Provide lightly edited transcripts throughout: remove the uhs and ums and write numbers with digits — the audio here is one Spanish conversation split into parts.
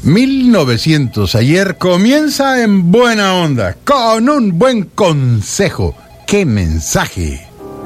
1900 ayer comienza en buena onda, con un buen consejo. ¡Qué mensaje!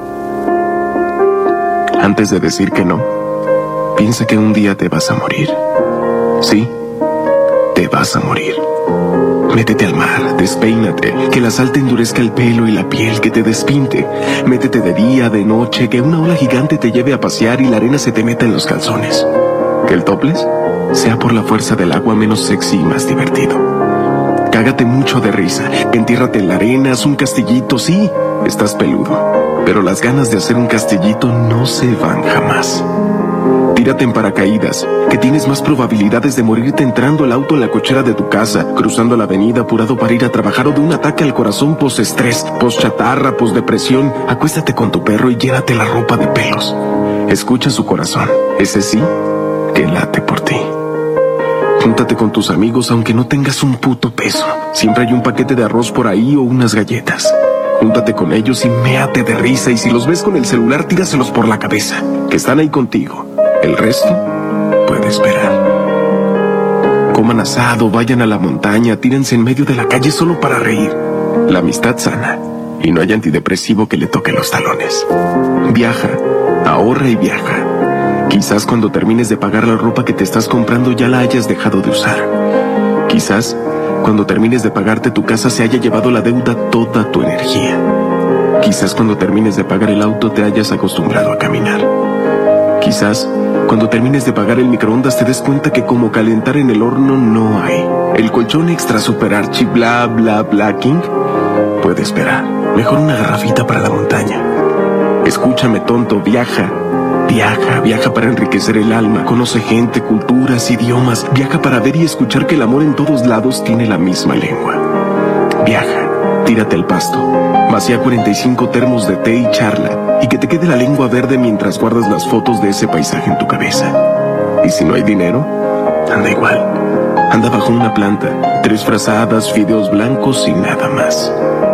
Antes de decir que no, piensa que un día te vas a morir. Sí, te vas a morir. Métete al mar, despeínate, que la sal te endurezca el pelo y la piel, que te despinte. Métete de día, de noche, que una ola gigante te lleve a pasear y la arena se te meta en los calzones. Que el topless sea por la fuerza del agua menos sexy y más divertido. Cágate mucho de risa, entiérrate en la arena, haz un castillito, sí, estás peludo, pero las ganas de hacer un castillito no se van jamás. Tírate en paracaídas, que tienes más probabilidades de morirte entrando al auto en la cochera de tu casa, cruzando la avenida apurado para ir a trabajar o de un ataque al corazón post-estrés, post-chatarra, post-depresión. Acuéstate con tu perro y llénate la ropa de pelos. Escucha su corazón, ese sí, que late por ti. Júntate con tus amigos aunque no tengas un puto peso. Siempre hay un paquete de arroz por ahí o unas galletas. Júntate con ellos y méate de risa, y si los ves con el celular, tíraselos por la cabeza, que están ahí contigo. El resto puede esperar. Coman asado, vayan a la montaña, tírense en medio de la calle solo para reír. La amistad sana, y no hay antidepresivo que le toque los talones. Viaja, ahorra y viaja. Quizás cuando termines de pagar la ropa que te estás comprando ya la hayas dejado de usar. Quizás cuando termines de pagarte tu casa se haya llevado la deuda toda tu energía. Quizás cuando termines de pagar el auto te hayas acostumbrado a caminar. Quizás cuando termines de pagar el microondas te des cuenta que como calentar en el horno no hay. El colchón extra super archi bla bla bla king puede esperar. Mejor una garrafita para la montaña. Escúchame, tonto, viaja. Viaja, viaja para enriquecer el alma. Conoce gente, culturas, idiomas. Viaja para ver y escuchar que el amor en todos lados tiene la misma lengua. Viaja, tírate al pasto. Vacía 45 termos de té y charla, y que te quede la lengua verde mientras guardas las fotos de ese paisaje en tu cabeza. Y si no hay dinero, anda igual. Anda bajo una planta, 3 frazadas, fideos blancos y nada más.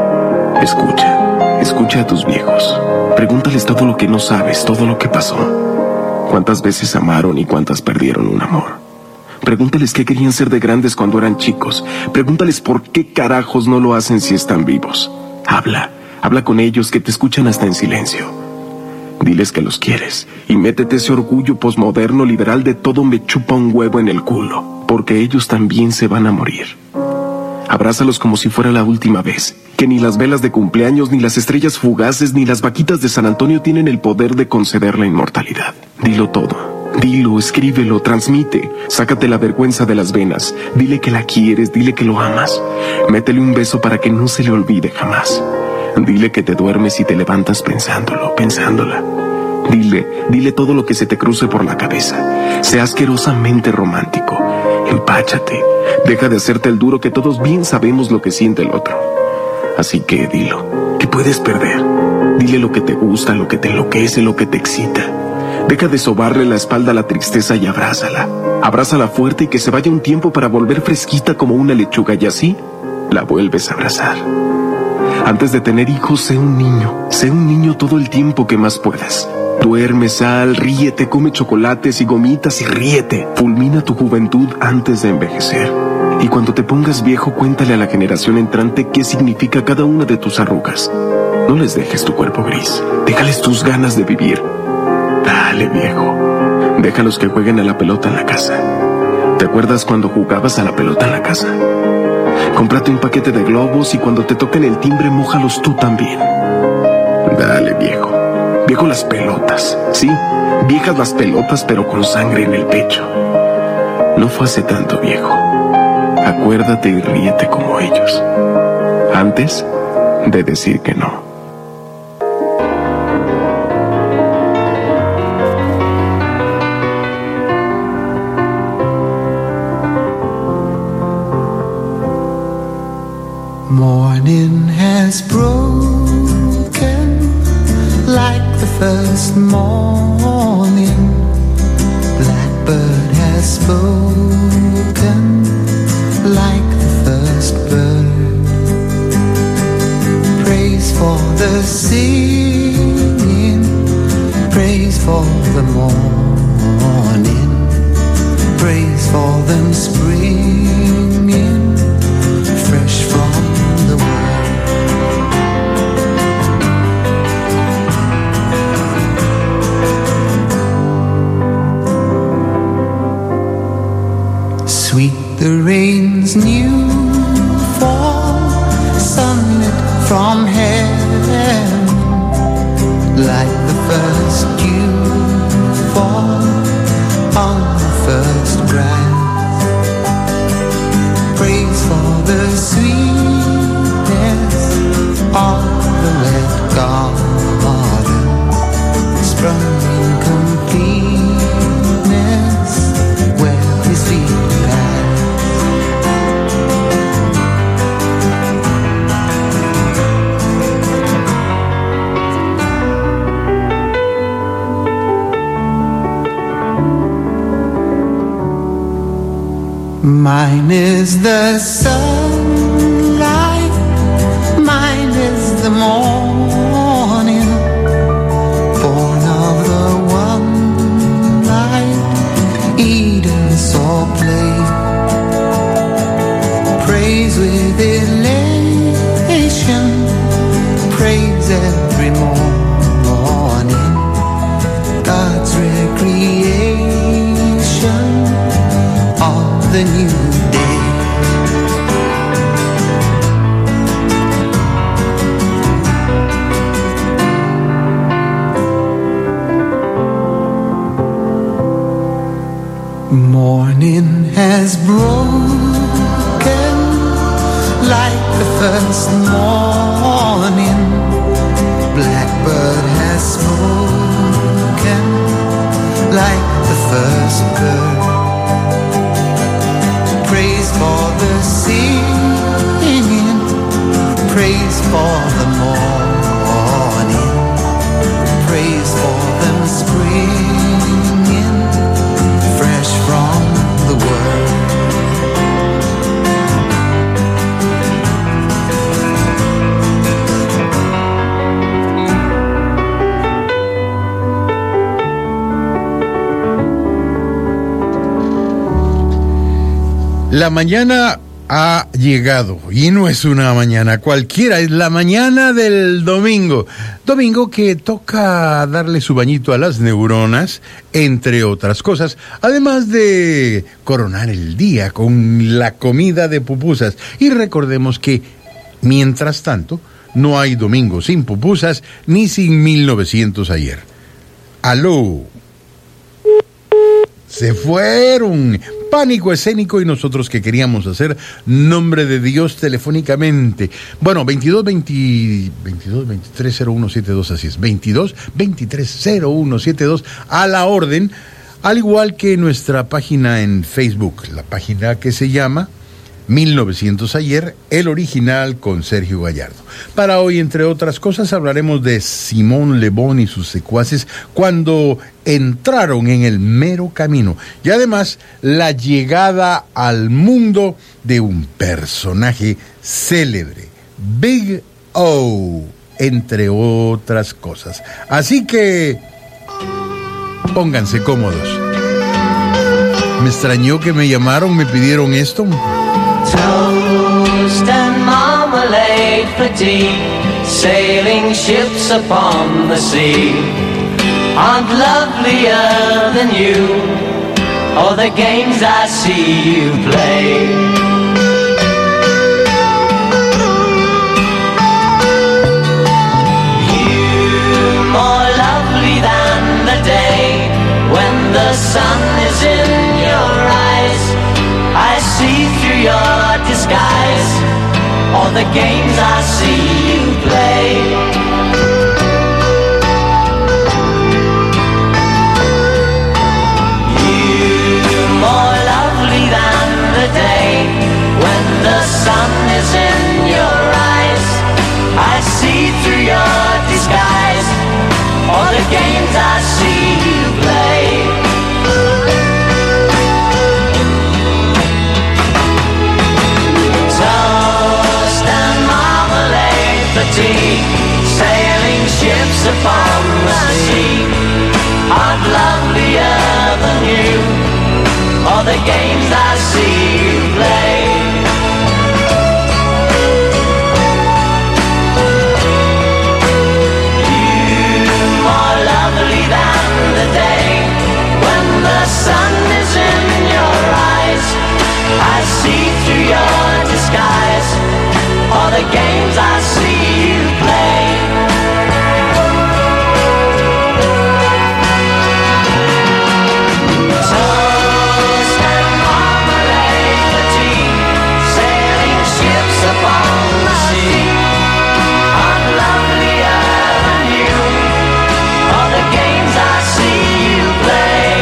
Escucha a tus viejos. Pregúntales todo lo que no sabes, todo lo que pasó. ¿Cuántas veces amaron y cuántas perdieron un amor? Pregúntales qué querían ser de grandes cuando eran chicos. Pregúntales por qué carajos no lo hacen si están vivos. Habla con ellos, que te escuchan hasta en silencio. Diles que los quieres y métete ese orgullo posmoderno liberal de todo me chupa un huevo en el culo, porque ellos también se van a morir. Abrázalos como si fuera la última vez, que ni las velas de cumpleaños, ni las estrellas fugaces, ni las vaquitas de San Antonio tienen el poder de conceder la inmortalidad. Dilo todo. Dilo, escríbelo, transmite. Sácate la vergüenza de las venas. Dile que la quieres, dile que lo amas. Métele un beso para que no se le olvide jamás. Dile que te duermes y te levantas pensándola. Dile todo lo que se te cruce por la cabeza. Sé asquerosamente romántico. Empáchate. Deja de hacerte el duro, que todos bien sabemos lo que siente el otro. Así que dilo, que puedes perder. Dile lo que te gusta, lo que te enloquece, lo que te excita. Deja de sobarle la espalda a la tristeza y abrázala. Abrázala fuerte y que se vaya un tiempo para volver fresquita como una lechuga, y así la vuelves a abrazar. Antes de tener hijos, sé un niño todo el tiempo que más puedas. Duerme, sal, ríete, come chocolates y gomitas y ríete. Fulmina tu juventud antes de envejecer. Y cuando te pongas viejo, cuéntale a la generación entrante qué significa cada una de tus arrugas. No les dejes tu cuerpo gris, déjales tus ganas de vivir. Dale, viejo. Déjalos que jueguen a la pelota en la casa. ¿Te acuerdas cuando jugabas a la pelota en la casa? Cómprate un paquete de globos y cuando te toquen el timbre, mójalos tú también. Dale, viejo. Viejo las pelotas. Sí, viejas las pelotas, pero con sangre en el pecho. No fue hace tanto, viejo. Acuérdate y ríete como ellos. Antes de decir que no. Morning has broken like the first morning. Blackbird has spoken like the first bird. Praise for the singing, praise for the morning, praise for them springing fresh from the world. Sweet the rain's new fall, sunlit from heaven, like the first dew fall on the first grass. Praise for the sweetness of the wet garden, sprung in completeness where his feet pass. Mine is the sunlight, mine is the morning, born of the one light Eden saw play. Praise with elation, praise every morning, God's recreation of the new day. Morning has broken like the first morning. Blackbird has spoken like the first bird. Praise for the singing, praise for the morning, praise for them springing fresh from the world. La mañana ha llegado y no es una mañana cualquiera, es la mañana del domingo. Domingo que toca darle su bañito a las neuronas, entre otras cosas, además de coronar el día con la comida de pupusas. Y recordemos que, mientras tanto, no hay domingo sin pupusas ni sin 1900 ayer. ¡Aló! Se fueron. Pánico escénico y nosotros que queríamos hacer Nombre de Dios telefónicamente. Bueno, 22-23-0172, así es. 22-23-0172 a la orden, al igual que nuestra página en Facebook, la página que se llama 1900 ayer, el original con Sergio Gallardo. Para hoy, entre otras cosas, hablaremos de Simón Le Bon y sus secuaces cuando entraron en el mero camino. Y además, la llegada al mundo de un personaje célebre, Big O, entre otras cosas. Así que, pónganse cómodos. Me extrañó que me llamaron, me pidieron esto. Toast and marmalade for tea, sailing ships upon the sea aren't lovelier than you, or the games I see you play. You more lovely than the day when the sun is in your eyes. I see through your disguise all the games I see you play. You more lovely than the day when the sun is in your eyes. I see through your disguise all the games I see you play. Sailing ships upon the sea aren't lovelier than you, or the the games I see you play. Sun is in your eyes, I see through your disguise, all the games I see you play. Toast and marmalade for tea, sailing ships upon the sea, I'm lovelier than you, all the games I see you play.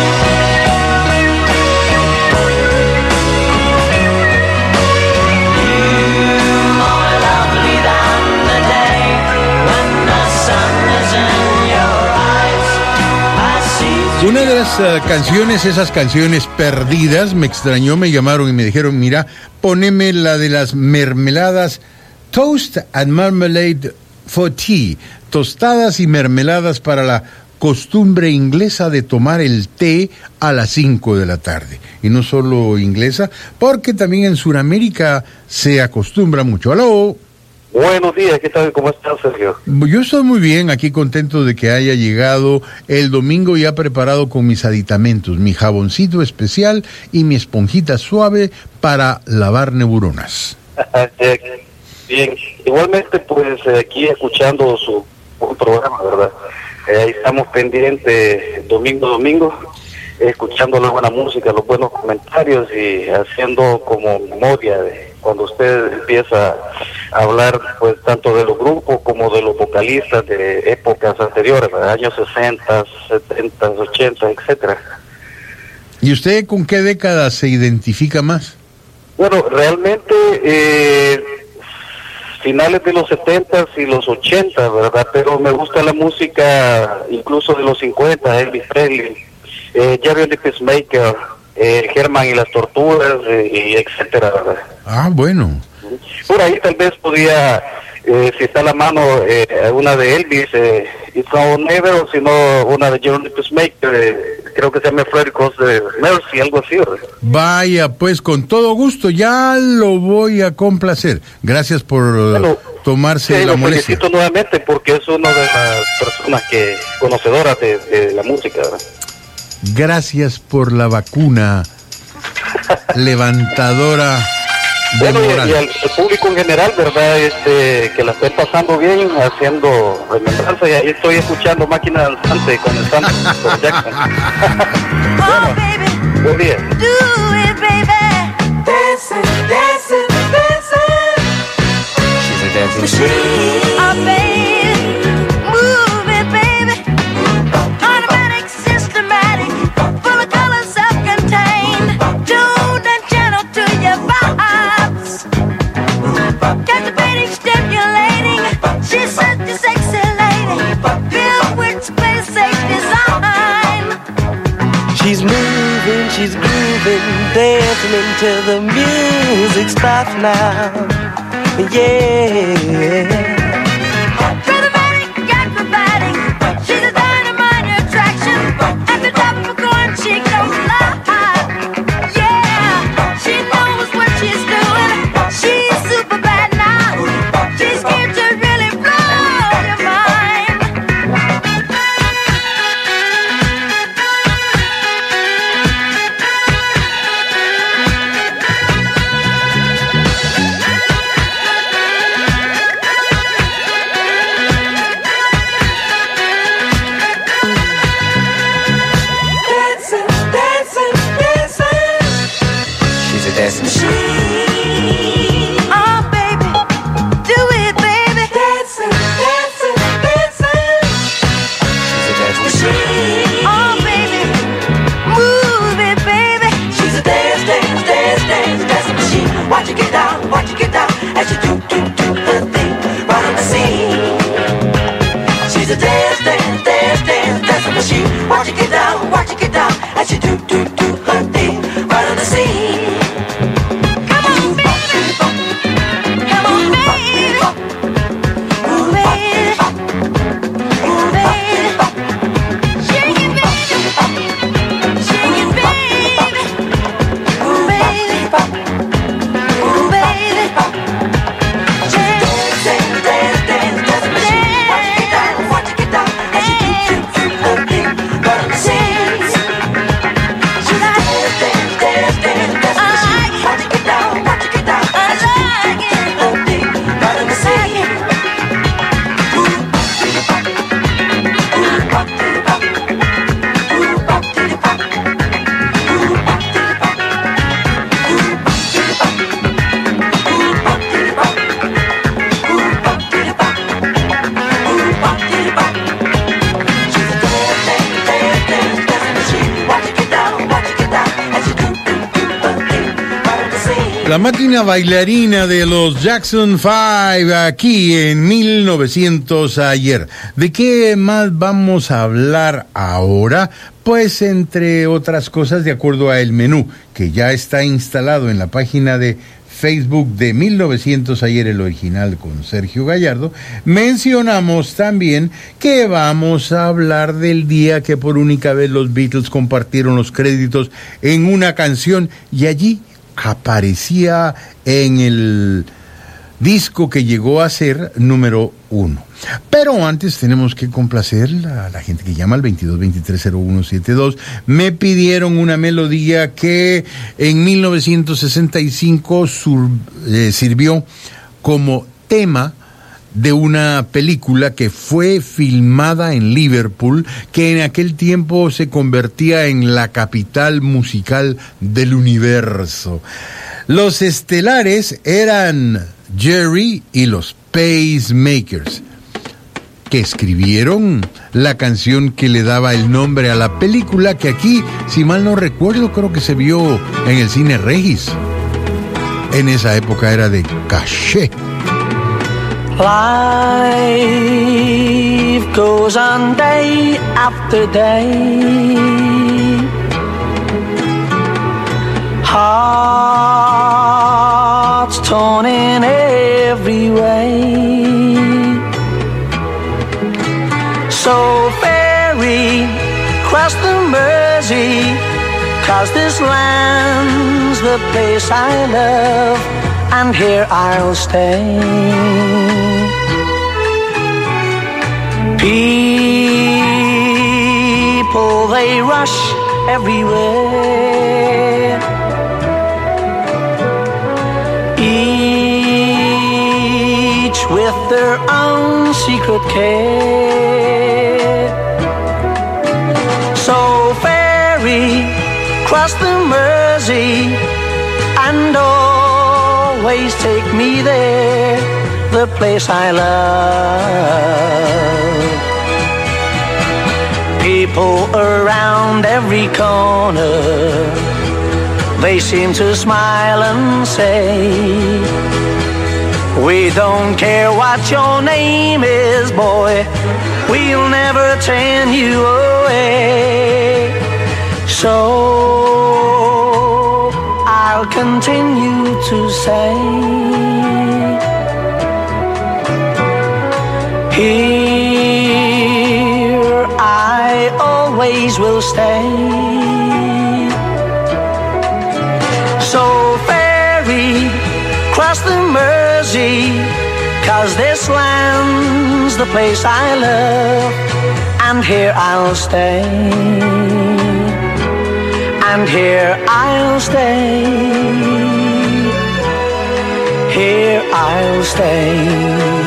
Una de las canciones, esas canciones perdidas, me extrañó, me llamaron y me dijeron, mira, poneme la de las mermeladas, Toast and Marmalade for Tea, tostadas y mermeladas para la costumbre inglesa de tomar el té a las 5 de la tarde. Y no solo inglesa, porque también en Sudamérica se acostumbra mucho. ¡Aló! Buenos días, ¿qué tal? ¿Cómo estás, Sergio? Yo estoy muy bien, aquí contento de que haya llegado el domingo ya preparado con mis aditamentos, mi jaboncito especial y mi esponjita suave para lavar neuronas. Bien, igualmente pues aquí escuchando su programa, ¿verdad? Ahí estamos pendientes domingo, escuchando la buena música, los buenos comentarios y haciendo como memoria de cuando usted empieza a hablar pues tanto de los grupos como de los vocalistas de épocas anteriores, ¿verdad? Años 60, 70, 80, etcétera. ¿Y usted con qué década se identifica más? Bueno, realmente finales de los 70 y los 80, ¿verdad? Pero me gusta la música incluso de los 50, Elvis Presley, Jerry and the Peacemaker, Herman y las Tortugas, y etcétera, ¿verdad? Ah, bueno. Por ahí tal vez podía, si está a la mano, una de Elvis, It's All Never, o si no, una de Jerry and the Peacemaker, creo que se llama Freddy Cross de Mercy, algo así, ¿verdad? Vaya, pues con todo gusto, ya lo voy a complacer. Gracias por tomarse la molestia. Felicito nuevamente porque es una de las personas conocedoras de la música, ¿verdad? Gracias por la vacuna levantadora de moral. Y al público en general, ¿verdad? Que la estén pasando bien, haciendo remembranza, y ahí estoy escuchando Máquina Danzante con el Santo, con Jackson. Oh, baby, buen día. do it, baby. Dancing, dancing, dancing. She's a dancing Machine. Oh, baby, move it, baby. Automatic, systematic, full of colors, self-contained. Tuned and channel to your vibes. Captivating, stimulating. She's such a sexy lady. Filled with space, safe design. She's moving, she's grooving, dancing until the music stops now. Yeah. Rhythmatic, acrobatic. She's a dynamite attraction. At the top of her coin, she goes live. Yeah, she knows what she's doing. She's super bad now. She's here to really blow your mind. Dancing, dancing, dancing. She's a dancing Machine. Oh, baby, do it, baby. Dancing, dancing, dancing. She's a dancing Machine. Oh, baby, move it, baby. She's a dance, dance, dance, dance, dancing machine. Watch it get down, as you do her thing right on the scene. She's a dance, dance, dance, dance, dancing machine. Watch it get down, as you do her thing right on the scene. Come on, baby. Come on, baby. Move it. Move it. Shake it, baby. Shake it, baby. La máquina bailarina de los Jackson 5 aquí en 1900 ayer. ¿De qué más vamos a hablar ahora? Pues entre otras cosas, de acuerdo a el menú que ya está instalado en la página de Facebook de 1900 ayer, el original con Sergio Gallardo, mencionamos también que vamos a hablar del día que por única vez los Beatles compartieron los créditos en una canción y allí aparecía en el disco que llegó a ser número 1. Pero antes tenemos que complacer a la gente que llama al 22230172. Me pidieron una melodía que en 1965 sirvió como tema de una película que fue filmada en Liverpool, que en aquel tiempo se convertía en la capital musical del universo. Los estelares eran Jerry y los Pacemakers, que escribieron la canción que le daba el nombre a la película, que aquí, si mal no recuerdo, creo que se vio en el cine Regis. En esa época era de caché. Life goes on day after day. Hearts torn in every way. So ferry cross the Mersey, 'cause this land's the place I love, and here I'll stay. People, they rush everywhere, each with their own secret care. So ferry, cross the Mersey, and always take me there, the place I love. People around every corner, they seem to smile and say, we don't care what your name is, boy, we'll never turn you away. So I'll continue to say, here I always will stay. So ferry, cross the Mersey, 'cause this land's the place I love, and here I'll stay, and here I'll stay, here I'll stay.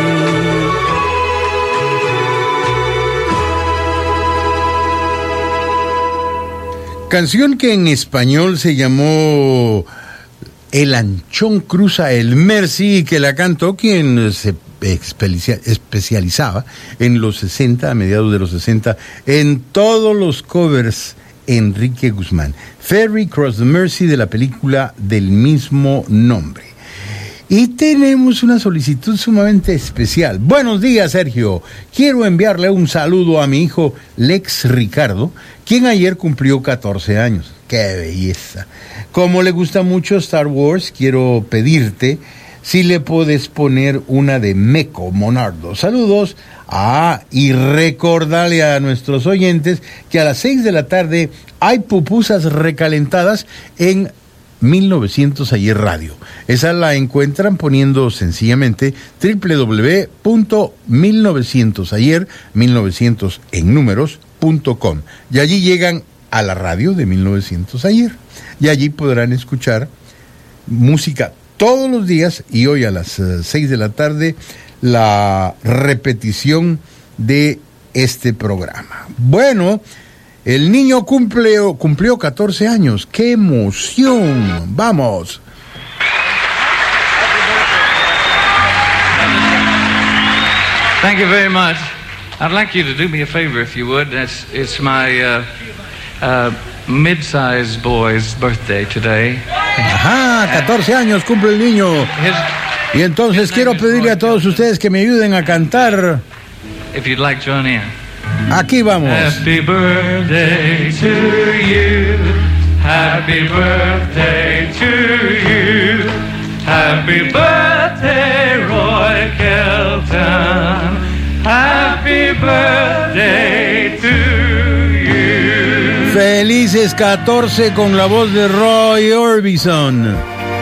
Canción que en español se llamó El Anchón Cruza el Mersey, y que la cantó quien se especializaba en los 60, a mediados de los 60, en todos los covers, Enrique Guzmán. Ferry Cross the Mersey, de la película del mismo nombre. Y tenemos una solicitud sumamente especial. Buenos días, Sergio. Quiero enviarle un saludo a mi hijo Lex Ricardo, quien ayer cumplió 14 años. ¡Qué belleza! Como le gusta mucho Star Wars, quiero pedirte si le puedes poner una de Meco Monardo. Saludos. Y recordarle a nuestros oyentes que a las 6 de la tarde hay pupusas recalentadas en 1900 ayer radio. Esa la encuentran poniendo sencillamente www.1900ayer, 1900 en números.com, y allí llegan a la radio de 1900 ayer, y allí podrán escuchar música todos los días, y hoy a las 6 de la tarde la repetición de este programa. Bueno, el niño cumplió 14 años. ¡Qué emoción! ¡Vamos! Thank you very much. I'd like you to do me a favor, if you would. It's my mid-sized boy's birthday today. Ajá, 14 años cumple el niño. Y entonces quiero pedirle a todos ustedes que me ayuden a cantar. If you'd like, join in. Aquí vamos. Happy birthday to you. Happy birthday to you. Happy birthday, Roy Kelton. Happy birthday to you. Felices 14 con la voz de Roy Orbison.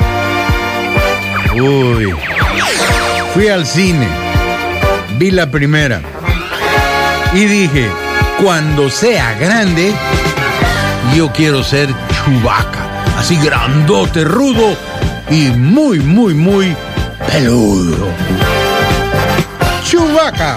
Uy. Fui al cine. Vi la primera. Y dije, cuando sea grande, yo quiero ser Chewbacca. Así grandote, rudo y muy, muy, muy peludo. Chewbacca.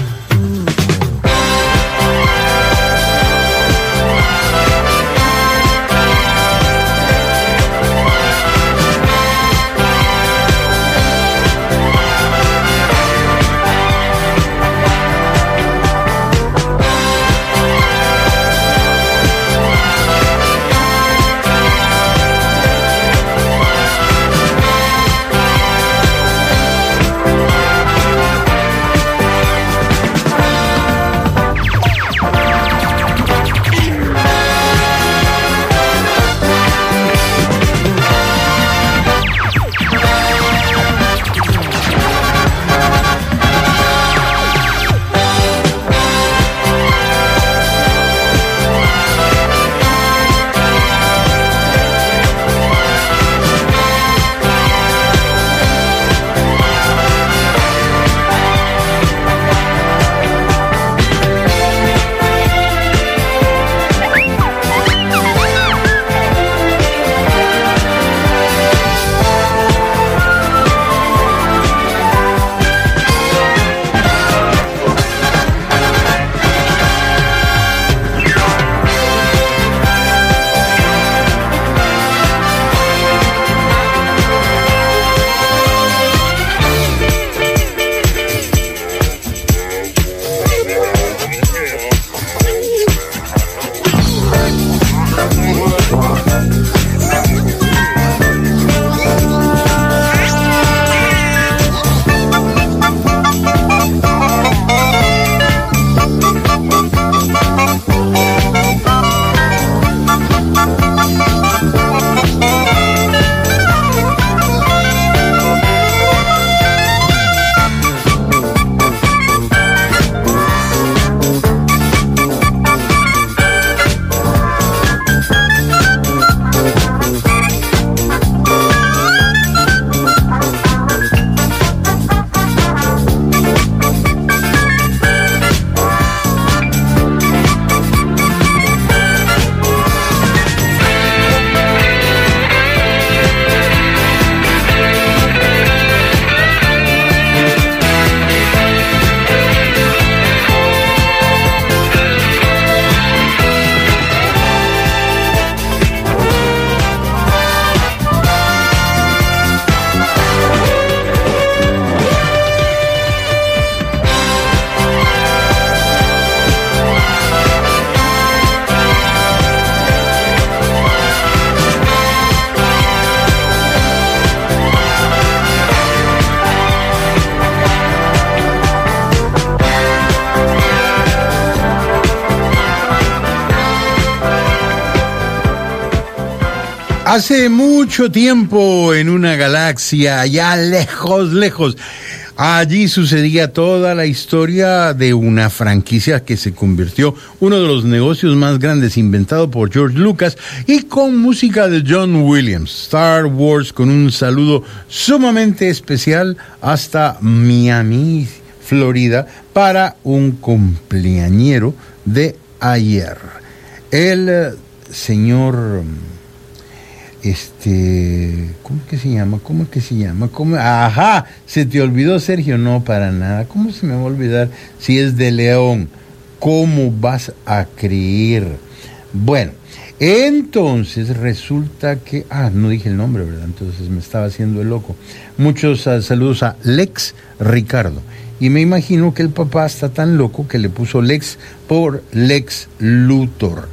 Hace mucho tiempo, en una galaxia allá lejos, lejos, allí sucedía toda la historia de una franquicia que se convirtió uno de los negocios más grandes inventado por George Lucas y con música de John Williams. Star Wars, con un saludo sumamente especial hasta Miami, Florida, para un cumpleañero de ayer. El señor... ¿cómo es que se llama? Ajá, se te olvidó, Sergio. No, para nada. ¿Cómo se me va a olvidar si es de León? ¿Cómo vas a creer? Bueno, entonces resulta que... no dije el nombre, ¿verdad? Entonces me estaba haciendo el loco. Muchos saludos a Lex Ricardo. Y me imagino que el papá está tan loco que le puso Lex por Lex Luthor.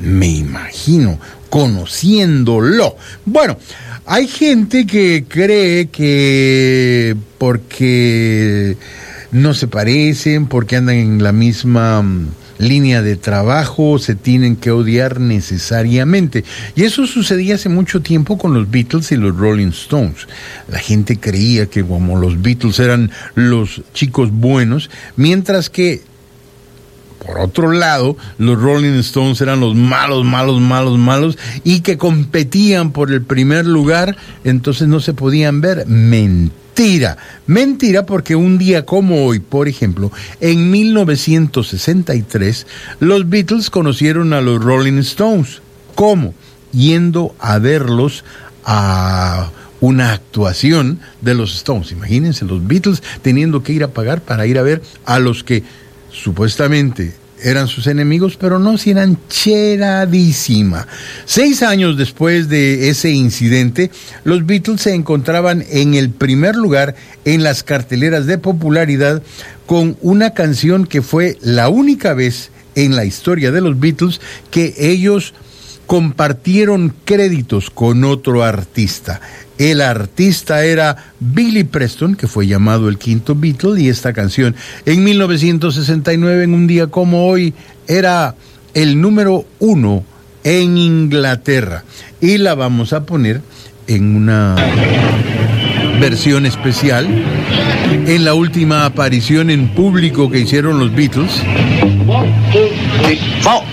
Me imagino, conociéndolo. Bueno, hay gente que cree que porque no se parecen, porque andan en la misma línea de trabajo, se tienen que odiar necesariamente. Y eso sucedía hace mucho tiempo con los Beatles y los Rolling Stones. La gente creía que como los Beatles eran los chicos buenos, mientras que por otro lado, los Rolling Stones eran los malos, y que competían por el primer lugar, entonces no se podían ver. Mentira, porque un día como hoy, por ejemplo, en 1963, los Beatles conocieron a los Rolling Stones. ¿Cómo? Yendo a verlos a una actuación de los Stones. Imagínense, los Beatles teniendo que ir a pagar para ir a ver a los que supuestamente eran sus enemigos, pero no, si eran cheradísima. 6 años después de ese incidente, los Beatles se encontraban en el primer lugar en las carteleras de popularidad con una canción que fue la única vez en la historia de los Beatles que ellos compartieron créditos con otro artista. El artista era Billy Preston, que fue llamado el quinto Beatle, y esta canción en 1969, en un día como hoy, era el número 1 en Inglaterra. Y la vamos a poner en una versión especial, en la última aparición en público que hicieron los Beatles. 1, 2, 3, 4.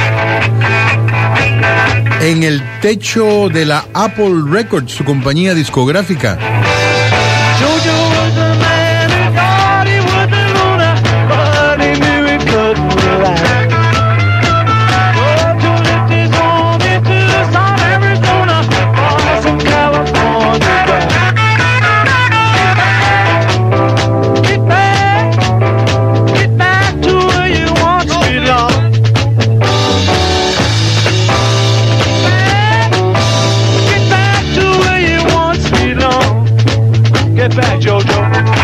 En el techo de la Apple Records, su compañía discográfica. Back, Jojo.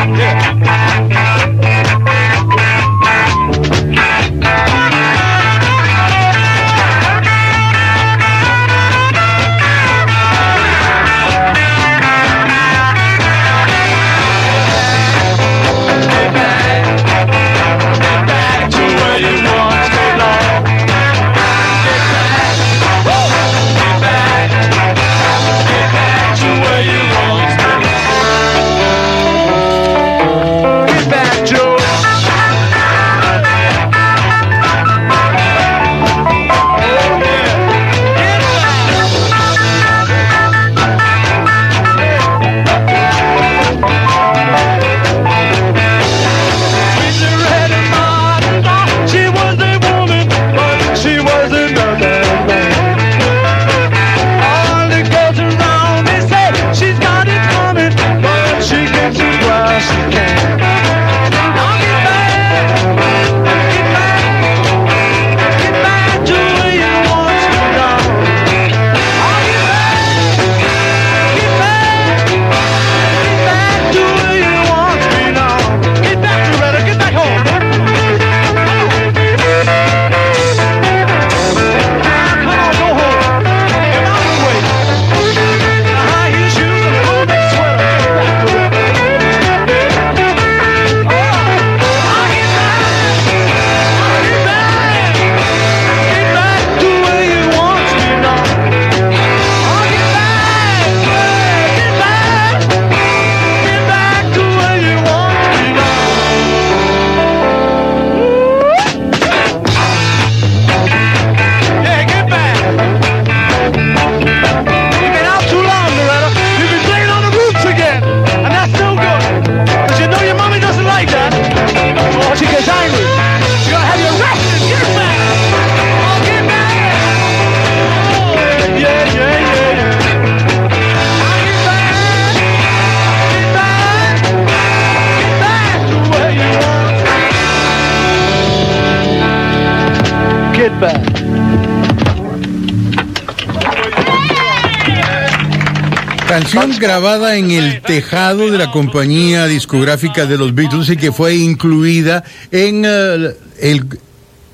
Canción grabada en el tejado de la compañía discográfica de los Beatles y que fue incluida en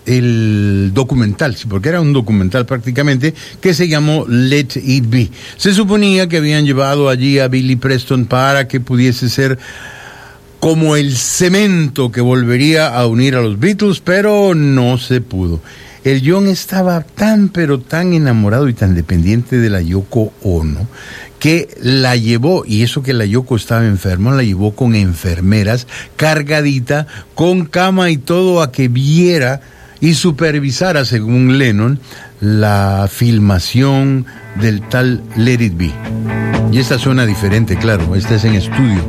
el documental, sí, porque era un documental prácticamente, que se llamó Let It Be. Se suponía que habían llevado allí a Billy Preston para que pudiese ser como el cemento que volvería a unir a los Beatles, pero no se pudo. El John estaba tan pero tan enamorado y tan dependiente de la Yoko Ono que la llevó, y eso que la Yoko estaba enferma, la llevó con enfermeras, cargadita, con cama y todo, a que viera y supervisara, según Lennon, la filmación del tal Let It Be. Y esta suena diferente, claro, esta es en estudio.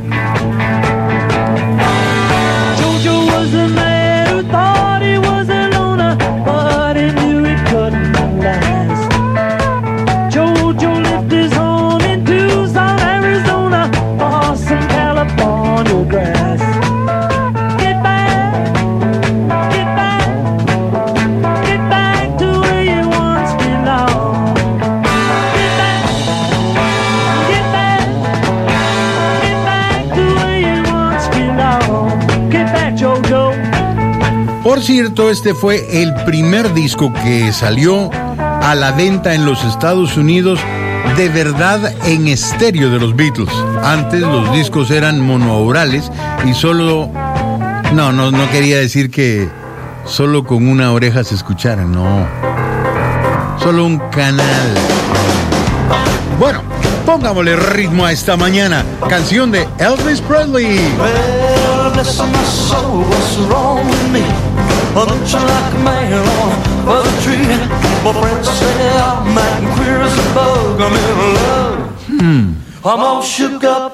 Jojo was a man who thought he was a loner, but he knew it couldn't last. Jojo lived his home in Tucson, Arizona, or some California grass. Get back, get back, get back to where you once belonged. Get back, get back, get back to where you once belonged. Get back, Jojo. Por cierto, este fue el primer disco que salió a la venta en los Estados Unidos de verdad en estéreo de los Beatles. Antes los discos eran monoaurales y solo... No quería decir que solo con una oreja se escucharan, no. Solo un canal. Bueno, pongámosle ritmo a esta mañana. Canción de Elvis Presley. Well, bless my soul, what's wrong with me? Well, don't you like a man on a tree? My friends say I'm acting queer as a bug. I'm in love. I'm all shook up.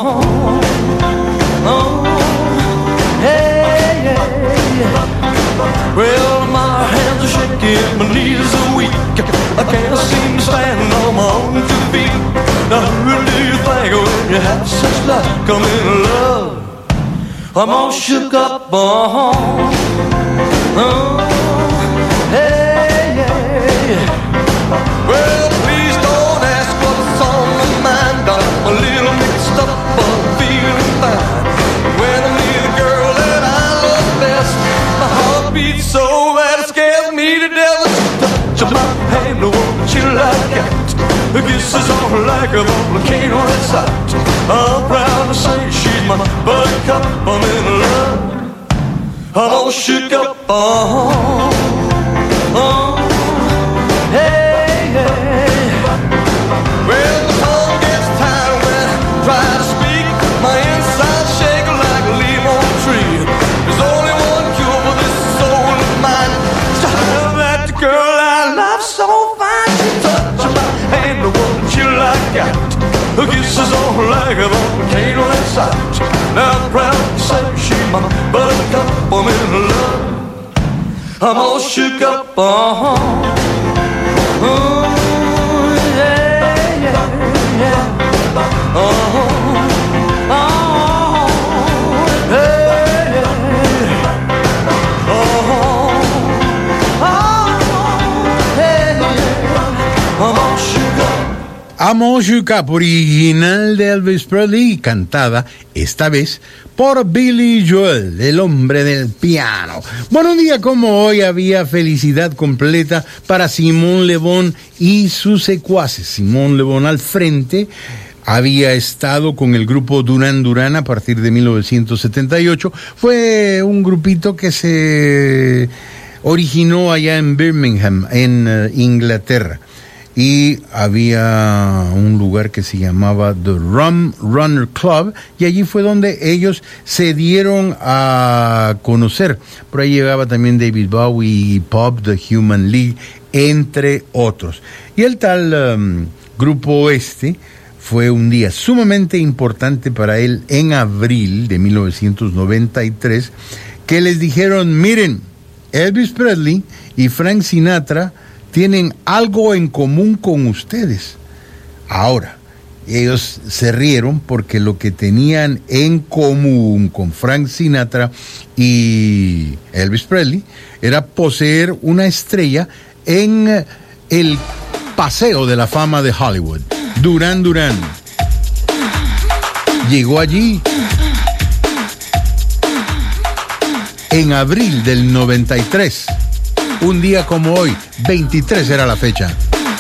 Hey, yeah. Well, my hands are shaking, my knees are weak. I can't seem to stand on my own 2 feet. Now who do you think when you have such luck? I'm in love. I'm all shook up. Hey, yeah. Well, please don't ask what's on my mind. I'm a little mixed up, but I'm feeling fine. When I meet a girl that I love best, my heart beats so that it scares me to death. Touch my hand, won't you like that? The kisses on like a volcano inside. I'm proud to say she's my buttercup. I'm in love. I'm all shook up. Hey, hey. Well, the tongue gets tired when I try to speak. My inside shake like a leaf on a tree. There's only one cure for this soul of mine. To have that girl I love so fine. She touches my hand, won't you like that? Her kisses on like a volcano inside. Now I'm proud to say she's my buttercup. I'm in love. I'm all shook up. Yeah, yeah, yeah. I'm Shook Up, original de Elvis Presley, cantada esta vez por Billy Joel, el hombre del piano. Bueno, un día como hoy había felicidad completa para Simón Le Bon y sus secuaces. Simón Le Bon al frente había estado con el grupo Duran Duran a partir de 1978. Fue un grupito que se originó allá en Birmingham, en Inglaterra. Y había un lugar que se llamaba The Rum Runner Club, y allí fue donde ellos se dieron a conocer. Por ahí llegaba también David Bowie y Pop, The Human League, entre otros. Y el tal grupo fue un día sumamente importante para él en abril de 1993, que les dijeron: miren, Elvis Presley y Frank Sinatra tienen algo en común con ustedes. Ahora, ellos se rieron porque lo que tenían en común con Frank Sinatra y Elvis Presley era poseer una estrella en el Paseo de la Fama de Hollywood. Duran Duran llegó allí en abril del 93. Un día como hoy, 23 era la fecha.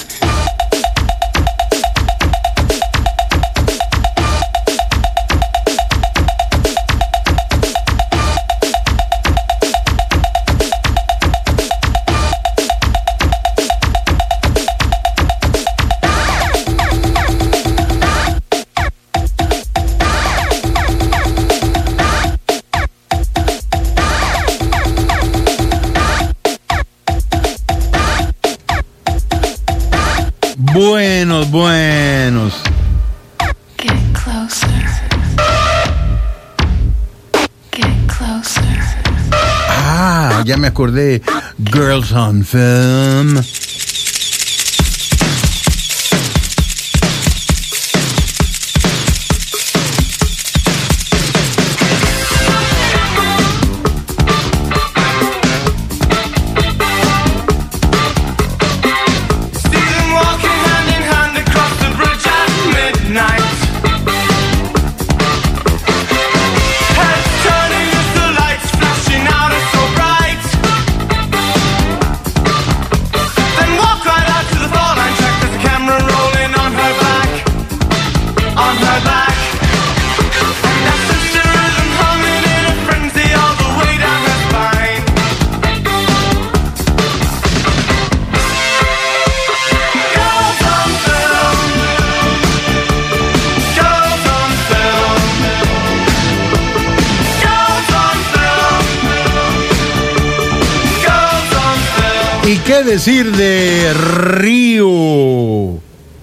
Buenos. Get closer. Get closer. Ah, ya me acordé. Girls on Film. ¿Y qué decir de Río?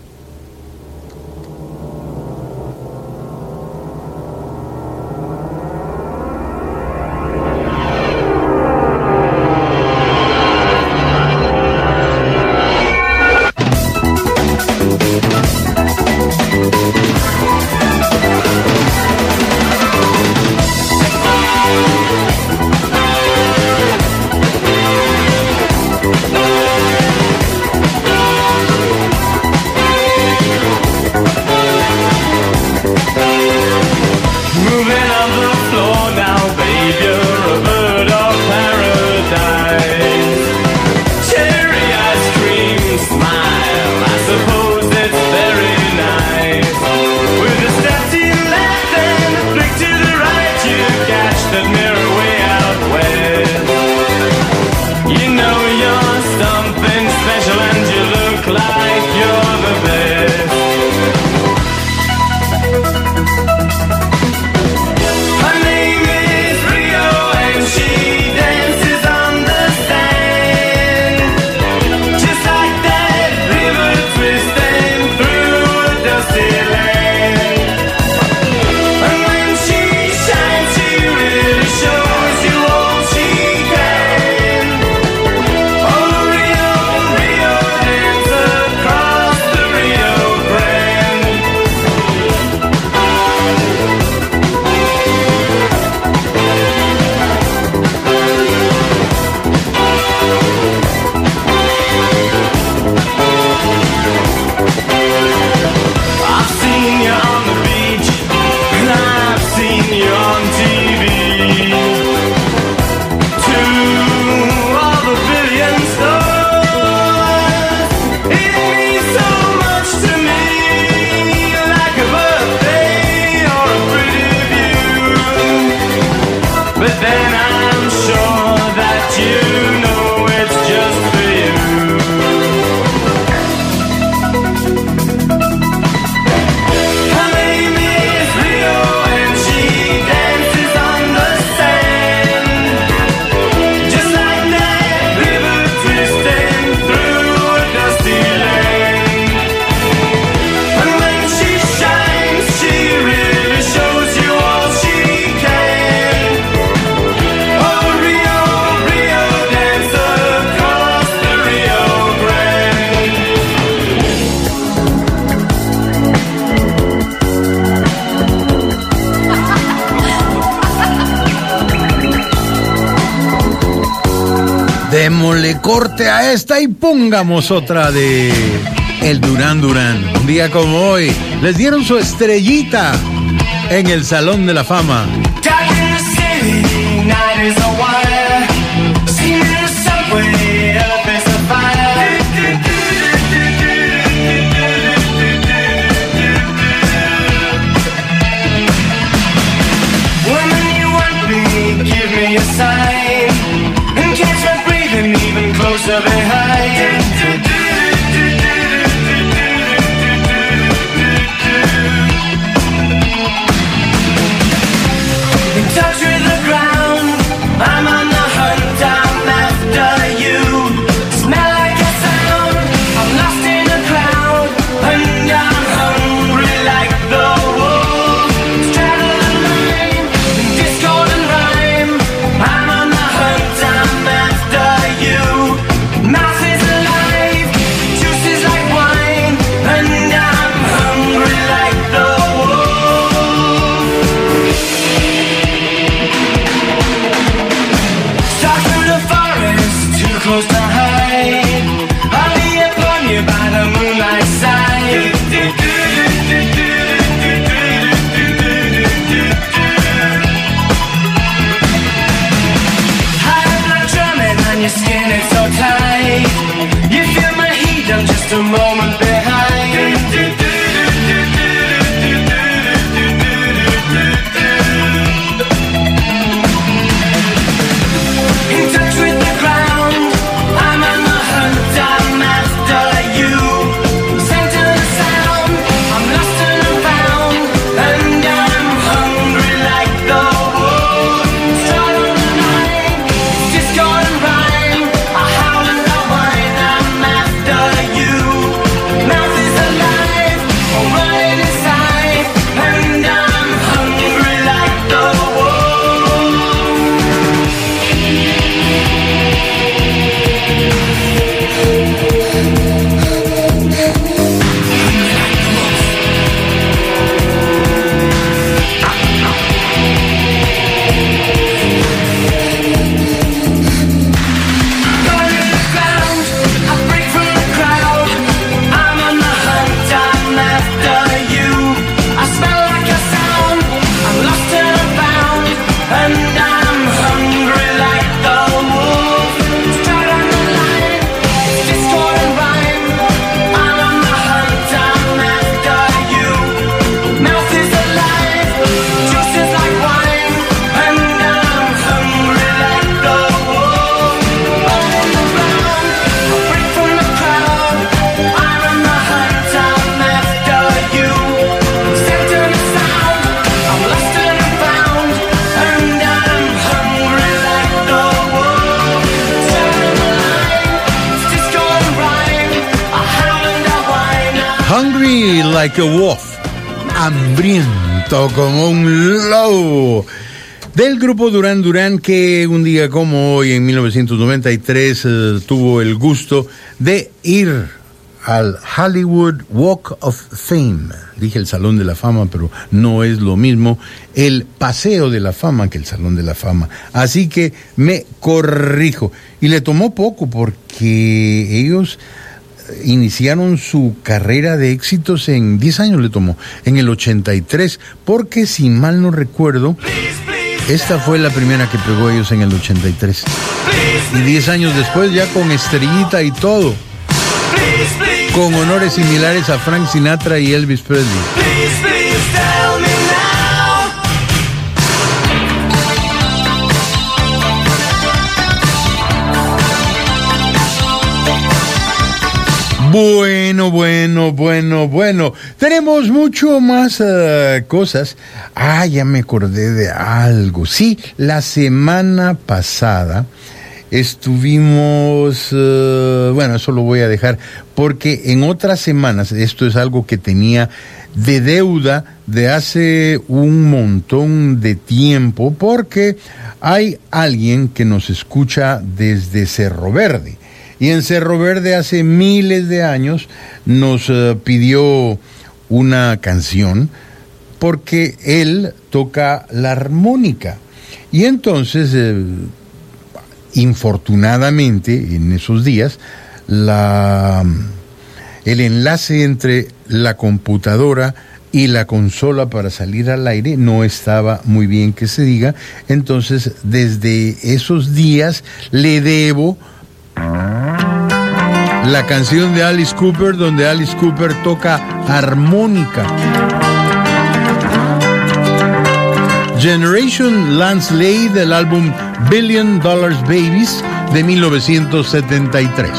Démosle corte a esta y pongamos otra de el Duran Duran. Un día como hoy les dieron su estrellita en el Salón de la Fama. Dark in the city, night is a wire. Seen in the subway. closer behind. In touch with the ground, I'm on the hunt, I'm after you. Smell like a sound, I'm lost in a crowd, and I'm hungry like the wolves. Straddle the line, in discord and rhyme, I'm on the hunt, I'm after you. Mouth is alive, juice is like wine, and I'm hungry like the wolves. Stalk through the forest, too close to hide. I'll be upon you by the moonlight side. High blood drumming on your skin, it's so tight. You feel my heat, I'm just a moment behind. In touch with the ground, I'm on the hunt, I'm after you. Center the sound, I'm lost and I'm found, and I'm hungry like the wolves. Start on the line, it's discord and rhyme, I howl and I whine, I'm after you. Mouth is alive, I'm running inside, and I'm hungry like the wolves. Hungry like a wolf, hambriento como un lobo. Del grupo Duran Duran, que un día como hoy, en 1993, tuvo el gusto de ir al Hollywood Walk of Fame. Dije el Salón de la Fama, pero no es lo mismo el Paseo de la Fama que el Salón de la Fama. Así que me corrijo. Y le tomó poco porque ellos iniciaron su carrera de éxitos en 10 años le tomó, en el 83, porque si mal no recuerdo, esta fue la primera que pegó ellos en el 83. Y 10 años después ya con estrellita y todo, con honores similares a Frank Sinatra y Elvis Presley. Bueno. Tenemos mucho más cosas. Ya me acordé de algo. Sí, la semana pasada estuvimos... eso lo voy a dejar porque en otras semanas, esto es algo que tenía de deuda de hace un montón de tiempo, porque hay alguien que nos escucha desde Cerro Verde. Y en Cerro Verde hace miles de años nos pidió una canción porque él toca la armónica. Y entonces, infortunadamente, en esos días, el enlace entre la computadora y la consola para salir al aire no estaba muy bien que se diga. Entonces, desde esos días le debo la canción de Alice Cooper, donde Alice Cooper toca armónica. Generation Lansley, del álbum $1 Billion Babies, de 1973.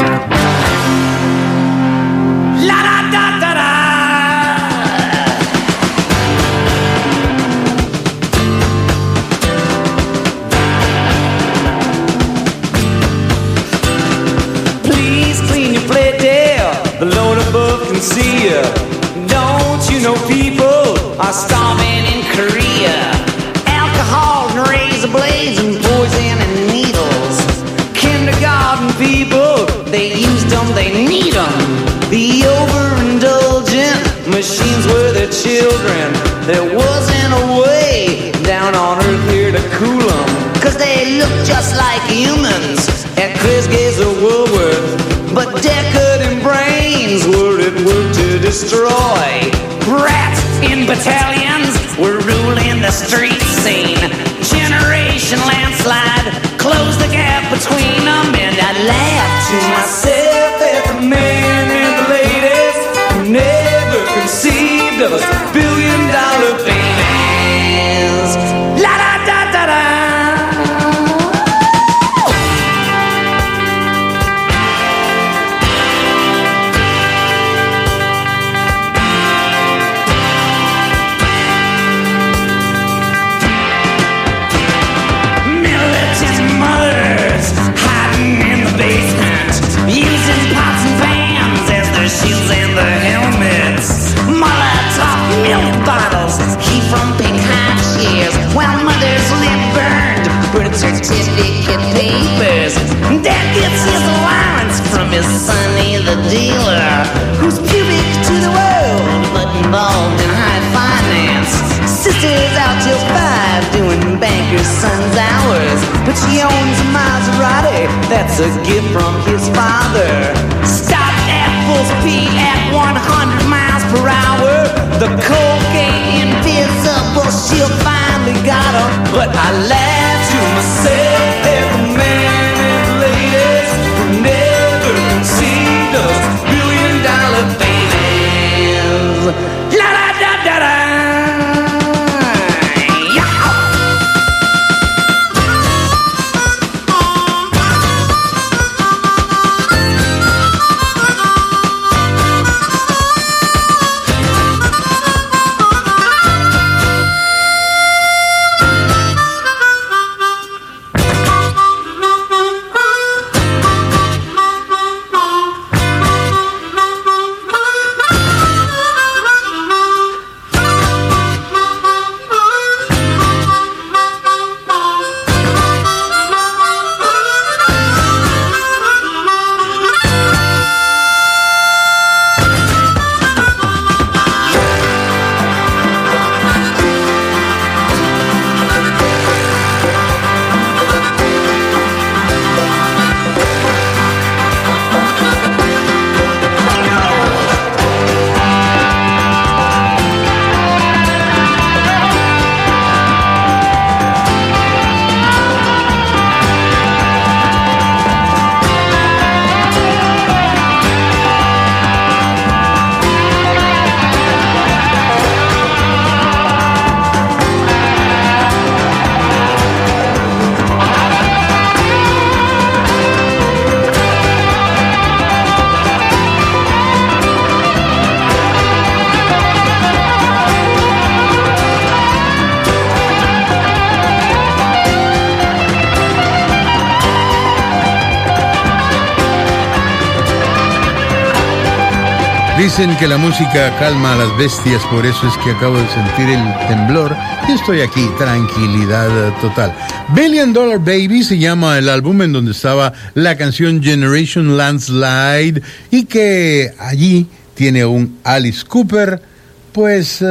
See ya. Don't you know people are starving in Korea? Alcohol and razor blades and poison and needles. Kindergarten people, they use them, they need them. The overindulgent machines were their children. There wasn't a way down on earth here to cool them, 'cause they look just like humans at Chris Gaze or Woolworth. But decadent brains were at work to destroy. Rats in battalions were ruling the street scene. Generation landslide closed the gap between them, and I laughed to myself at the men and the ladies who never conceived of us billion-dollar babies. La da da da da. Using pots and pans as their shields and their helmets. Molotov milk bottles heat from pink high chairs, while mothers live burned birth certificate papers. Dad gets his allowance from his sonny the dealer, who's pubic to the world but involved in high finance. Sister's out till 5 doing banker's son's hours, but she owns a Maserati that's a gift from his father. Stop at full speed at 100 miles per hour. The cocaine invisible, she'll finally got her. But I laugh to myself at the men and ladies who never conceived us billion-dollar babies. La da da da da. Dicen que la música calma a las bestias, por eso es que acabo de sentir el temblor y estoy aquí, tranquilidad total. Billion Dollar Baby se llama el álbum en donde estaba la canción Generation Landslide y que allí tiene un Alice Cooper pues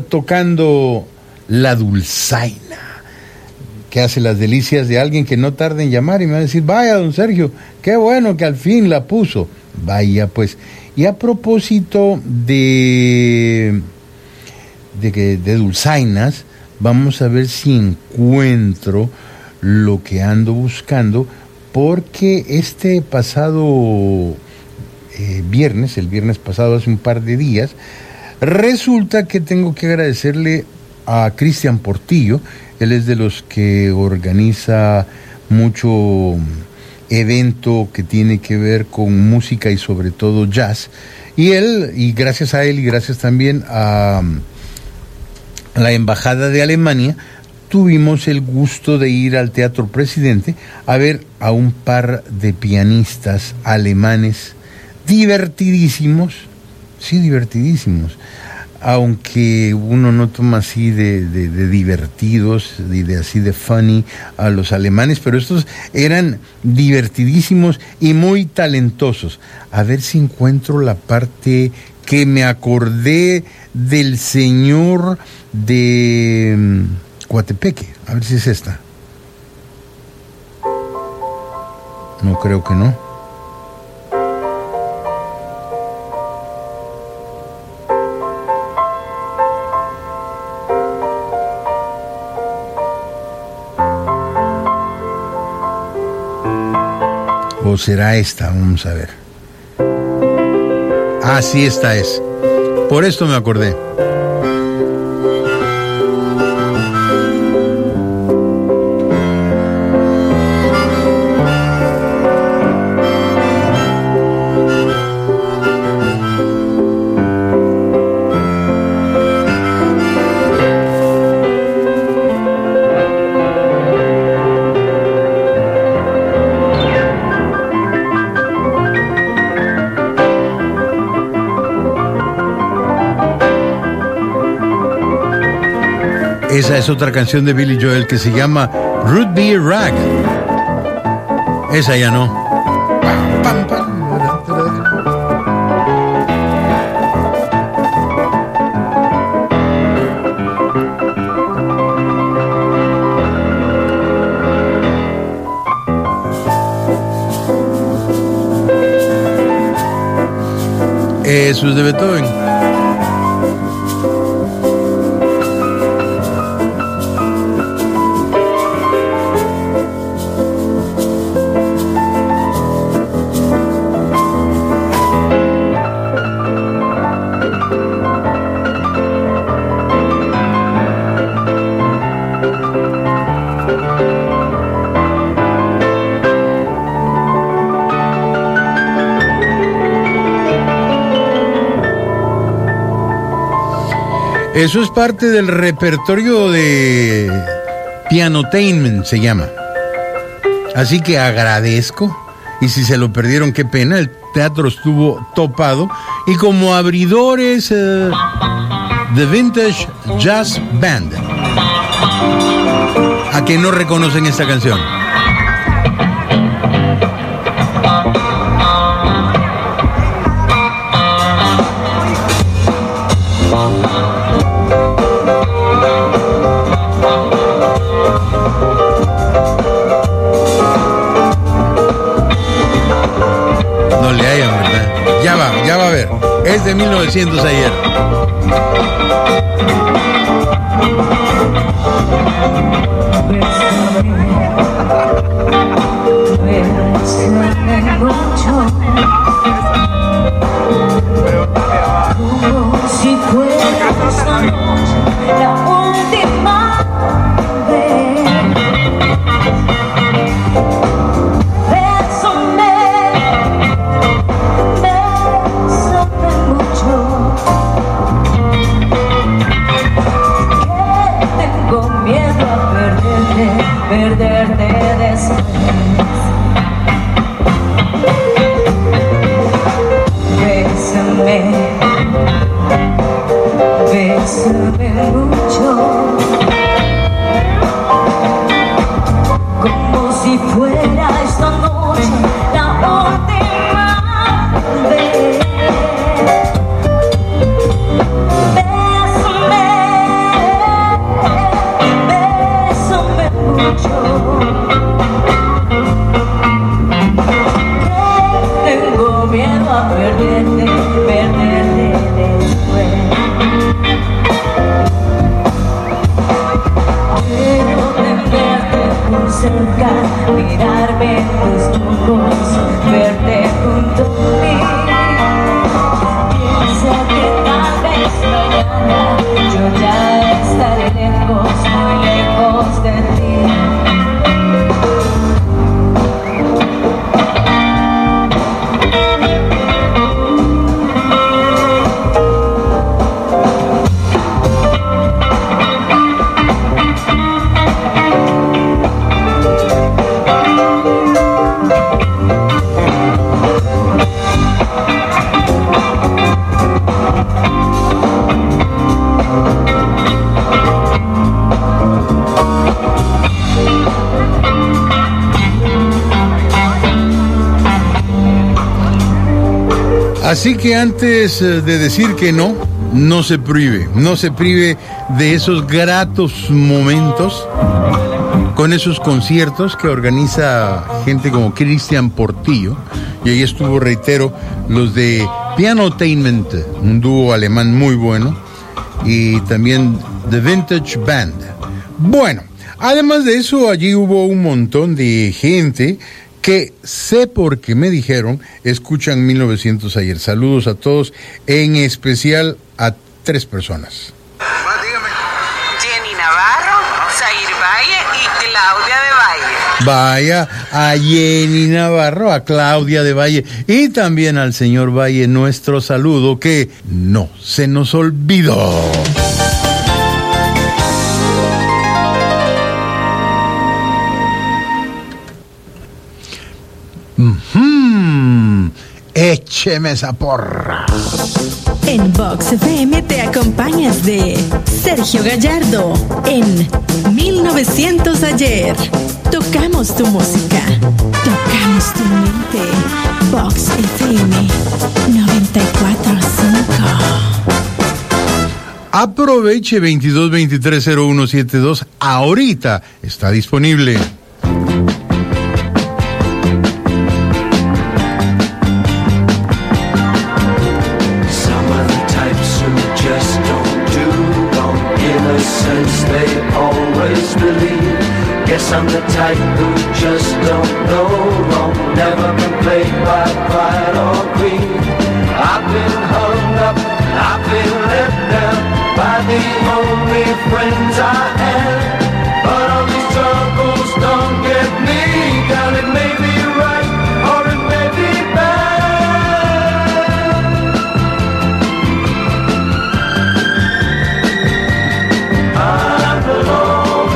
tocando la dulzaina, que hace las delicias de alguien que no tarda en llamar y me va a decir, vaya don Sergio, qué bueno que al fin la puso. Vaya pues. Y a propósito de dulzainas, vamos a ver si encuentro lo que ando buscando, porque este pasado viernes, el viernes pasado, hace un par de días, resulta que tengo que agradecerle a Cristian Portillo. Él es de los que organiza mucho evento que tiene que ver con música y sobre todo jazz. Y gracias a él y gracias también a la Embajada de Alemania, tuvimos el gusto de ir al Teatro Presidente a ver a un par de pianistas alemanes divertidísimos, sí, divertidísimos, aunque uno no toma así de divertidos, así de funny a los alemanes, pero estos eran divertidísimos y muy talentosos. A ver si encuentro la parte que me acordé del señor de Coatepeque, a ver si es esta. No, creo que no. ¿O será esta? Vamos a ver. Ah, sí, esta es. Por esto me acordé. Esa es otra canción de Billy Joel que se llama Root Beer Rag. Esa ya no. Eso es de Beethoven. Eso es parte del repertorio de Pianotainment, se llama. Así que agradezco, y si se lo perdieron, qué pena, el teatro estuvo topado, y como abridores, The Vintage Jazz Band. ¿A que no reconocen esta canción? No le hayan, ¿verdad? Ya va a ver. Es de 1900 ayer. Como si fuera esta noche la última vez. Bésame, bésame mucho, que tengo miedo a perderte después. Bésame, bésame mucho, como si fuera esta noche la última vez. Bésame, bésame mucho, que tengo miedo a perderte después. Quiero tenerte muy cerca, mirarme en tus ojos, verte junto a mí. Piensa que tal vez mañana yo ya estaré lejos, muy lejos de ti. Así que antes de decir que no, no se prive de esos gratos momentos con esos conciertos que organiza gente como Cristian Portillo. Y ahí estuvo, reitero, los de Pianotainment, un dúo alemán muy bueno, y también The Vintage Band. Bueno, además de eso, allí hubo un montón de gente que sé porque me dijeron, escuchan 1900 ayer. Saludos a todos, en especial a 3 personas. Jenny Navarro, Zair Valle y Claudia de Valle. Vaya, a Jenny Navarro, a Claudia de Valle y también al señor Valle nuestro saludo, que no se nos olvidó. Écheme esa porra. En Vox FM te acompañas de Sergio Gallardo en 1900 ayer. Tocamos tu música, tocamos tu mente. Vox FM 94.5. Aproveche 22230172. Ahorita está disponible. I'm the type who just don't know wrong. Never been played by pride or greed. I've been hung up, I've been let down by the only friends I have. But all these troubles don't get me down. It may be right or it may be bad. I'm alone.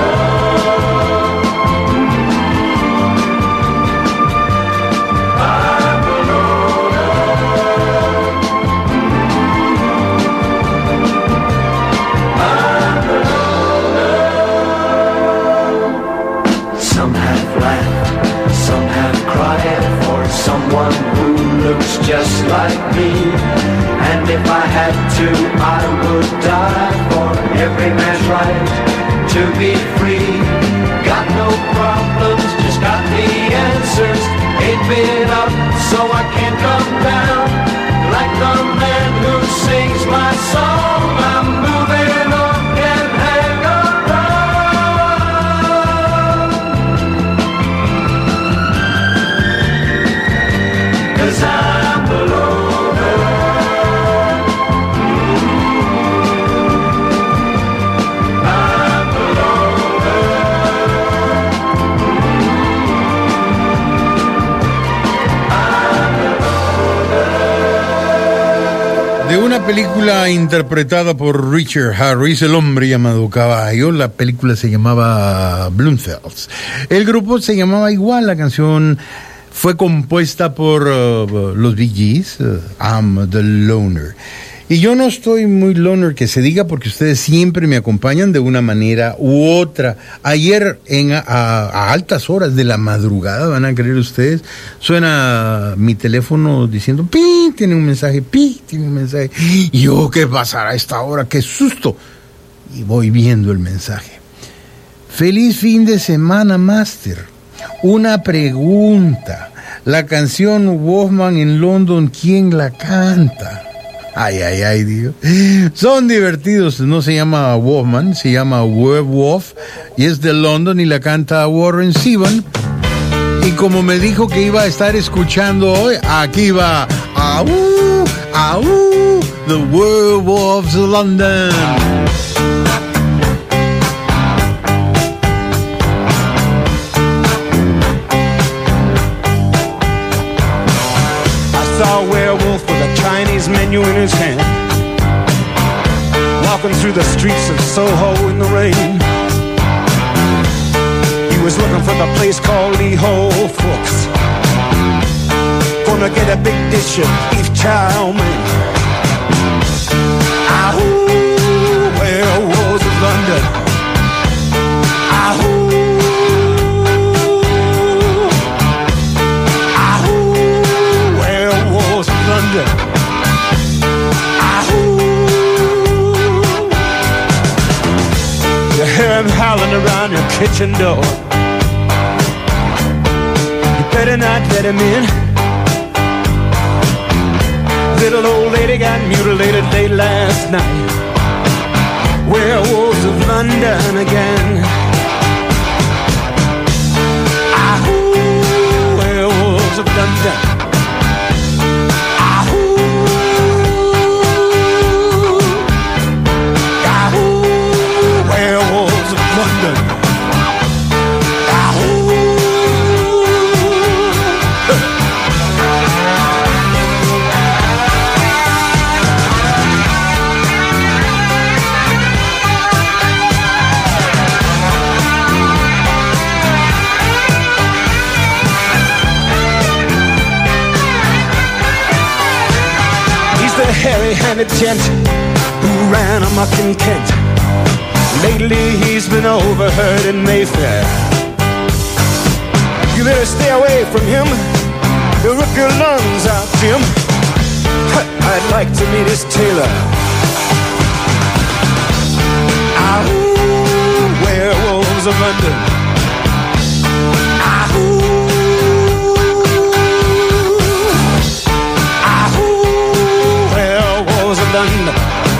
Just like me, and if I had to, I would die for every man's right to be free. Got no problems, just got the answers. Ain't been up, so I can't come down. Like the man who sings my song, I'm moving on, can't hang around. 'Cause I'm the loner. I'm the loner. I'm the loner. De una película interpretada por Richard Harris, El hombre llamado caballo. La película se llamaba Bloomfields. El grupo se llamaba igual, la canción fue compuesta por los Bee Gees, I'm the Loner. Y yo no estoy muy loner que se diga, porque ustedes siempre me acompañan de una manera u otra. Ayer a altas horas de la madrugada, van a creer ustedes, suena mi teléfono diciendo pi, tiene un mensaje, pi, tiene un mensaje. Y yo, ¿qué pasará a esta hora? ¡Qué susto! Y voy viendo el mensaje. Feliz fin de semana, Master. Una pregunta. La canción Wolfman en London, ¿quién la canta? Ay, Dios. Son divertidos. No se llama Wolfman, se llama Werewolf. Y es de London y la canta Warren Zevon. Y como me dijo que iba a estar escuchando hoy, aquí va. Au, au, The Werewolves of London. Saw a werewolf with a Chinese menu in his hand, walking through the streets of Soho in the rain. He was looking for the place called Lee Ho Fooks, gonna get a big dish of beef chow mein. Ahoo, werewolves of London. Ahoo. London. kitchen door. You better not let him in. Little old lady got mutilated late last night. Werewolves of London again. Ahoo, werewolves of London. Ahoo, ahoo, werewolves of London. Hairy-handed gent who ran amok in Kent. Lately he's been overheard in Mayfair. You better stay away from him. He'll rip your lungs out, Jim. I'd like to meet his tailor. Ahoo, werewolves of London. Ahoo. London.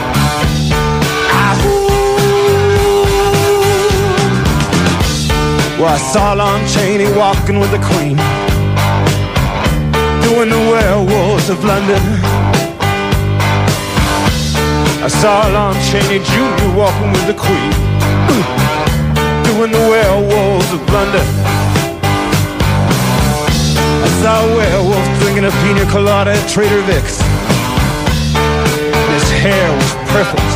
Well, I saw Lon Chaney walking with the Queen, doing the werewolves of London. I saw Lon Chaney Jr. walking with the Queen, doing the werewolves of London. I saw a werewolf drinking a pina colada at Trader Vic's. His hair was perfect.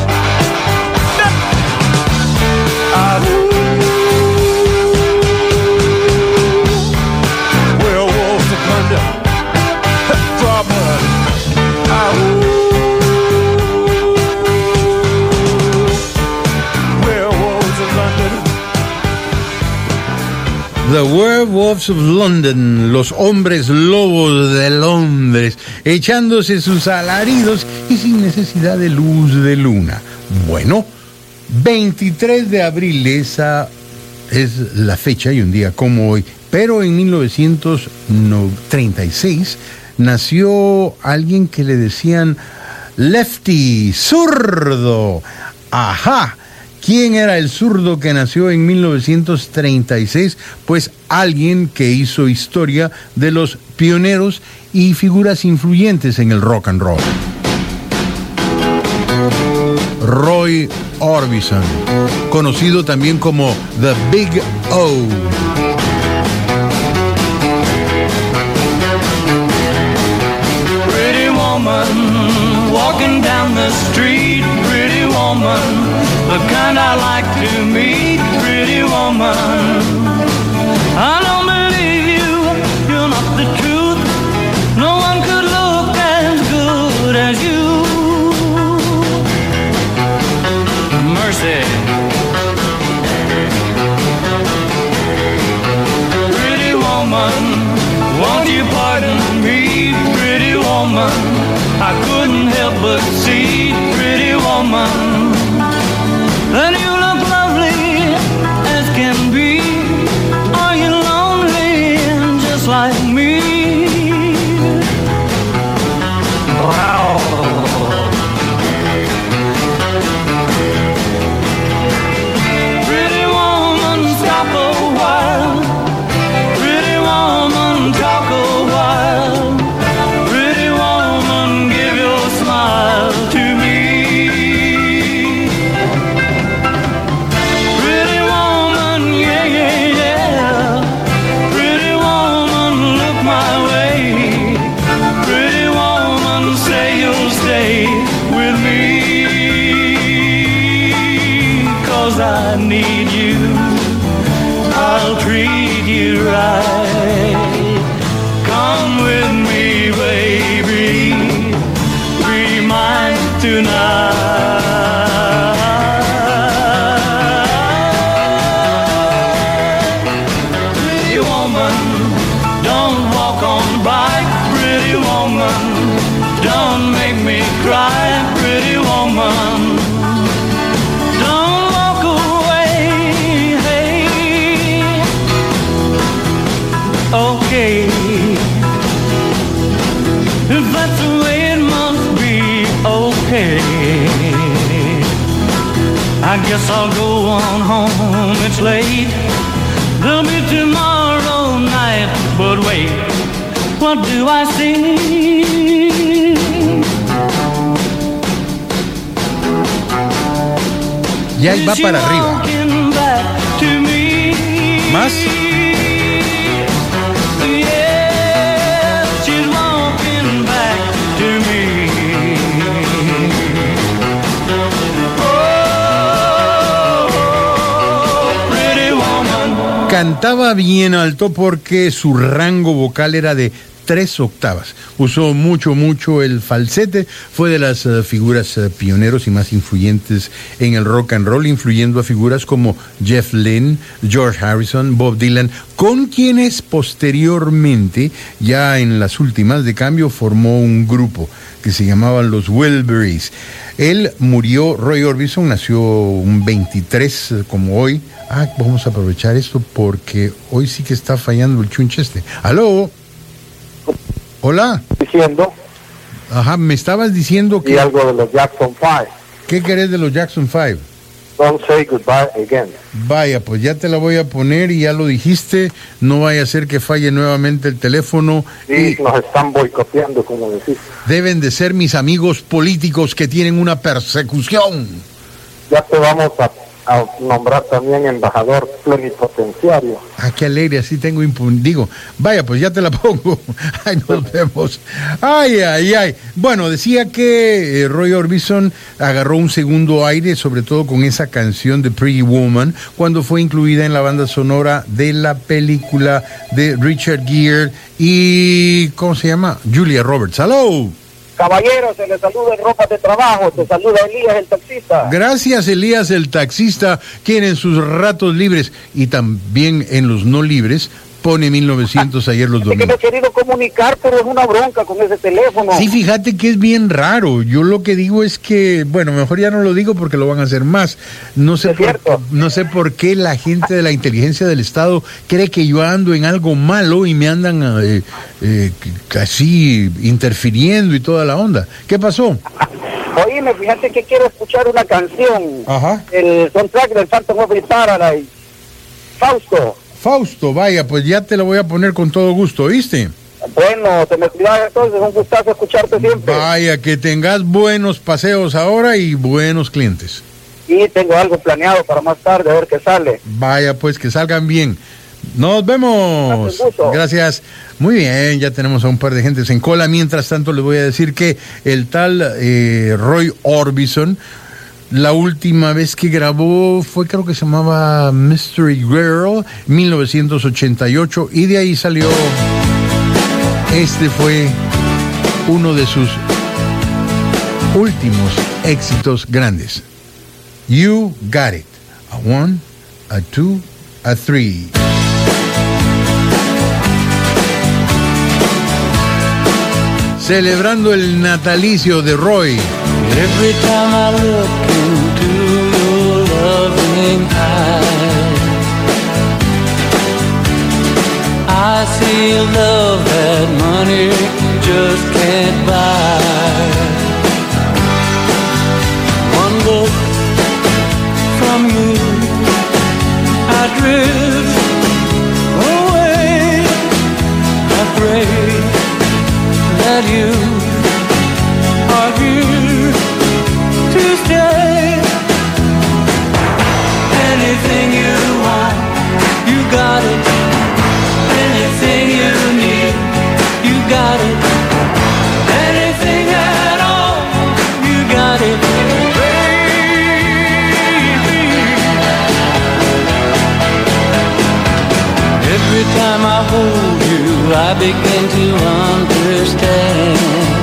Werewolves of London. Draw blood. Werewolves of London. The Werewolves of London, los hombres lobos de Londres, echándose sus alaridos y sin necesidad de luz de luna. Bueno, 23 de abril, esa es la fecha y un día como hoy, pero en 1936 nació alguien que le decían Lefty, zurdo. Ajá. ¿Quién era el zurdo que nació en 1936? Pues alguien que hizo historia de los pioneros y figuras influyentes en el rock and roll. Roy Orbison, conocido también como The Big O. Pretty woman, walking down the street, pretty woman, the kind I like to meet, pretty woman. I don't believe you, you're not the truth. No one could look as good as you. Mercy. Pretty woman, won't you pardon me, pretty woman? I couldn't help but see, pretty woman, that you look lovely as can be. Are you lonely just like me? Wow. Pretty woman, stop a while. Pretty woman, talk a while. Pretty woman, give your smile to me. Pretty woman, yeah, yeah, yeah. Pretty woman, look my way. Pretty woman, say you'll stay with me. 'Cause I need you, I'll treat you right. Come with me, baby, be mine tonight. Pretty woman, don't walk on by. Pretty woman, don't make me cry. Pretty woman, don't walk away. Hey, okay. If that's the way it must be, okay. I guess I'll go on home, it's late. There'll be tomorrow night, but wait, what do I see? Ya va para arriba. ¿Más? Cantaba bien alto porque su rango vocal era de 3 octavas. Usó mucho el falsete. Fue de las figuras pioneros y más influyentes en el rock and roll, influyendo a figuras como Jeff Lynne, George Harrison, Bob Dylan, con quienes posteriormente, ya en las últimas de cambio, formó un grupo que se llamaban los Wilburys. Él murió, Roy Orbison nació un 23 como hoy. Vamos a aprovechar esto porque hoy sí que está fallando el chunche este. ¡Aló! Hola. Diciendo. Ajá, me estabas diciendo que... Y algo de los Jackson 5. ¿Qué querés de los Jackson 5? Don't say goodbye again. Vaya, pues ya te la voy a poner y ya lo dijiste. No vaya a ser que falle nuevamente el teléfono. Sí, nos están boicoteando, como decís. Deben de ser mis amigos políticos que tienen una persecución. Ya te vamos a nombrar también embajador plenipotenciario. Qué alegre, así tengo digo, vaya, pues ya te la pongo. Ay, nos vemos. Ay. Bueno, decía que Roy Orbison agarró un segundo aire, sobre todo con esa canción de Pretty Woman, cuando fue incluida en la banda sonora de la película de Richard Gere y, ¿cómo se llama? Julia Roberts. ¡Hello! Caballero, se le saluda en ropa de trabajo, te saluda Elías el taxista. Gracias, Elías el taxista, quien en sus ratos libres y también en los no libres pone 1900 ayer los domingos. Es que me he querido comunicar, pero es una bronca con ese teléfono. Sí, fíjate que es bien raro. Yo lo que digo es que, bueno, mejor ya no lo digo porque lo van a hacer más. No sé por qué la gente de la inteligencia del Estado cree que yo ando en algo malo y me andan así interfiriendo y toda la onda. ¿Qué pasó? Oíme, fíjate que quiero escuchar una canción. Ajá. El soundtrack del Phantom of the Paradise. Fausto, vaya, pues ya te lo voy a poner con todo gusto, ¿oíste? Bueno, te me cuidas entonces, un gustazo escucharte siempre. Vaya, que tengas buenos paseos ahora y buenos clientes. Y tengo algo planeado para más tarde, a ver qué sale. Vaya, pues que salgan bien. Nos vemos. Gracias. Muy bien, ya tenemos a un par de gentes en cola. Mientras tanto, les voy a decir que el tal Roy Orbison, la última vez que grabó fue, creo que se llamaba Mystery Girl, 1988, y de ahí salió, este fue uno de sus últimos éxitos grandes. You Got It, a 1, a 2, a 3. Celebrando el natalicio de Roy. Every time I look into your loving eyes, I see a love that money just can't buy. One look from you, I drift away. I pray that you are here to stay. Anything you want, you got it. Anything you need, you got it. Anything at all, you got it. Baby, every time I hold you, I begin to understand.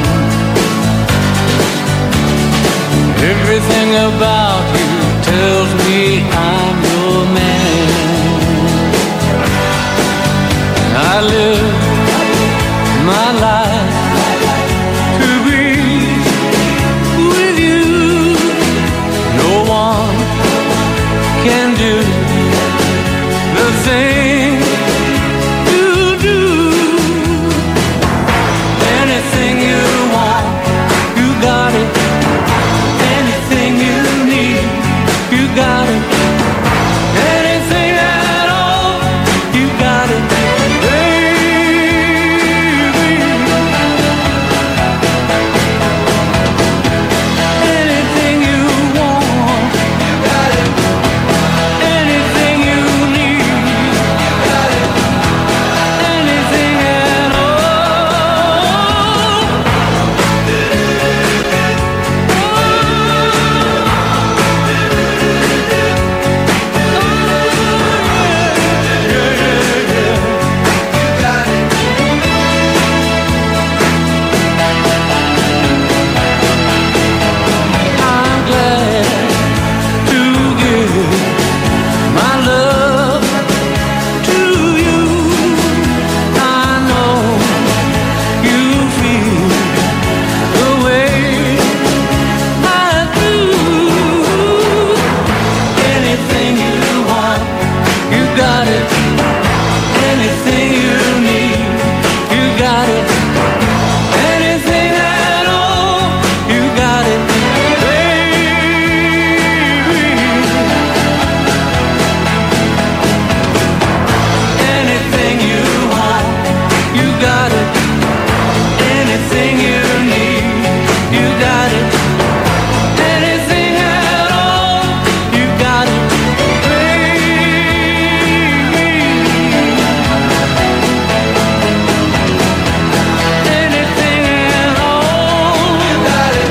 Everything about you tells me I'm your man. I live my life to be with you. No one can do the thing you do. anything you need, you got it. Anything at all, you got it, baby. Anything you want, you got it. Anything you need, you got it. Anything at all, you got it, baby. Anything at all, you got it,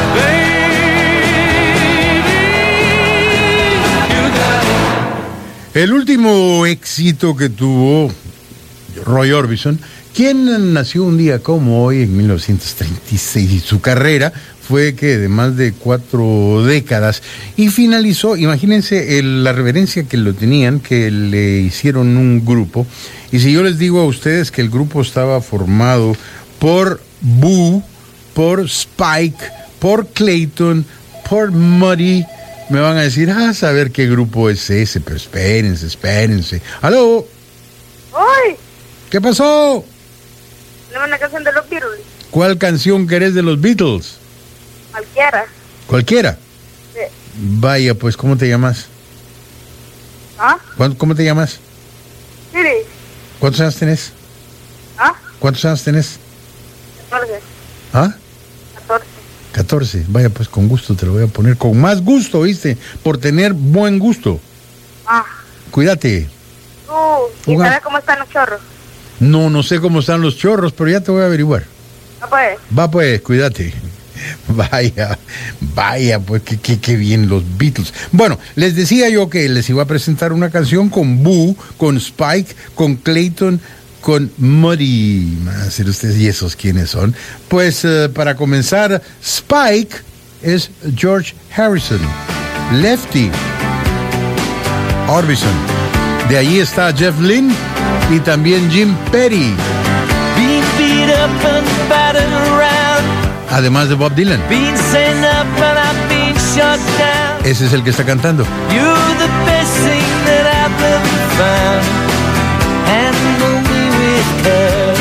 baby. You got it. El último éxito que tuvo Roy Orbison, quien nació un día como hoy en 1936, y su carrera fue que de más de 4 décadas, y finalizó, imagínense la reverencia que lo tenían, que le hicieron un grupo. Y si yo les digo a ustedes que el grupo estaba formado por Boo, por Spike, por Clayton, por Muddy, me van a decir, saber qué grupo es ese, pero espérense. ¡Aló! ¡Ay! ¿Qué pasó? Una canción de los Beatles. ¿Cuál canción querés de los Beatles? Cualquiera. ¿Cualquiera? Sí. Vaya, pues, ¿cómo te llamas? ¿Ah? ¿Cómo te llamas? Siri. ¿Cuántos años tenés? ¿Ah? ¿Cuántos años tenés? 14. ¿Ah? 14. Vaya, pues, con gusto te lo voy a poner. Con más gusto, ¿viste? Por tener buen gusto. Ah. Cuídate. ¿Y sabes cómo están los chorros? No sé cómo están los chorros, pero ya te voy a averiguar. Va pues, cuídate. Vaya, pues qué bien los Beatles. Bueno, les decía yo que les iba a presentar una canción con Boo, con Spike, con Clayton, con Muddy. Van a ser ustedes, ¿y esos quiénes son? Pues para comenzar, Spike es George Harrison, Lefty Orbison. De allí está Jeff Lynne y también Jim Petty. Being beat up and battered around. Además de Bob Dylan. Being sent up and I've been shut down. Ese es el que está cantando. You're the best thing that I've ever found. Handle me with care.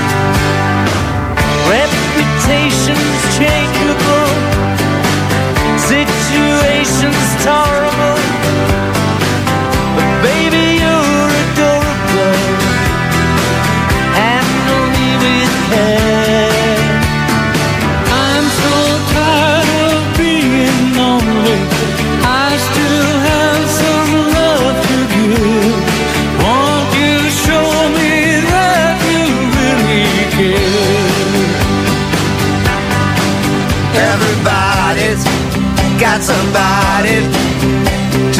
Reputation's changeable. Situation's tolerable. But baby, you're adorable. Handle me with care. I'm so tired of being lonely. I still have some love to give. Won't you show me that you really care? Everybody's got somebody to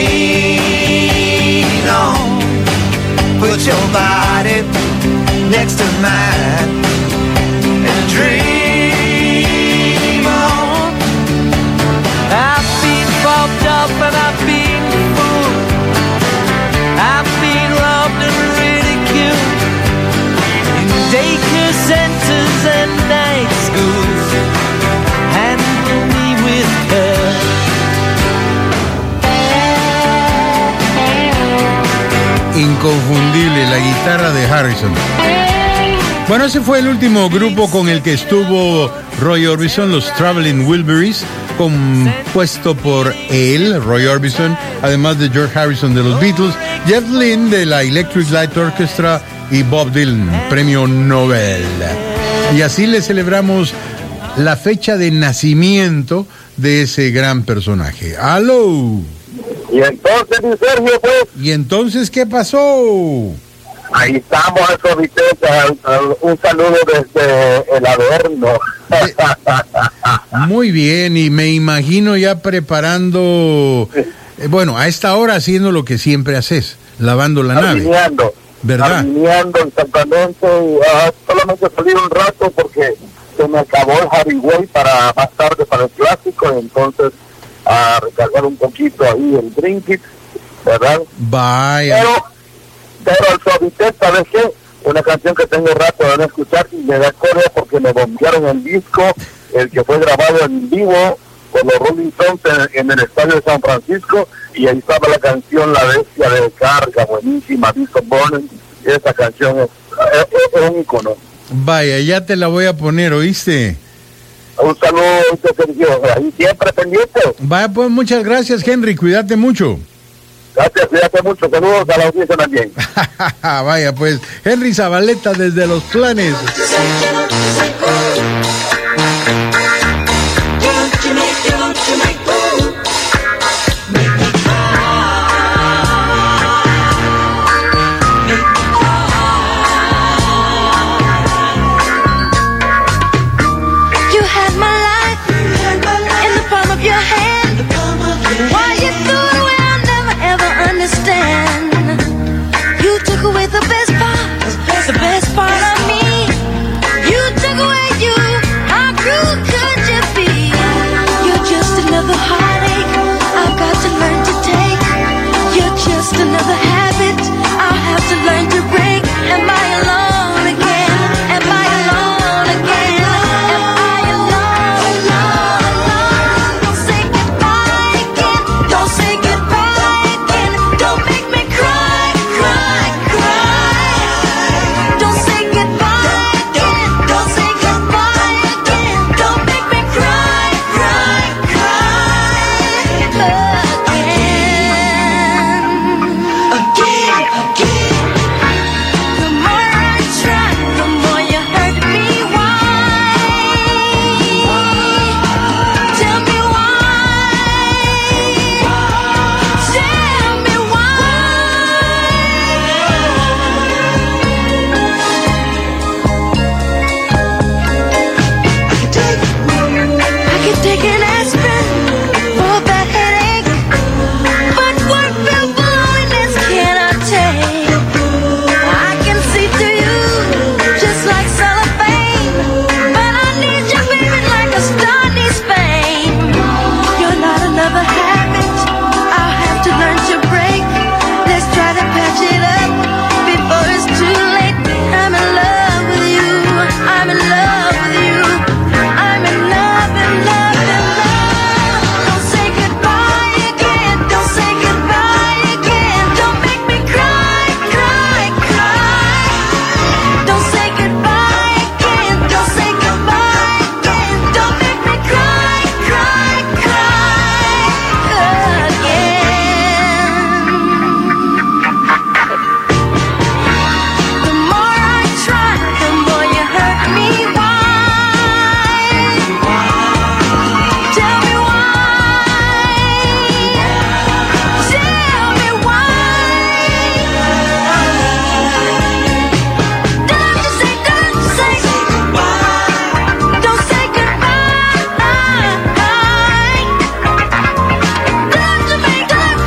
lean on. Put your body next to mine and dream on. I've been bobbed up and I've been fooled. I've been robbed and ridiculed in daycare centers and night schools. Handle me with care. Inconfundible, la guitarra de Harrison. Bueno, ese fue el último grupo con el que estuvo Roy Orbison, los Traveling Wilburys, compuesto por él, Roy Orbison, además de George Harrison de los Beatles, Jeff Lynne de la Electric Light Orchestra y Bob Dylan, premio Nobel. Y así le celebramos la fecha de nacimiento de ese gran personaje. ¡Aló! Y entonces, mi Sergio, pues... ¿Y entonces qué pasó? Ahí estamos, eso, Vicente, un saludo desde el Averno. Muy bien, y me imagino ya preparando, bueno, a esta hora haciendo lo que siempre haces, lavando la nave. ¿Verdad? Alineando, exactamente. Solamente salí un rato porque se me acabó el Harry Way para más tarde para el clásico, entonces a recargar un poquito ahí el Drinkit, ¿verdad? Vaya. Pero el suavité, ¿sabes qué? Una canción que tengo rato de no escuchar y me da cólera porque me bombearon el disco, el que fue grabado en vivo por los Rolling Stones en el estadio de San Francisco, y ahí estaba la canción La Bestia de Carga, buenísima, disco Burning, y esta canción es un icono. Vaya, ya te la voy a poner, ¿oíste? Un saludo, Sergio, ahí siempre pendiente. Vaya, pues muchas gracias, Henry, cuídate mucho. Gracias, cuídate mucho, saludos a la audiencia también. Vaya, pues, Henry Zabaleta desde Los Planes. The best part of me, you took away you. How cruel could you be? You're just another heartache I've got to learn to take. You're just another habit I'll have to learn to break. Am I alone again? Am I alone again? Am I alone, alone? Don't say goodbye again. Don't say goodbye again. Don't make me cry, cry, cry. Don't say goodbye again. Don't say goodbye again. Don't make me cry, cry, cry again, again. The more I try, the more you hurt me. Why? Tell me why. Tell me I could take an aspirin for a bad headache, but what real loneliness can I take? I can see through you just like cellophane, but I need you, baby, like a star needs fame. You're not another habit I'll have to learn to break. Let's try to patch it up before it's too late. I'm in love with you. I'm in love with you. I'm in love, in love, in love. Don't say goodbye again. Don't say goodbye again. Don't make me cry, cry, cry. Don't say goodbye again. Don't say goodbye again. Don't make me cry, cry, cry again. The more I try, the more you hurt me. Why? Tell me why. Tell me why. Don't you say goodbye. Don't say goodbye. Don't you make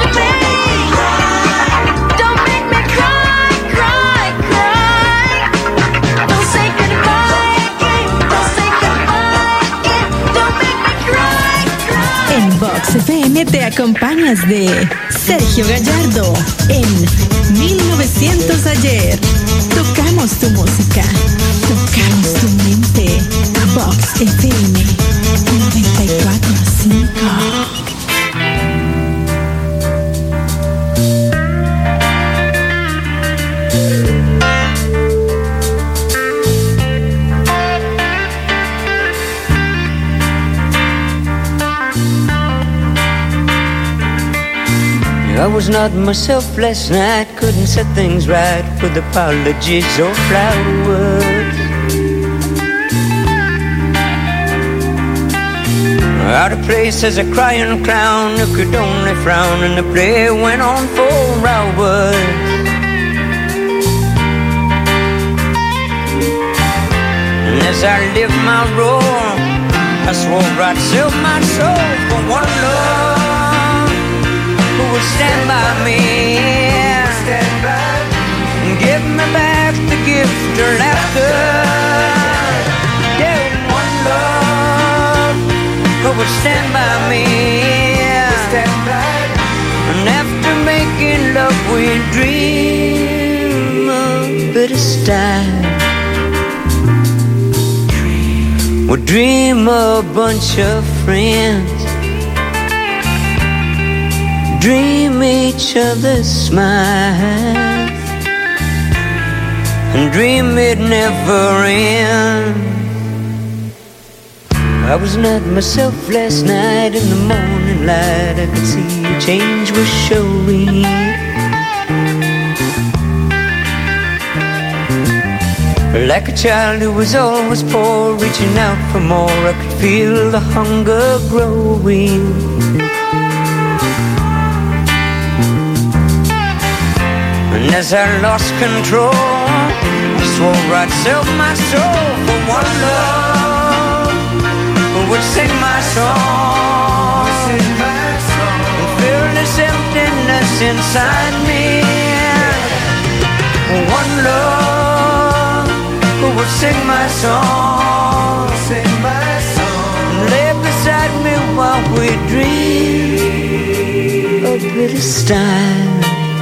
Don't make me cry, cry, cry. Don't say goodbye again. Don't say goodbye again. Don't make me cry, cry. En Vox FM te acompañas de Sergio Gallardo en 1900 ayer. Tocamos tu música, tocamos tu mente. Vox FM 94.5. I was not myself last night, couldn't set things right with apologies or flowers. Out of place as a crying clown who could only frown, and the play went on for hours. And as I lived my role, I swore I'd sell my soul for one love who would stand by me, and give me back the gift of laughter. Yeah, one love who would stand by me, and after making love we dream of better style. We dream of a bunch of friends, dream each other's smiles, and dream it never ends. I was not myself last night. In the morning light I could see a change was showing. Like a child who was always poor, reaching out for more, I could feel the hunger growing. And as I lost control, I swore I'd sell my soul for one love who would sing my song, and fill this emptiness inside me. One love who would sing my song, and lay beside me while we dream a bit of style.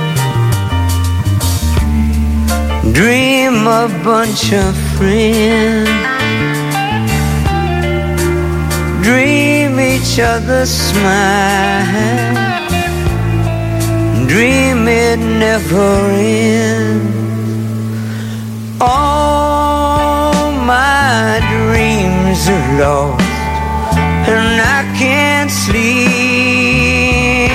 Dream a bunch of friends, dream each other's smile, dream it never ends. All my dreams are lost and I can't sleep,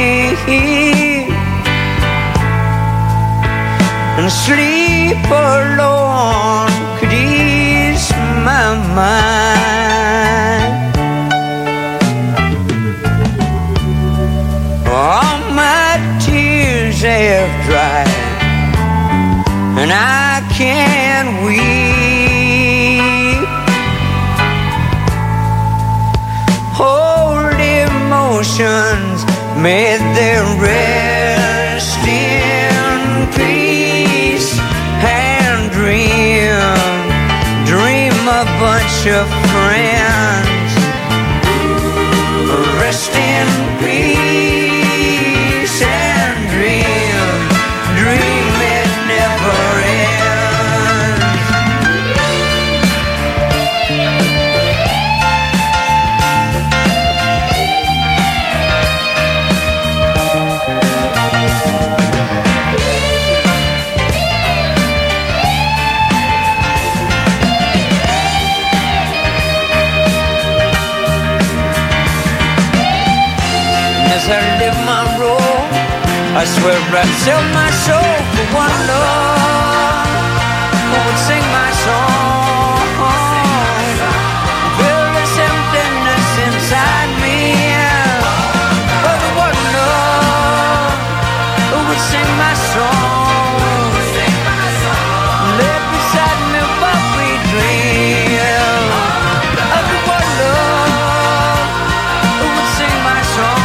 and sleep alone could ease my mind. All my tears have dried and I can't weep. Old emotions made their rest in peace, and dream a bunch of friends. Rest in peace and dream it never ends. As I live my role, I swear I'd sell my soul for one love who would sing my song, fill this emptiness inside me. For the one love who would sing my song, lay beside me while we dream of the one love who would sing my song.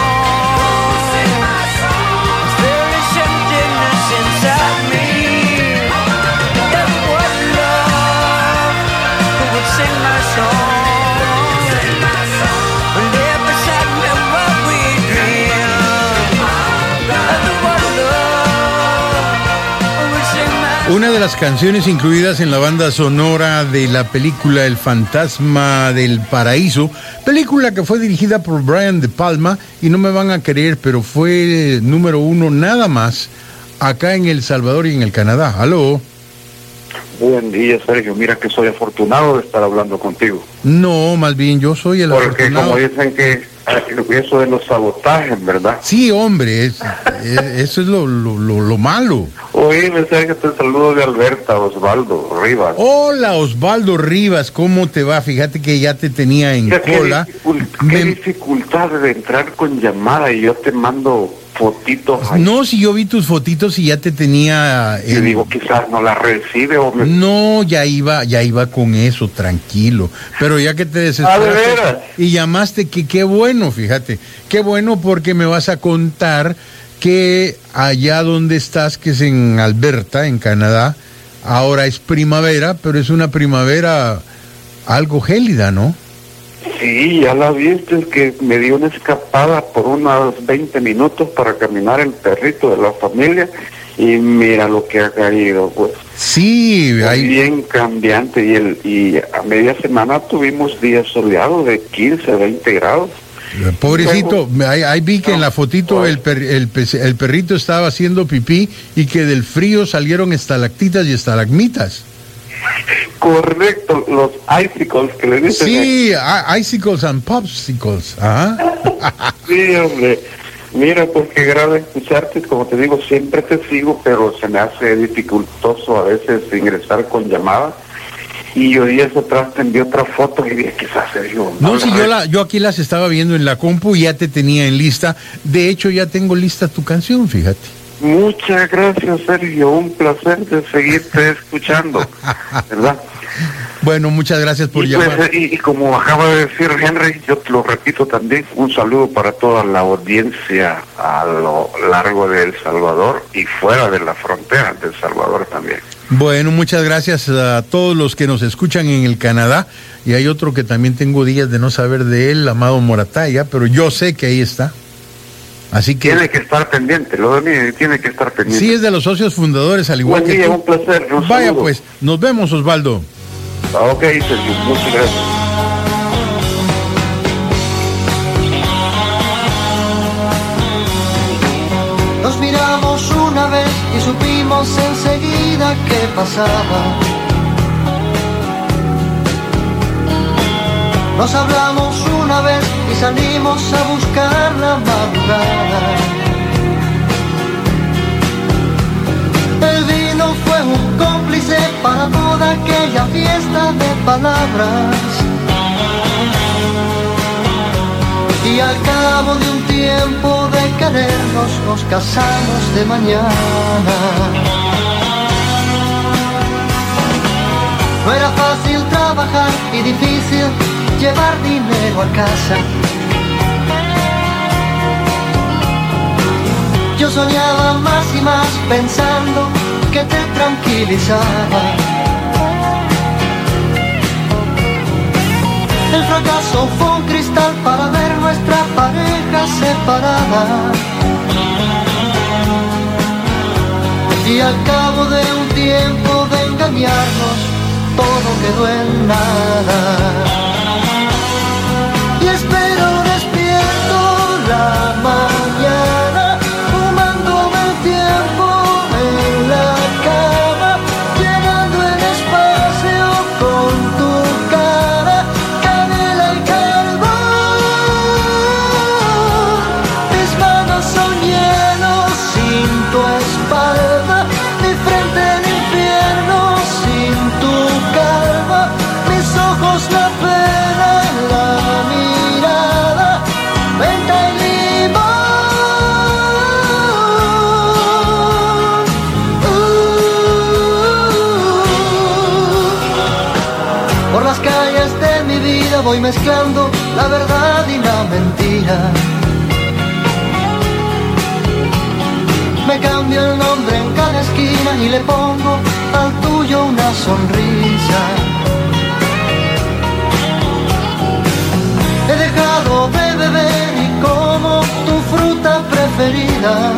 Una de las canciones incluidas en la banda sonora de la película El Fantasma del Paraíso, película que fue dirigida por Brian De Palma, y no me van a creer, pero fue número 1 nada más acá en El Salvador y en el Canadá. ¿Aló? Buen día, Sergio. Mira que soy afortunado de estar hablando contigo. No, más bien yo soy el afortunado. Porque como dicen que eso de los sabotajes, ¿verdad? Sí, hombre, eso es lo malo. Oye, Sergio, te saludo de Alberta, Osvaldo Rivas. Hola, Osvaldo Rivas, ¿cómo te va? Fíjate que ya te tenía en cola. Qué dificultad de entrar con llamada y yo te mando fotitos ahí. No, si yo vi tus fotitos y ya te tenía... Te digo, quizás no las recibe o me... No, ya iba con eso, tranquilo. Pero ya que te desesperaste y llamaste, que qué bueno, fíjate. Qué bueno, porque me vas a contar que allá donde estás, que es en Alberta, en Canadá, ahora es primavera, pero es una primavera algo gélida, ¿no? Sí, ya la viste, que me dio una escapada por unos 20 minutos para caminar el perrito de la familia y mira lo que ha caído, pues. Sí, bien cambiante y a media semana tuvimos días soleados de 15, 20 grados Pobrecito, ahí vi que en la fotito el perrito estaba haciendo pipí y que del frío salieron estalactitas y estalagmitas. Correcto, los icicles que le dicen. Sí, icicles and popsicles. Ajá. Sí, hombre. Mira, pues qué grave escucharte, como te digo, siempre te sigo, pero se me hace dificultoso a veces ingresar con llamadas. Y hoy días atrás te envié otra foto y dije, quizás Sergio. No, si yo aquí las estaba viendo en la compu y ya te tenía en lista. De hecho, ya tengo lista tu canción, fíjate. Muchas gracias, Sergio. Un placer de seguirte escuchando, ¿verdad? Bueno, muchas gracias por llamar. Pues, y como acaba de decir Henry, yo te lo repito también, un saludo para toda la audiencia a lo largo de El Salvador y fuera de la frontera de El Salvador también. Bueno, muchas gracias a todos los que nos escuchan en el Canadá. Y hay otro que también tengo días de no saber de él, Amado Morataya, pero yo sé que ahí está. Así que tiene que estar pendiente, lo de mí tiene que estar pendiente. Sí, es de los socios fundadores, al igual Buen que día, tú. un placer. Vaya pues, nos vemos, Osvaldo. Ok, Sergio, muchas gracias. Nos miramos una vez y supimos enseguida qué pasaba. Nos hablamos una vez y salimos a buscar la madrugada. El vino fue un cómplice para toda aquella fiesta de palabras. Y al cabo de un tiempo de querernos, nos casamos de mañana. No era fácil trabajar y difícil llevar dinero a casa. Yo soñaba más y más pensando que te tranquilizaba. El fracaso fue un cristal para ver nuestra pareja separada. Y al cabo de un tiempo de engañarnos, todo quedó en nada. Y espero despierto la mañana, fumándome el tiempo en la cama, llenando el espacio con tu cara, canela y carbón. Mis manos son hielos sin tu espalda, mi frente el infierno sin tu calma, mis ojos la pena, la mirada, venta y limón. Por las calles de mi vida voy mezclando la verdad y la mentira. Me cambio el nombre en cada esquina y le pongo al tuyo una sonrisa. He dejado de beber y como tu fruta preferida.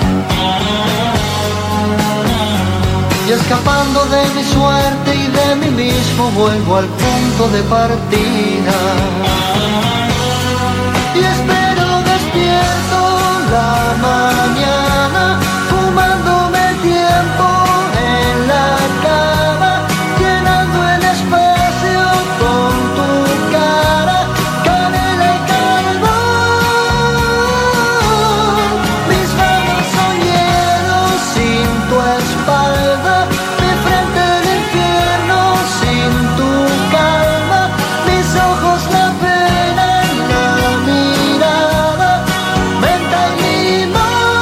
Y escapando de mi suerte y de mí mismo vuelvo al punto de partida. Y espero despierto la mañana, fumándome el tiempo en la cama, llenando el espacio con tu cara, canela y carbón. Mis manos son hielo sin tu espalda, mi frente el infierno sin tu calma, mis ojos la pena y la mirada, menta y limón.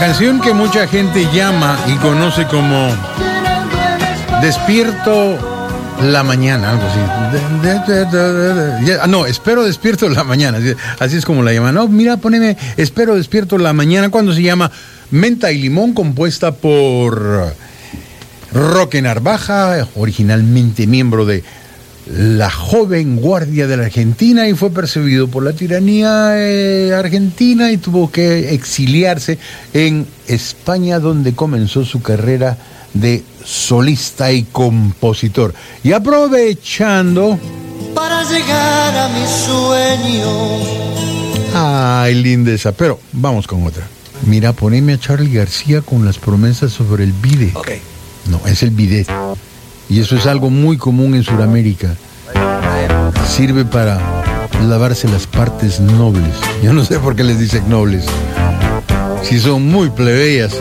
canción que mucha gente llama y conoce como Despierto la mañana, algo así. No, espero despierto la mañana, así es como la llaman. No, mira, poneme espero despierto la mañana, cuando se llama Menta y Limón, compuesta por Roque Narvaja, originalmente miembro de la joven guardia de la Argentina, y fue perseguido por la tiranía argentina y tuvo que exiliarse en España, donde comenzó su carrera de solista y compositor. Y aprovechando para llegar a mis sueños. Ay, linda esa, pero vamos con otra. Mira, poneme a Charly García con Las promesas sobre el bidet. Ok. No, es el bidet. Y eso es algo muy común en Sudamérica. Sirve para lavarse las partes nobles. Yo no sé por qué les dicen nobles, si son muy plebeyas.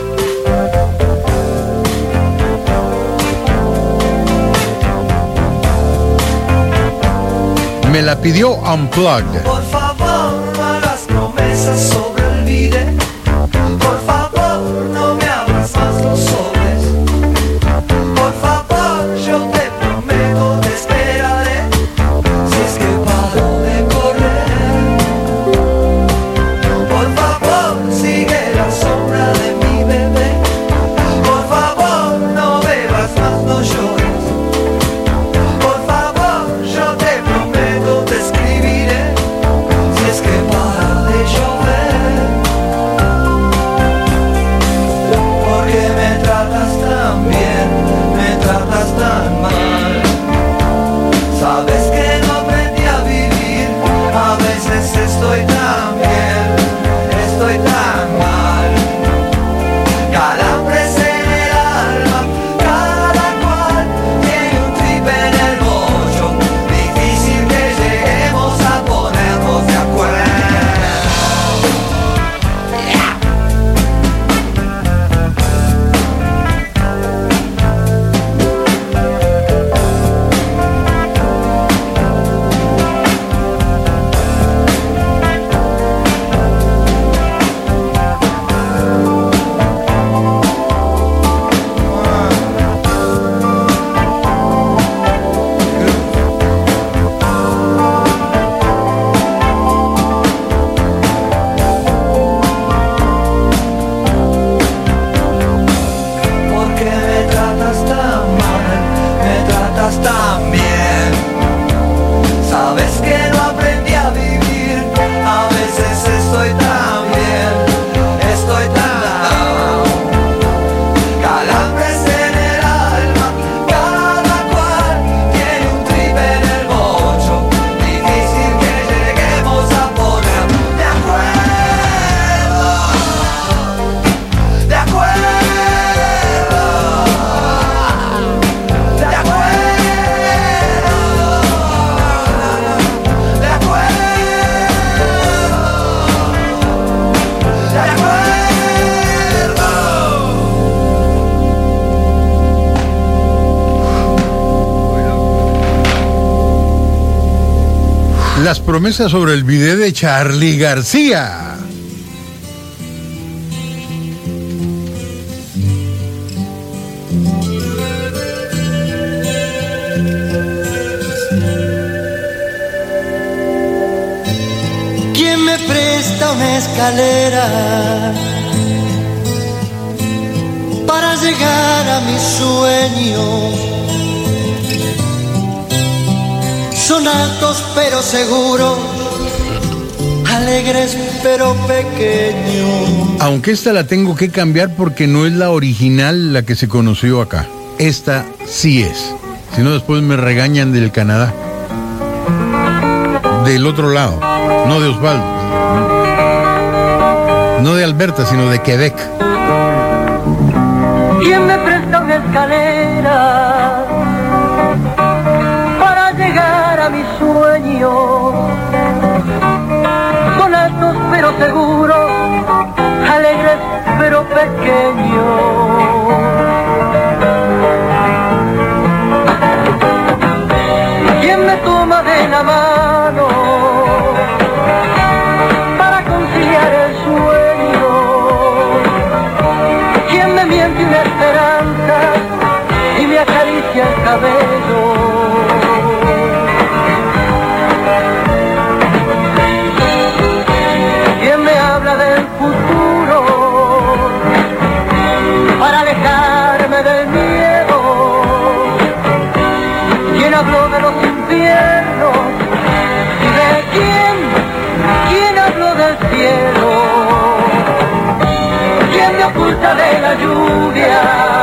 Me la pidió Unplugged. Por favor, no hagas promesas sobre el bidet. Por favor, no me abras más los sobres. Por favor, yo te prometo, te esperaré. Si es que paro de correr. Por favor, sigue la sombra de mi bebé. Por favor, no bebas más, no llores. Por favor, yo te prometo, te escribiré. Si es que para de llover. Porque me tratas tan bien, me tratas tan mal. Sabes que no aprendí a vivir. A veces estoy tan bien, estoy tan mal. Calambres en el alma, cada cual tiene un trip en el bollo. Difícil que lleguemos a ponernos de acuerdo. Porque me tratas tan mal, me tratas tan bien. Sabes que no aprendí a vivir. A veces estoy tan bien, estoy tan down. Calambres en el alma, cada cual tiene un trip en el bocho. Difícil que lleguemos a poner de acuerdo. De acuerdo. De acuerdo. De acuerdo. De acuerdo. Las promesas sobre el bidet de Charly García. ¿Quién me presta una escalera para llegar a mis sueños? Son altos pero seguros, alegres pero pequeños. Aunque esta la tengo que cambiar porque no es la original, la que se conoció acá. Esta sí es. Si no, después me regañan del Canadá. Del otro lado. No de Osvaldo. No de Alberta, sino de Quebec. ¿Quién me presta una escalera para llegar a mis sueños? Son altos pero seguros, alegres pero pequeños. ¿Quién me toma de la mano para conciliar el sueño? al cielo? ¿Quién me oculta de la lluvia?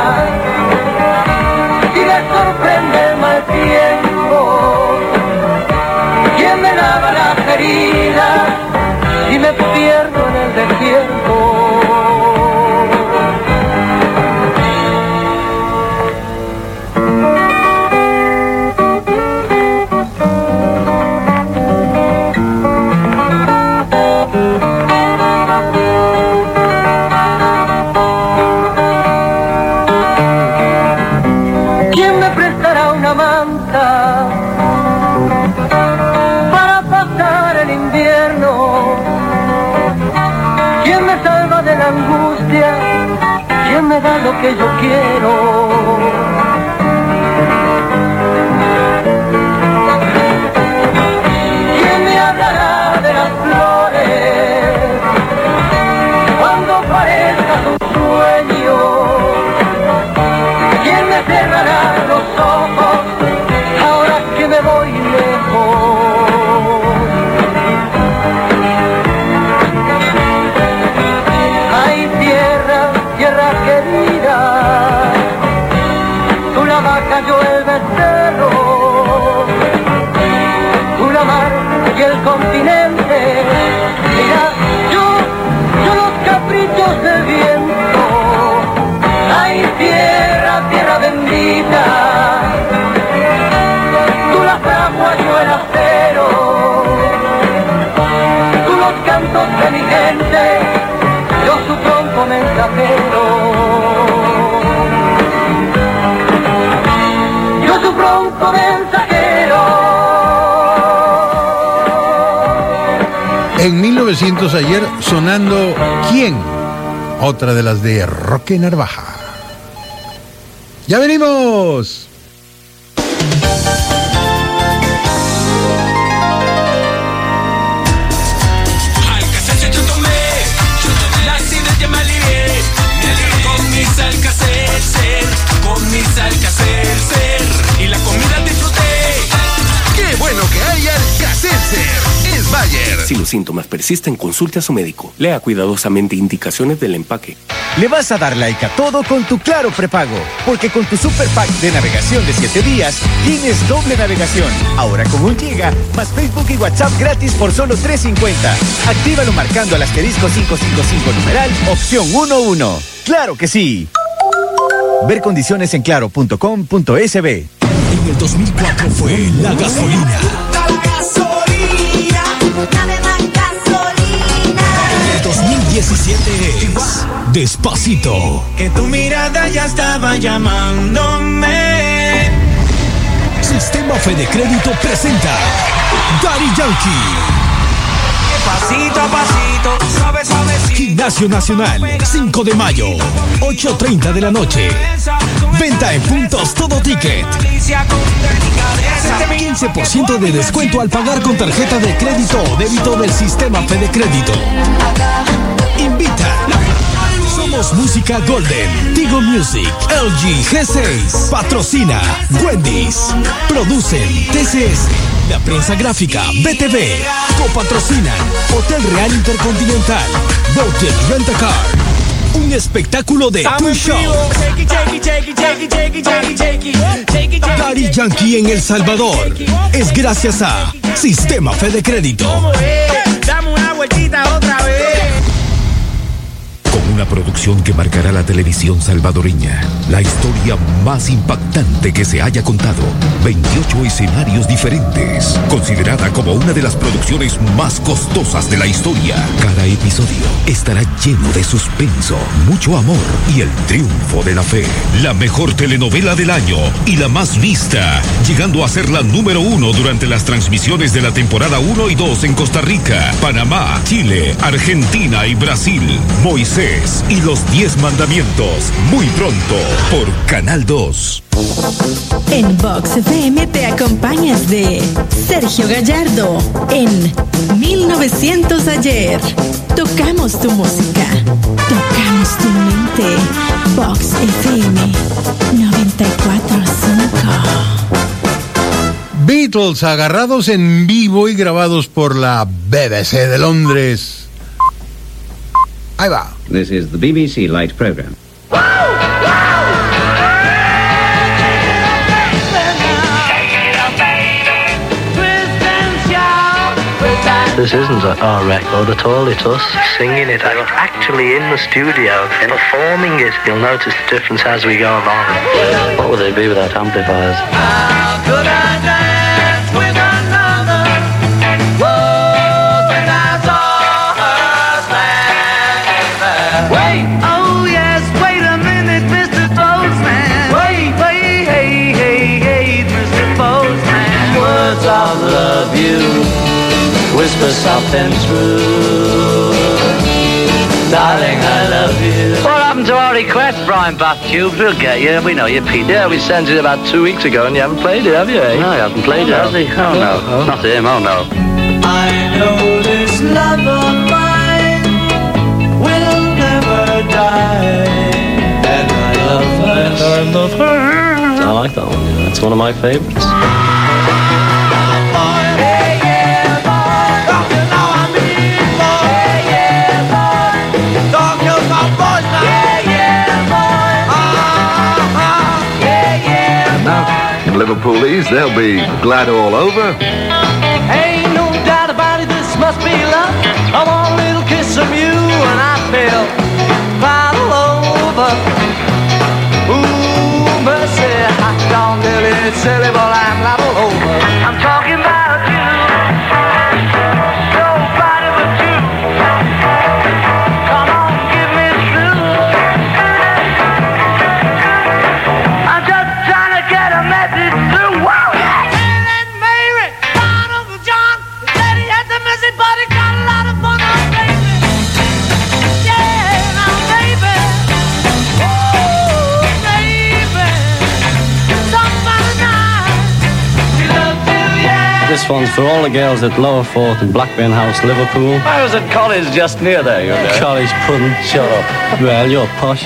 Si me sorprende el mal tiempo, ¿quién me lava las heridas si me pierdo en el desierto? Para pasar el invierno, ¿quién me salva de la angustia? ¿Quién me da lo que yo quiero? ¿Quién me hablará de las flores cuando parezca un sueño? ¿Quién me cerrará los ojos ahora que me voy lejos? Ay, tierra, tierra querida, tú la vaca, yo el becerro, tú la mar y el continente. Mira, yo los caprichos del viento. Ay, tierra, tierra bendita, tú la fragua, yo el acero, tú los cantos de mi gente, yo su tronco mensajero, yo su tronco mensajero. En 1900 ayer, sonando ¿Quién? Otra de las de Roque Narvaja. ¡Ya venimos! Alka-Seltzer yo tomé las ideas ya me alivié. Con mis Alka-Seltzer, con mis Alka-Seltzer, y la comida disfruté. ¡Qué bueno que hay Alka-Seltzer! Es Bayer. Si los síntomas persisten, consulte a su médico. Lea cuidadosamente indicaciones del empaque. Le vas a dar like a todo con tu Claro Prepago, porque con tu Super Pack de navegación de 7 días, tienes doble navegación. Ahora con 1 GB, más Facebook y WhatsApp gratis por solo $3.50. Actívalo marcando al asterisco 555 numeral, opción 11. ¡Claro que sí! Ver condiciones en claro.com.sb. En el 2004 fue la gasolina. En el 2017 es Despacito. Que tu mirada ya estaba llamándome. Sistema Fede Crédito presenta Daddy Yankee. Pasito a pasito, suave, suavecito. Gimnasio Nacional, 5 de mayo, 8:30 de la noche. Venta en puntos Todo Ticket. 15% de descuento al pagar con tarjeta de crédito o débito del Sistema Fede Crédito. Invita. Somos Música Golden, Tigo Music, LG, G6. Patrocina Wendy's. Producen TCS, La Prensa Gráfica, BTV. Copatrocinan Hotel Real Intercontinental, Boated Rent a Car. Un espectáculo de tu show. Daddy Yankee en El Salvador es gracias a Sistema Fede Crédito. Dame una vueltita otra vez. Con una producción que marcará la televisión salvadoreña, la historia más impactante que se haya contado, 28 escenarios diferentes, considerada como una de las producciones más costosas de la historia. Cada episodio estará lleno de suspenso, mucho amor y el triunfo de la fe. La mejor telenovela del año y la más vista, llegando a ser la número 1 durante las transmisiones de la temporada 1 y 2 en Costa Rica, Panamá, Chile, Argentina y Brasil. Moisés y los 10 mandamientos, muy pronto por Canal 2. En Vox FM te acompañas de Sergio Gallardo en 1900 ayer. Tocamos tu música, tocamos tu mente. Vox FM 94.5. Beatles agarrados en vivo y grabados por la BBC de Londres. Ahí va. This is the BBC Light Program. This isn't our record at all, it's us singing it. We're actually in the studio performing it. You'll notice the difference as we go along. What would they be without amplifiers? How could I dance with another? Oh, when I saw her standing there. Wait! Oh yes, wait a minute, Mr. Postman. Wait, hey, Mr. Postman. Words of love you whisper soft and true. Darling, I love you. What happened to our request, Brian Batcube? We'll get you. We know you, Pete. Yeah, we sent it about 2 weeks ago and you haven't played it, have you? Eh? No, you haven't played it, has he? Oh, no. Oh. Not him, oh, no. I know this love of mine will never die. And I love her. I like that one. Yeah. It's one of my favorites. Liverpoolese, they'll be glad all over. Ain't no doubt about it, this must be love. I want a little kiss from you and I feel right all over. Ooh, mercy, I don't really silly, but I'm right all over. I'm talking about you, nobody but you. Come on, give me through. I'm just trying to get a message through. Whoa! Everybody got a lot of fun on, baby. Yeah, now, baby. Oh, baby. Somebody nice. She loves you, yeah. This one's for all the girls at Lower Forth and Blackburn House, Liverpool. I was at college just near there, you know. College pudding, shut up. Well, you're posh.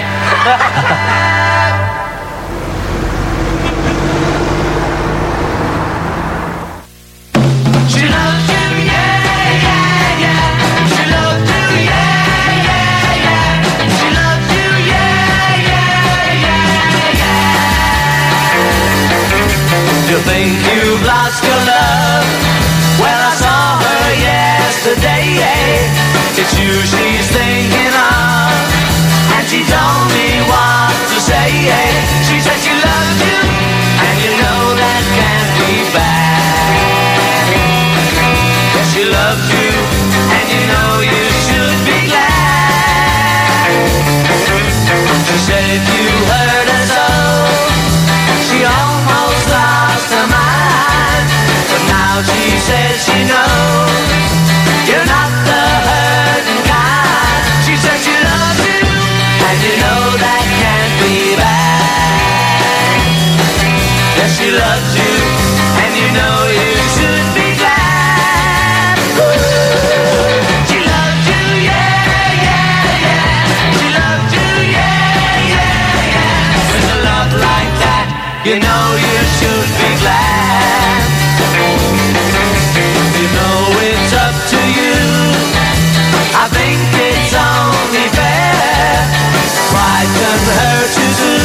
You think you've lost your love? Well, I saw her yesterday. It's you she's thinking of, and she told me what to say. She said she loves you, and you know that can't be bad. Yes, she loves you, and you know you should be glad. She said if you hurt her so, she almost lost her mind, but now she says she knows you're not the hurting kind. She says she loves you, and you know that can't be bad. Yes, she loves you, and you know you should be glad. She loves you, yeah, yeah, yeah. She loves you, yeah, yeah, yeah. With a love like that, you know you should be glad. You know it's up to you. I think it's only fair. Frighten her to do.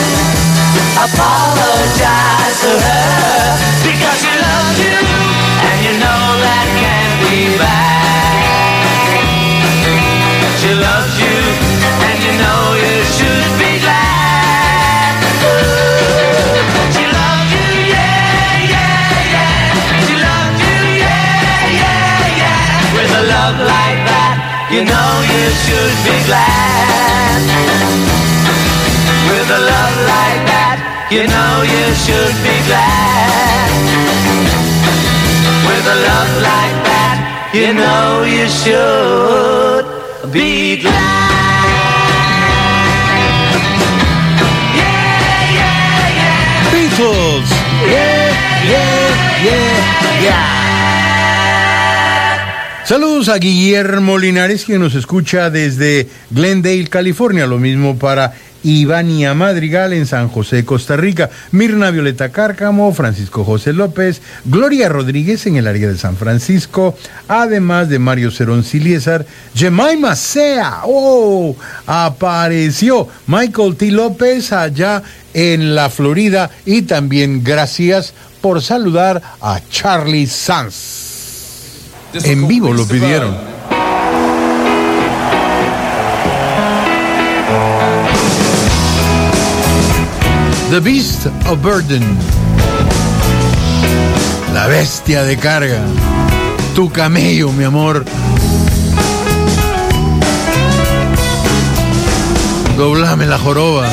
Apologize to her because she loves you, and you know that can't be bad. She loves you, and you know you should be glad. She loves you, yeah, yeah, yeah. She loves you, yeah, yeah, yeah. With a love like that, you know you should be glad. With a love like that, you know you should be glad. With a love like that, you know you should be glad. Beatles. Saludos a Guillermo Linares, que nos escucha desde Glendale, California. Lo mismo para Ivania Madrigal en San José, Costa Rica, Mirna Violeta Cárcamo, Francisco José López, Gloria Rodríguez en el área de San Francisco, además de Mario Cerón Siliesar, Jemima Sea, apareció Michael T. López allá en la Florida, y también gracias por saludar a Charlie Sanz. En vivo lo pidieron. The Beast of Burden, la bestia de carga, tu camello, mi amor. Doblame la joroba.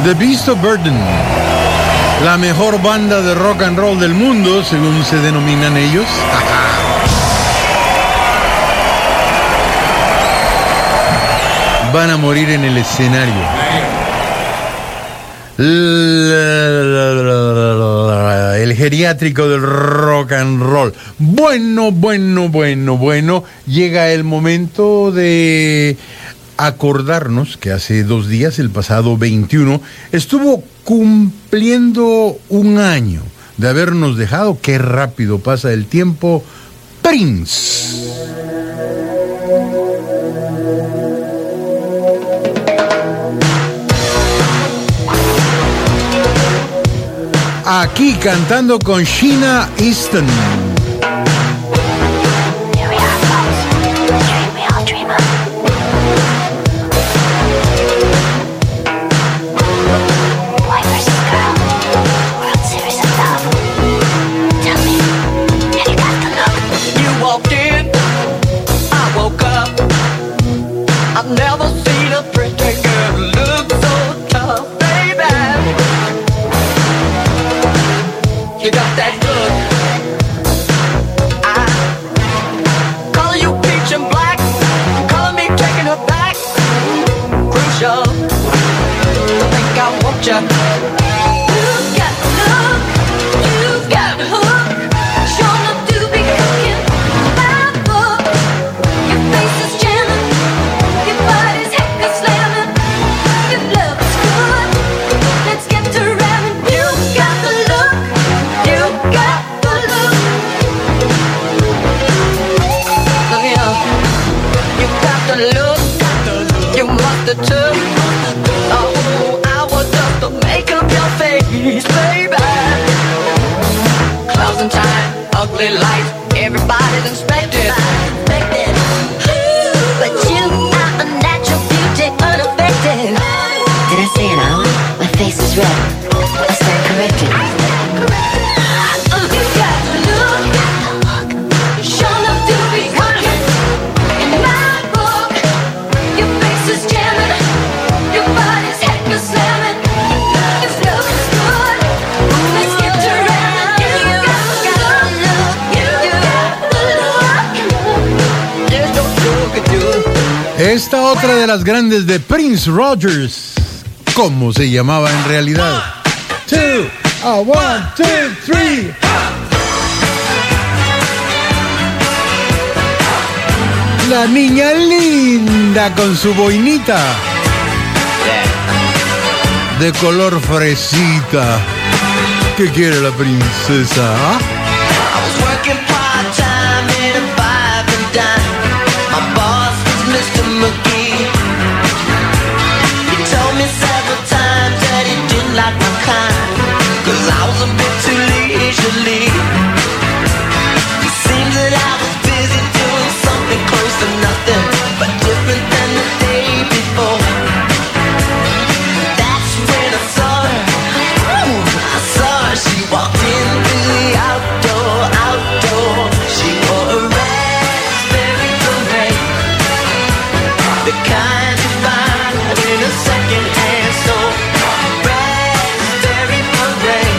The Beast of Burden, la mejor banda de rock and roll del mundo, según se denominan ellos. Van a morir en el escenario. El geriátrico del rock and roll. Bueno, llega el momento de acordarnos que hace 2 días, el pasado 21, estuvo cumpliendo 1 año de habernos dejado. Qué rápido pasa el tiempo. Prince. Aquí cantando con Sheena Easton. You got that look. I color you peach and black, color me taking her back. Crucial, I think I want ya. You've got look, you've got hook. Sure enough to be cooking my book. Your face is jamming, your body's heck is slamming. Your love is good, let's get to ramming. You've got the look. You got the look. Look here. You got the look. You must have took a whole hour just to make up your face, baby. Clouds and time, ugly lights, everybody's inspected. But you are a natural beauty, unaffected. Did I say an hour? My face is red. I stand corrected. Esta otra de las grandes de Prince Rogers. ¿Cómo se llamaba en realidad? 2, 1, 2, 3. La niña linda con su boinita de color fresita. ¿Qué quiere la princesa? ¿Ah? Mr. McGee, he told me several times that he didn't like my kind, 'cause I was a bit too leisurely. It seems that I was busy doing something close to nothing, but different than the day before. That's when I saw her, I saw her, she walked in through the outdoor. She wore a raspberry beret, the kind you find in a second-hand store. Raspberry beret.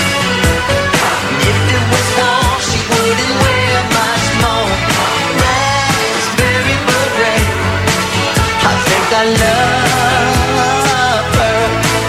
If it was warm, she wouldn't wear much more. Raspberry beret. I think I love her.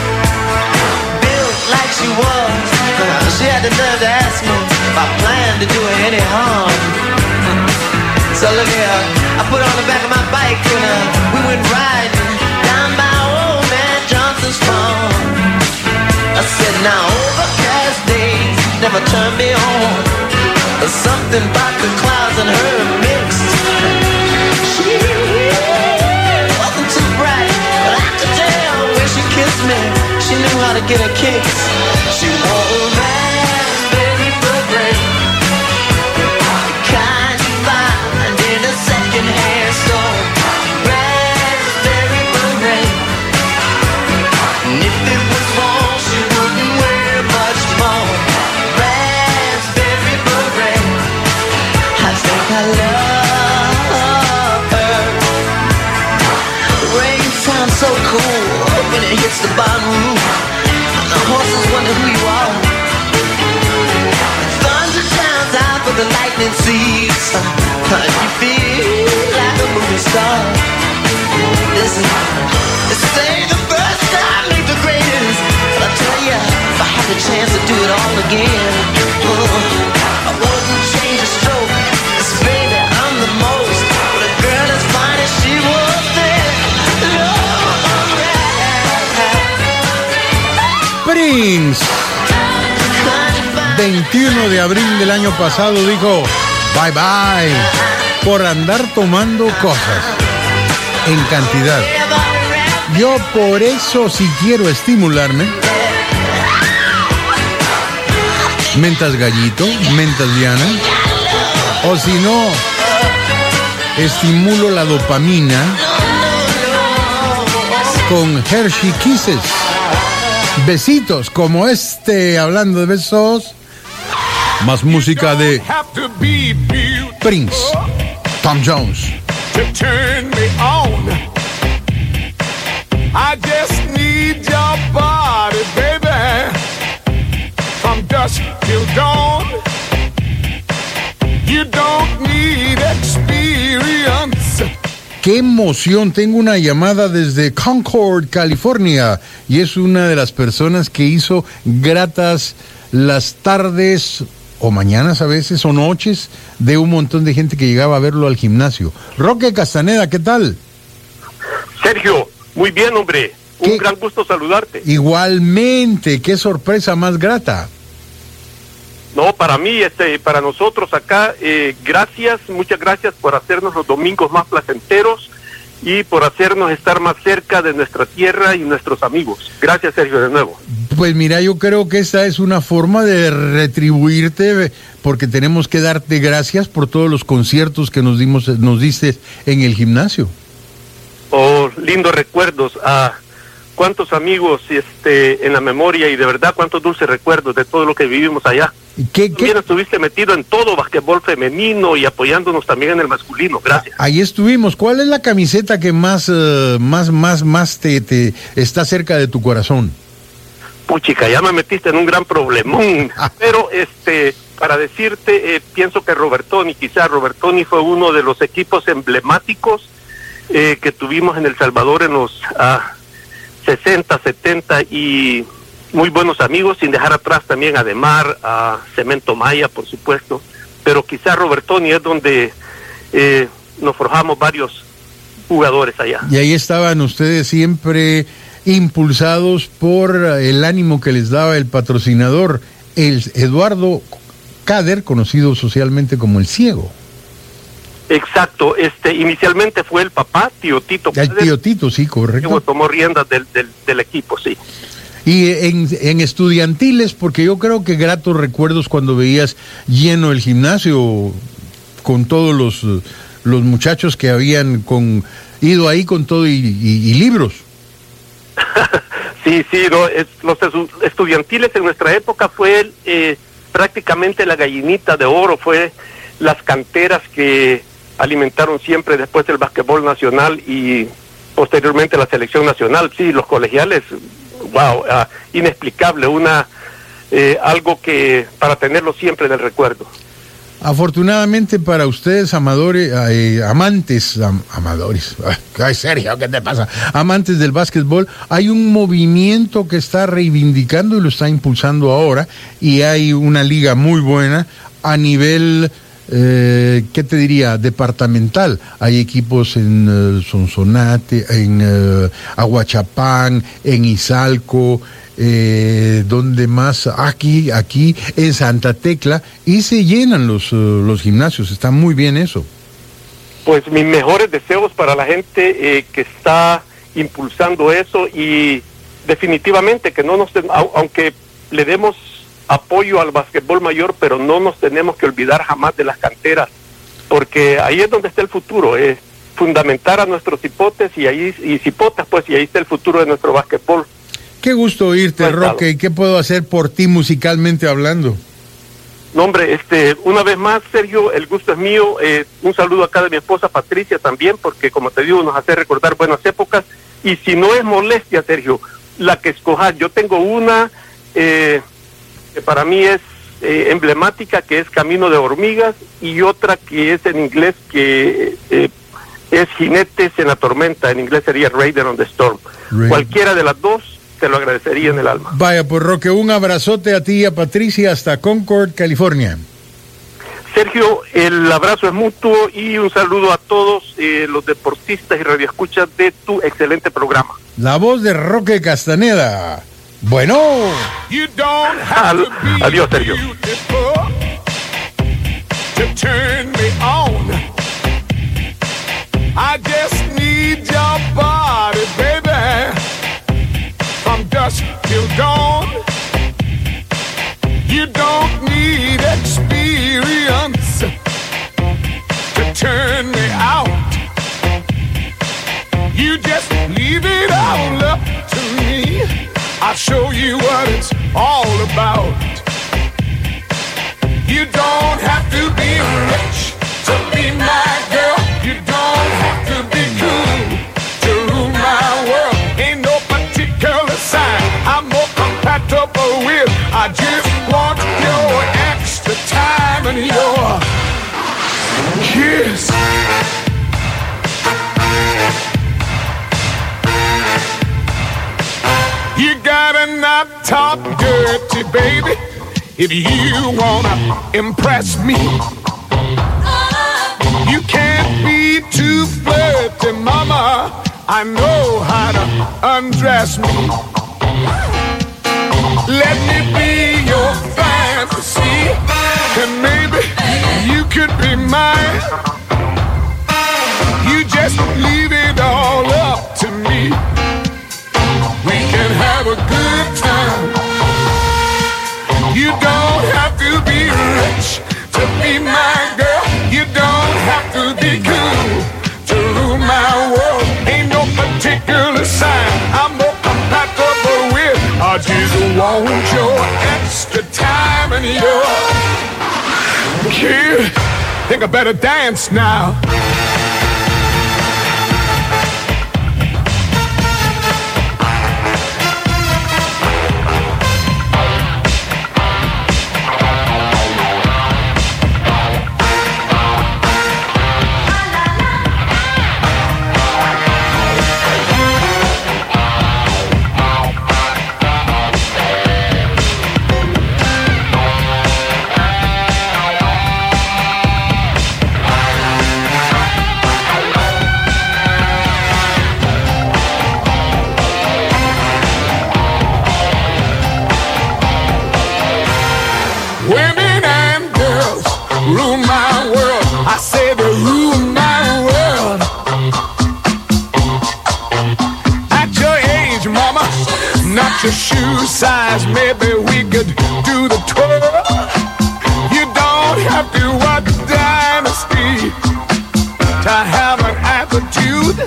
Built like she was, she had the nerve to ask me if I planned to do her any harm. So look here, I put her on the back of my bike and we went riding down by old man Johnson's farm. I said, now overcast days never turn me on. There's something about the clouds and her mixed. She wasn't too bright, but I could tell when she kissed me, she knew how to get her kicks. She wore a raspberry beret, second-hand store. Raspberry beret. And if it was warm, she wouldn't wear much more. Raspberry beret. I think I love her. The rain sounds so cool when it hits the bottom roof. wonder who you are. Thunder shines out for the lightning sees. You feel like a movie star. Listen, say the first time ain't the greatest. But I tell ya, if I had the chance to do it all again, I wouldn't change a stroke. 'Cause baby, I'm the most. But a girl as fine as she was there. Prince, 21 de abril del año pasado, dijo bye bye por andar tomando cosas en cantidad. Yo por eso, si quiero estimularme, mentas gallito, mentas diana, o si no, estimulo la dopamina con Hershey Kisses. Besitos como este, hablando de besos, más música de Prince, Tom Jones. To turn me on, I just need your body, baby, from dusk till dawn. You don't need experience. ¡Qué emoción! Tengo una llamada desde Concord, California, y es una de las personas que hizo gratas las tardes o mañanas a veces o noches de un montón de gente que llegaba a verlo al gimnasio. Roque Castaneda, ¿qué tal? Sergio, muy bien, hombre. Un gran gusto saludarte. Igualmente, qué sorpresa más grata. No, para mí, para nosotros acá, gracias, muchas gracias por hacernos los domingos más placenteros y por hacernos estar más cerca de nuestra tierra y nuestros amigos. Gracias, Sergio, de nuevo. Pues mira, yo creo que esta es una forma de retribuirte, porque tenemos que darte gracias por todos los conciertos que nos diste en el gimnasio. Oh, lindos recuerdos. Cuántos amigos en la memoria, y de verdad cuántos dulces recuerdos de todo lo que vivimos allá. También estuviste metido en todo, basquetbol femenino y apoyándonos también en el masculino. Gracias. Ahí estuvimos. ¿Cuál es la camiseta que más te está cerca de tu corazón? Puchica, ya me metiste en un gran problemón. Pero para decirte, pienso que Robertoni fue uno de los equipos emblemáticos que tuvimos en El Salvador en los 60, 70, y muy buenos amigos, sin dejar atrás también a Demar, a Cemento Maya, por supuesto, pero quizá Robertoni es donde nos forjamos varios jugadores allá. Y ahí estaban ustedes siempre impulsados por el ánimo que les daba el patrocinador, el Eduardo Cader, conocido socialmente como el Ciego. Exacto, inicialmente fue el papá, tío Tito. El tío Tito, sí, correcto. Que tomó riendas del equipo, sí. Y en estudiantiles, porque yo creo que gratos recuerdos cuando veías lleno el gimnasio con todos los muchachos que habían ido ahí con todo y libros. Sí, no, los estudiantiles en nuestra época fue prácticamente la gallinita de oro, fue las canteras que alimentaron siempre después del básquetbol nacional y posteriormente la selección nacional. Sí, los colegiales, wow, inexplicable, algo que para tenerlo siempre en el recuerdo. Afortunadamente para ustedes, amadores, ay Sergio, ¿qué te pasa? Amantes del básquetbol, hay un movimiento que está reivindicando y lo está impulsando ahora, y hay una liga muy buena a nivel, ¿qué te diría?, departamental. Hay equipos en Sonsonate, en Aguachapán, en Izalco, donde más, aquí en Santa Tecla, y se llenan los gimnasios. Está muy bien eso. Pues mis mejores deseos para la gente que está impulsando eso, y definitivamente que no aunque le demos apoyo al basquetbol mayor, pero no nos tenemos que olvidar jamás de las canteras, porque ahí es donde está el futuro, fundamentar a nuestros cipotes y cipotas, pues, y ahí está el futuro de nuestro basquetbol. Qué gusto oírte, Roque. ¿Y qué puedo hacer por ti musicalmente hablando? No, hombre, una vez más, Sergio, el gusto es mío. Un saludo acá de mi esposa Patricia también, porque como te digo, nos hace recordar buenas épocas. Y si no es molestia, Sergio, la que escojas, yo tengo una que para mí es emblemática, que es Camino de Hormigas, y otra que es en inglés, que es Jinetes en la Tormenta, en inglés sería Raider on the Storm. Cualquiera de las dos te lo agradecería en el alma. Vaya, pues Roque, un abrazote a ti y a Patricia hasta Concord, California. Sergio, el abrazo es mutuo y un saludo a todos los deportistas y radioescuchas de tu excelente programa. La voz de Roque Castaneda. Bueno. Adiós, Sergio. To turn me on, I just need your body, baby, from dusk till dawn. You don't need experience to turn me out. You just leave it all up to me. I'll show you what it's all about. You don't have to be rich to be my girl. You don't have to be cool to rule my world. Ain't no particular sign I'm more compatible with. I just want your extra time and your kiss. You gotta not talk dirty, baby, if you wanna impress me. You can't be too flirty, mama. I know how to undress me. Let me be your fantasy, and maybe you could be mine. You just leave it all up to me. We can have a good time. You don't have to be rich to be my girl. You don't have to be cool to rule my world. Ain't no particular sign I'm more compatible with. I just want your extra time and your kid. Think I better dance now. Women and girls rule my world. I say they rule my world. At your age, mama, not your shoe size, maybe we could do the twirl. You don't have to watch Dynasty to have an attitude.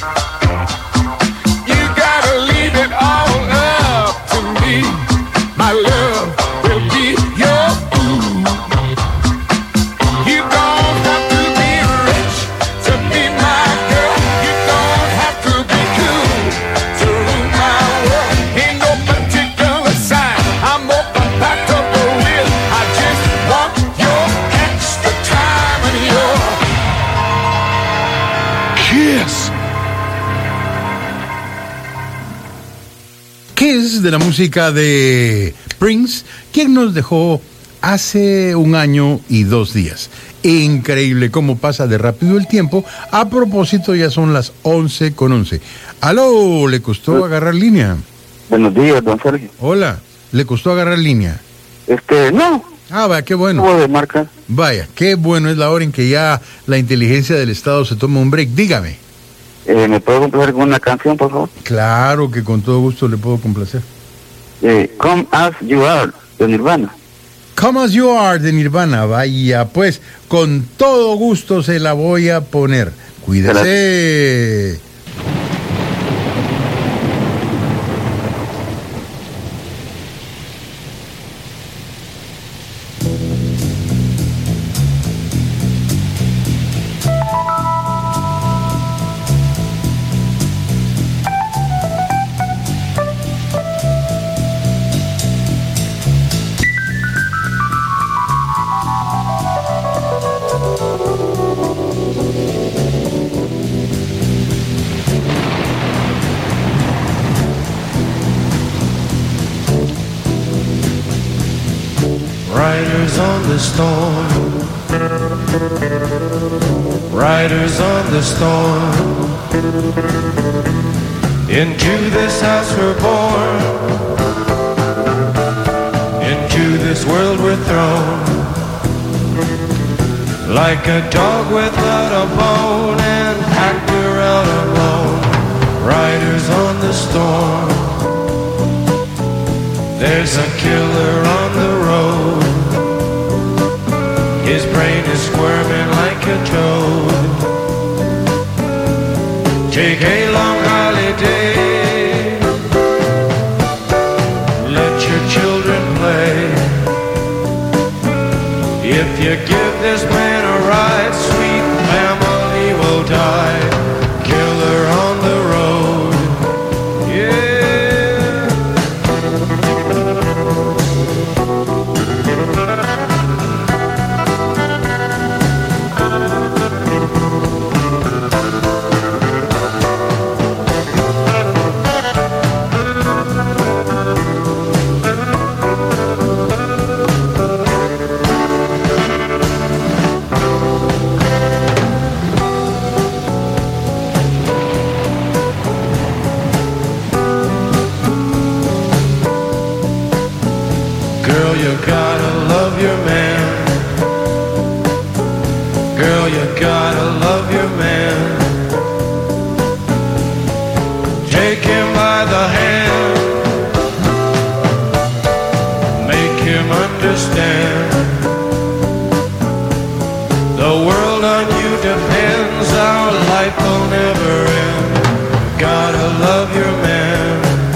You gotta leave it all up to me. My love will be your food. You don't have to be rich to be my girl. You don't have to be cool to rule my world. Ain't no particular sign I'm more compatible with. I just want your extra time and your kiss. Kiss, de la música de Prince, quien nos dejó hace 1 año y 2 días. Increíble cómo pasa de rápido el tiempo. A propósito, ya son las 11:11. Aló, ¿le costó agarrar línea? Buenos días, don Sergio. Hola, ¿le costó agarrar línea? No. Ah, vaya, qué bueno. ¿Cómo de marca? Vaya, qué bueno, es la hora en que ya la inteligencia del Estado se toma un break. Dígame. ¿Me puedo complacer con una canción, por favor? Claro que con todo gusto le puedo complacer. Come As You Are, de Nirvana. Come As You Are, de Nirvana. Vaya, pues, con todo gusto se la voy a poner. Cuídese. Riders on the storm. Riders on the storm. Into this house we're born. Into this world we're thrown. Like a dog without a bone, an actor out alone. Riders on the storm. There's a killer on the road. His brain is squirming like a toad. Take a long holiday. Let your children play. If you give this man a ride, sweet family will die. Killer on the road. Yeah. Girl, you gotta love your man. Girl, you gotta love your man. Take him by the hand. Make him understand. The world on you depends. Our life will never end. Gotta love your man.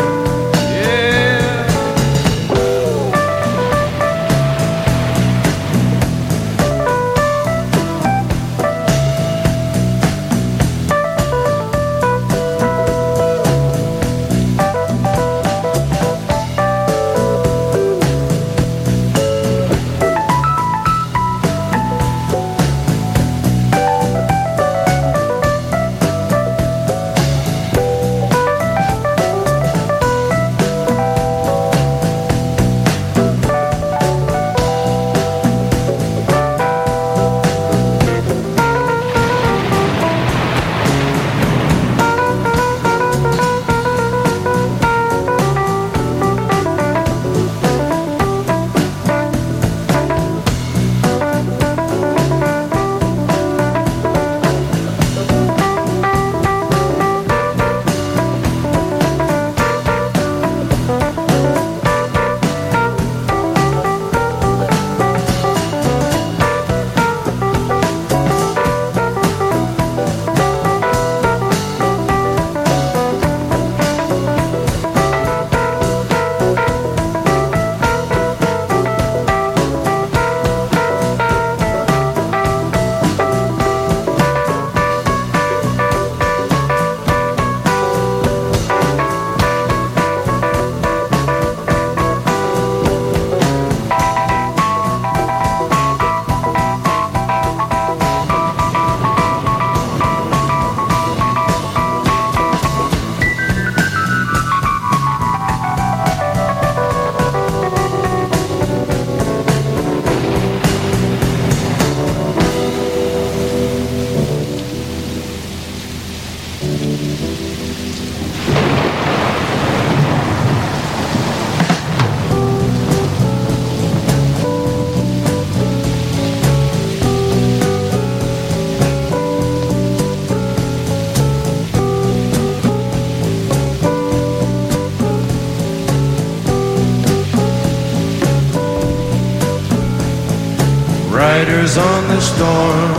Riders on the storm.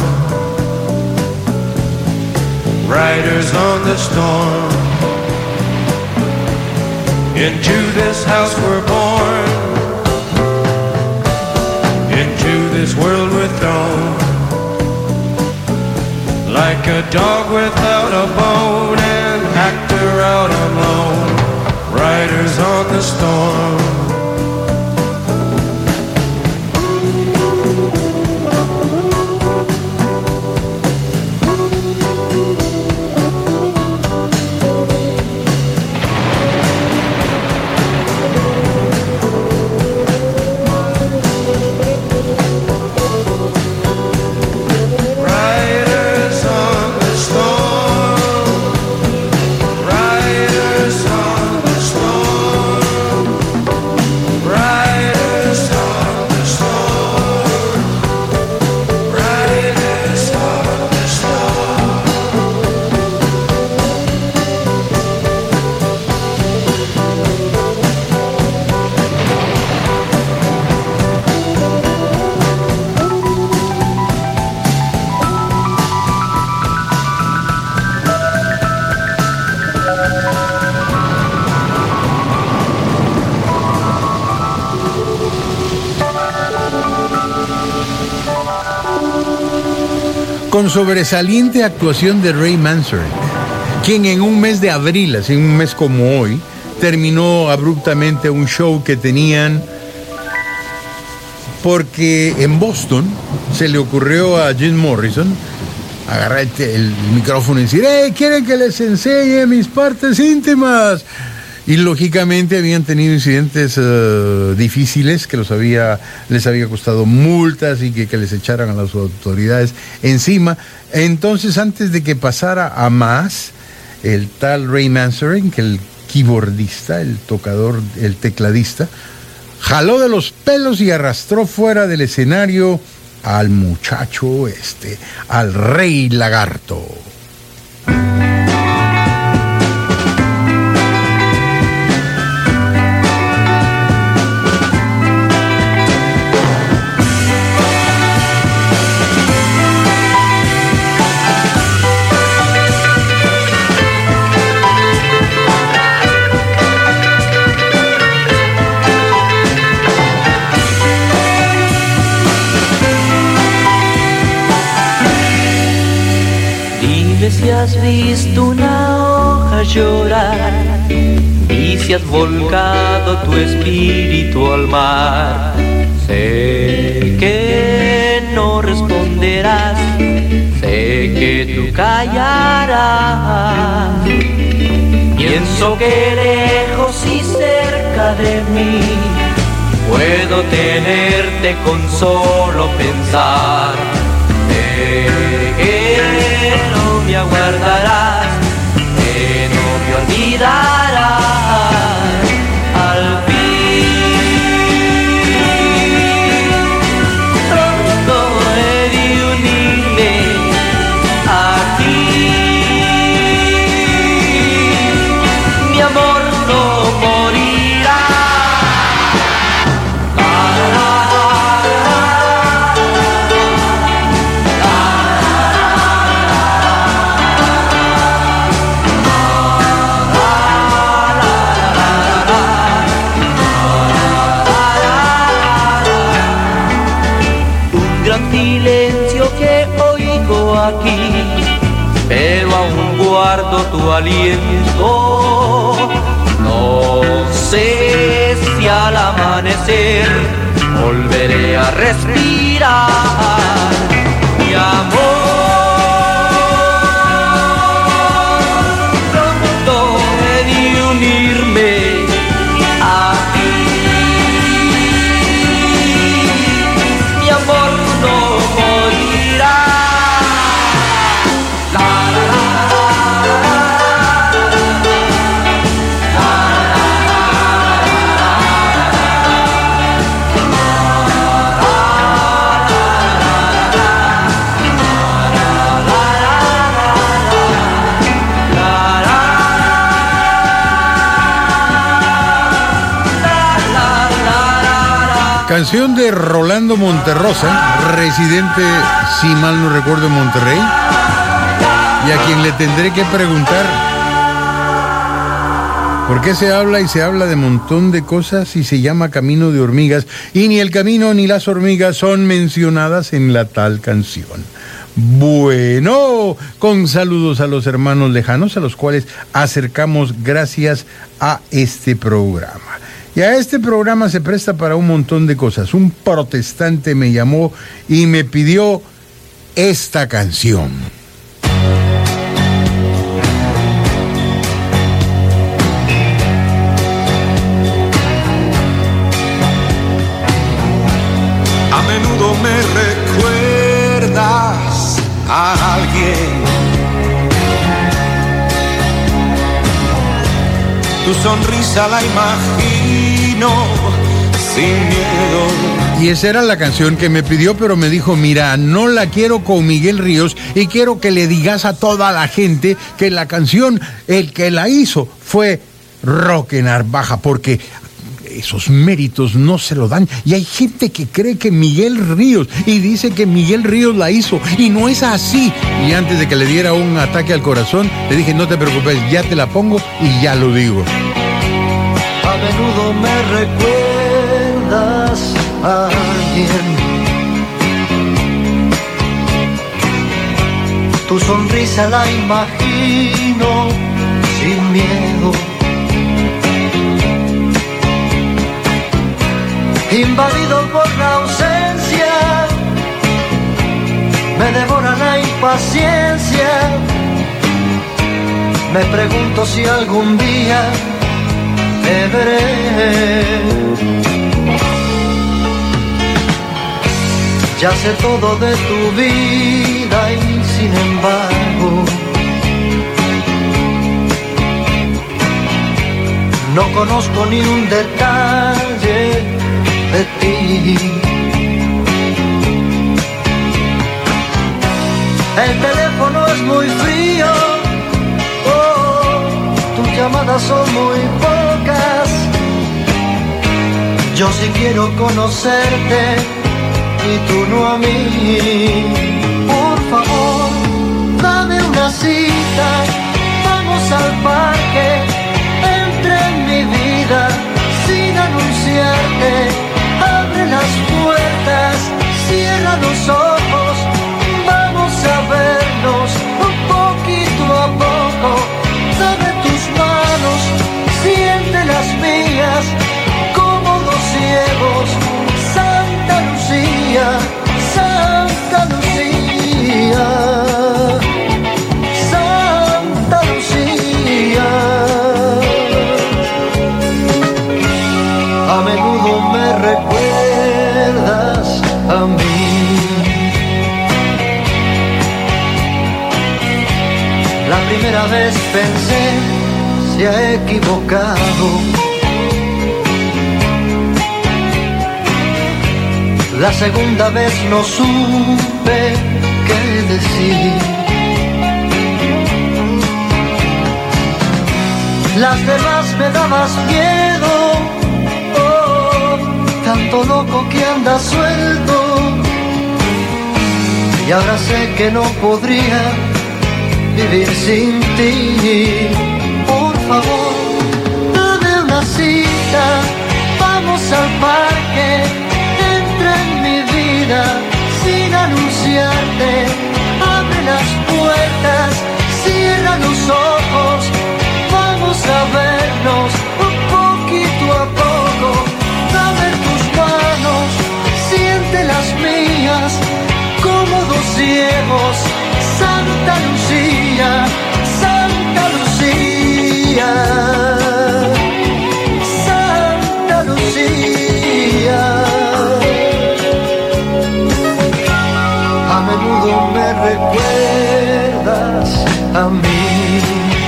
Riders on the storm. Into this house we're born. Into this world we're thrown. Like a dog without a bone, an actor out alone. Riders on the storm. con sobresaliente actuación de Ray Manzarek, quien en un mes de abril, así un mes como hoy, terminó abruptamente un show que tenían porque en Boston se le ocurrió a Jim Morrison agarrar el micrófono y decir: ¡Hey, quieren que les enseñe mis partes íntimas! Y lógicamente habían tenido incidentes difíciles que les había costado multas y que les echaran a las autoridades encima. Entonces, antes de que pasara a más, el tal Ray Manzarek, el keyboardista, el tocador, el tecladista, jaló de los pelos y arrastró fuera del escenario al muchacho al Rey Lagarto. Si has visto una hoja llorar y si has volcado tu espíritu al mar, sé que no responderás, sé que tú callarás. Pienso que lejos y cerca de mí puedo tenerte con solo pensar. Sé que no me aguardarás, que no me olvidarás al fin. Pronto he de unirme a ti, mi amor no morirá. Silencio que oigo aquí, pero aún guardo tu aliento. No sé si al amanecer volveré a respirar, mi amor. Pronto he de unirme a ti, mi amor no morirá. Canción de Rolando Monterrosa, residente, si mal no recuerdo, en Monterrey, y a quien le tendré que preguntar por qué se habla y se habla de montón de cosas y se llama Camino de Hormigas, y ni el camino ni las hormigas son mencionadas en la tal canción. Bueno, con saludos a los hermanos lejanos a los cuales acercamos gracias a este programa. Y a este programa se presta para un montón de cosas. Un protestante me llamó y me pidió esta canción. A menudo me recuerdas a alguien. Tu sonrisa la imagino sin miedo. Y esa era la canción que me pidió, pero me dijo: mira, no la quiero con Miguel Ríos y quiero que le digas a toda la gente que la canción, el que la hizo fue Roque Narvaja, porque esos méritos no se lo dan. Y hay gente que cree que Miguel Ríos, y dice que Miguel Ríos la hizo, y no es así. Y antes de que le diera un ataque al corazón, le dije: no te preocupes, ya te la pongo y ya lo digo. A menudo me recuerdas a alguien. Tu sonrisa la imagino sin miedo. Invadido por la ausencia, me devora la impaciencia. Me pregunto si algún día te veré. Ya sé todo de tu vida y sin embargo no conozco ni un detalle de ti. El teléfono es muy frío, tus llamadas son muy pocas. Yo sí quiero conocerte y tú no a mí. Por favor, dame una cita, vamos al parque, entra en mi vida sin anunciarte. Abre las puertas, cierra los ojos, vamos a vernos un poquito a poco. Dame tus manos, siente las mías, como dos ciegos. Santa Lucía, Santa Lucía, Santa Lucía. A menudo me recuerdas a mí. La primera vez pensé, se ha equivocado. La segunda vez no supe qué decir. Las demás me dabas miedo, tanto loco que anda suelto. Y ahora sé que no podría vivir sin ti. Por favor, dame una cita, vamos al parque, entra en mi vida sin anunciarte. Abre las puertas, cierra los ojos, vamos a vernos un poquito a poco. Dame tus manos, siente las mías, como dos ciegos. Santa Lucía, Santa Lucía, Santa Lucía. A menudo me recuerdas a mí.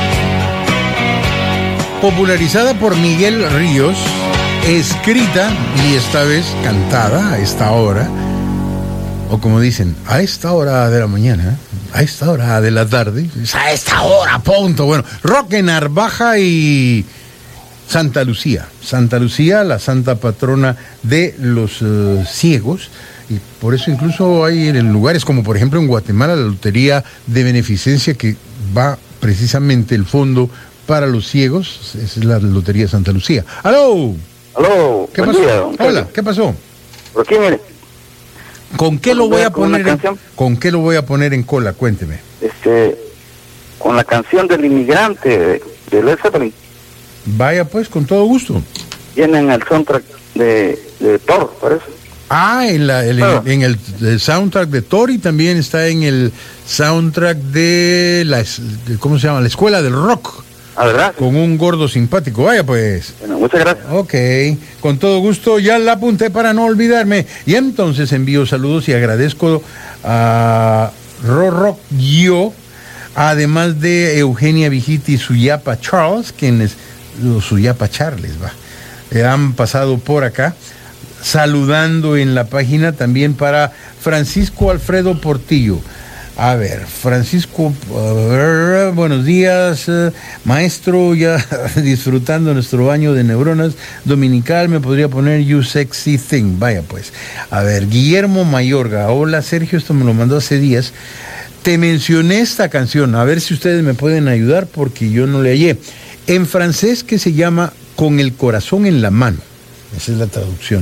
Popularizada por Miguel Ríos, escrita y esta vez cantada a esta hora, o como dicen, a esta hora de la mañana, a esta hora de la tarde, a esta hora, punto. Bueno, Roque Narvaja y Santa Lucía. Santa Lucía, la santa patrona de los ciegos, y por eso incluso hay en lugares como por ejemplo en Guatemala la lotería de beneficencia que va precisamente el fondo para los ciegos, es la lotería Santa Lucía. ¡Aló! Aló, ¿Qué buen pasó? día, don Hola, Carlos. ¿qué pasó? Por aquí, mire, ¿Con qué lo voy a con una poner? canción. ¿Con qué lo voy a poner en cola? Cuénteme. Con la canción del inmigrante de Led Zeppelin. Vaya pues, con todo gusto. Viene en el soundtrack de Thor, parece. Ah, en el soundtrack de Thor, y también está en el soundtrack de ¿cómo se llama? La Escuela del Rock. Ah, ¿verdad? Con un gordo simpático. Vaya pues. Bueno, muchas gracias. Ok, con todo gusto, ya la apunté para no olvidarme. Y entonces envío saludos y agradezco a Rorro Yo, además de Eugenia Vigiti y Suyapa Charles, quienes, Suyapa Charles, han pasado por acá, saludando en la página también para Francisco Alfredo Portillo. A ver, Francisco, buenos días, maestro, ya disfrutando nuestro baño de neuronas dominical, me podría poner You Sexy Thing. Vaya pues. A ver, Guillermo Mayorga, hola Sergio, esto me lo mandó hace días. Te mencioné esta canción, a ver si ustedes me pueden ayudar porque yo no le hallé. En francés, que se llama Con el corazón en la mano, esa es la traducción.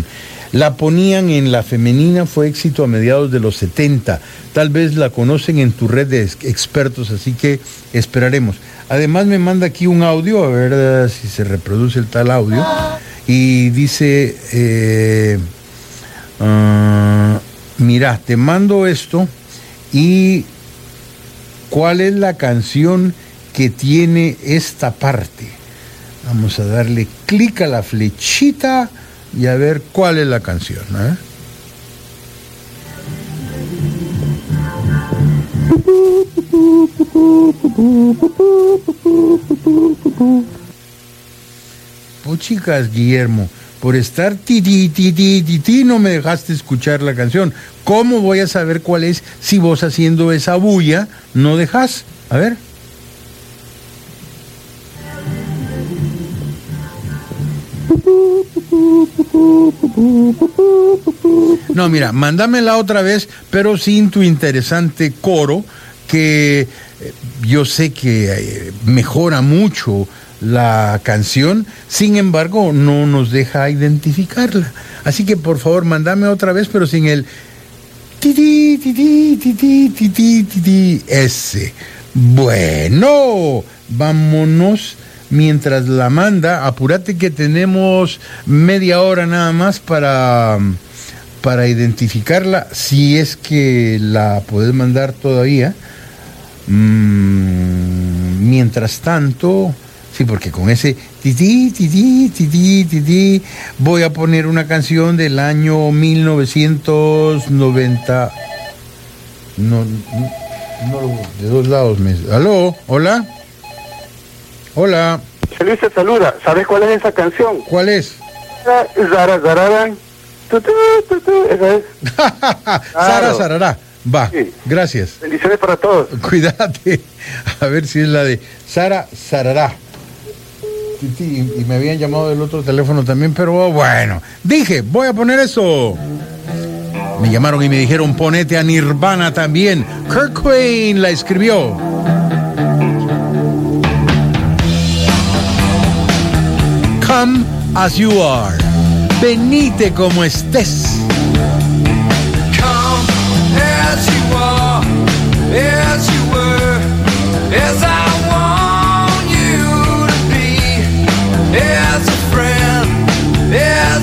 La ponían en la femenina, fue éxito a mediados de los 70. Tal vez la conocen en tu red de expertos, así que esperaremos. Además me manda aquí un audio, a ver si se reproduce el tal audio. Y dice, mira, te mando esto y ¿cuál es la canción que tiene esta parte? Vamos a darle clic a la flechita y a ver cuál es la canción, ¿eh? Pues chicas, Guillermo, por estar ti no me dejaste escuchar la canción. ¿Cómo voy a saber cuál es si vos haciendo esa bulla no dejas? A ver. No, mira, mándamela otra vez, pero sin tu interesante coro, que yo sé que mejora mucho la canción, sin embargo, no nos deja identificarla. Así que, por favor, mándame otra vez, pero sin el ese. Bueno, vámonos. Mientras la manda, apúrate que tenemos media hora nada más para identificarla, si es que la puedes mandar todavía. Mientras tanto, sí, porque con ese voy a poner una canción del año 1990. No, de dos lados. ¿Aló? ¿Hola? Hola. Feliz te saluda. ¿Sabes cuál es esa canción? ¿Cuál es? Zara, zarara. Esa es. Sara, sarará. Va, sí. Gracias. Bendiciones para todos. Cuídate. A ver si es la de Sara, sarará. Y me habían llamado del otro teléfono también, pero bueno. Dije, voy a poner eso. Me llamaron y me dijeron, ponete a Nirvana también. Kurt Cobain la escribió. Come as you are. Venite como estés. Come as you are, as you were, as I want you to be, as a friend, as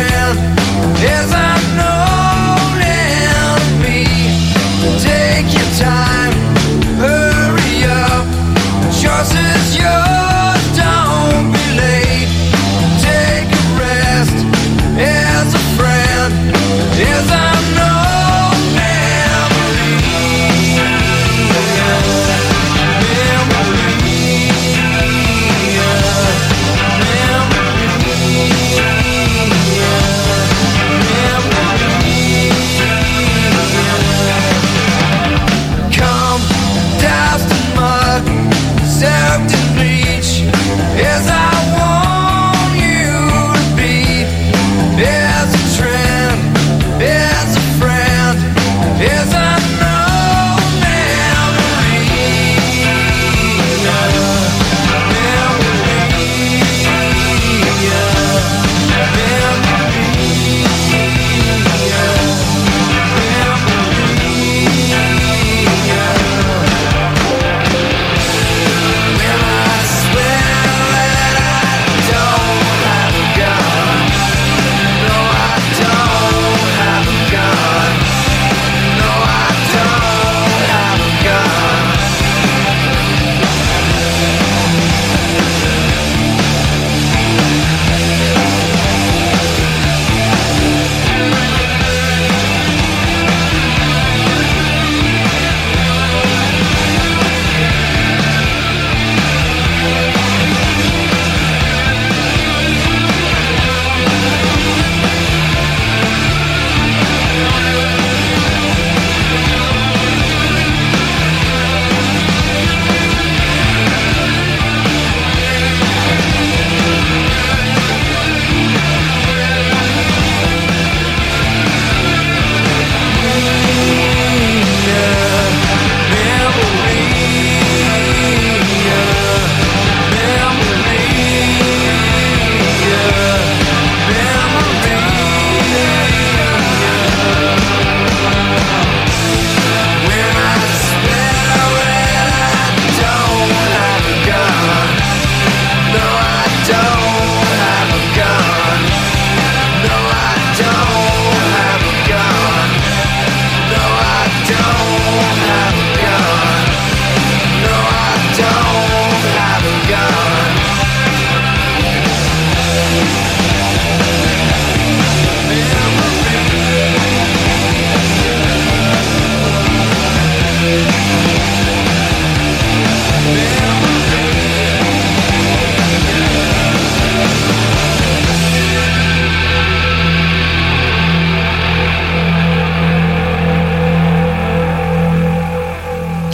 I'm known and me. Take your time, hurry up, choice is yours, don't be late. Take a rest, as a friend, as I'm known and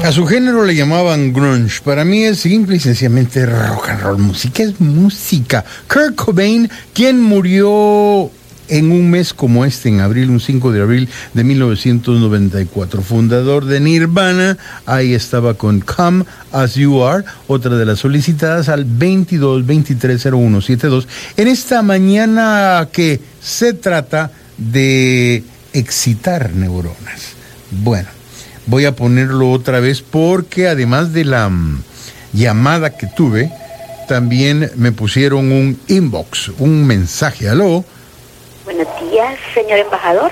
A su género le llamaban grunge. Para mí es simple y sencillamente rock and roll. Música es música. Kurt Cobain, quien murió en un mes como este, en abril, un 5 de abril de 1994. Fundador de Nirvana, ahí estaba con Come As You Are, otra de las solicitadas al 22-230172. En esta mañana que se trata de excitar neuronas. Bueno, voy a ponerlo otra vez porque además de la llamada que tuve, también me pusieron un inbox, un mensaje. Aló. Buenos días, señor embajador.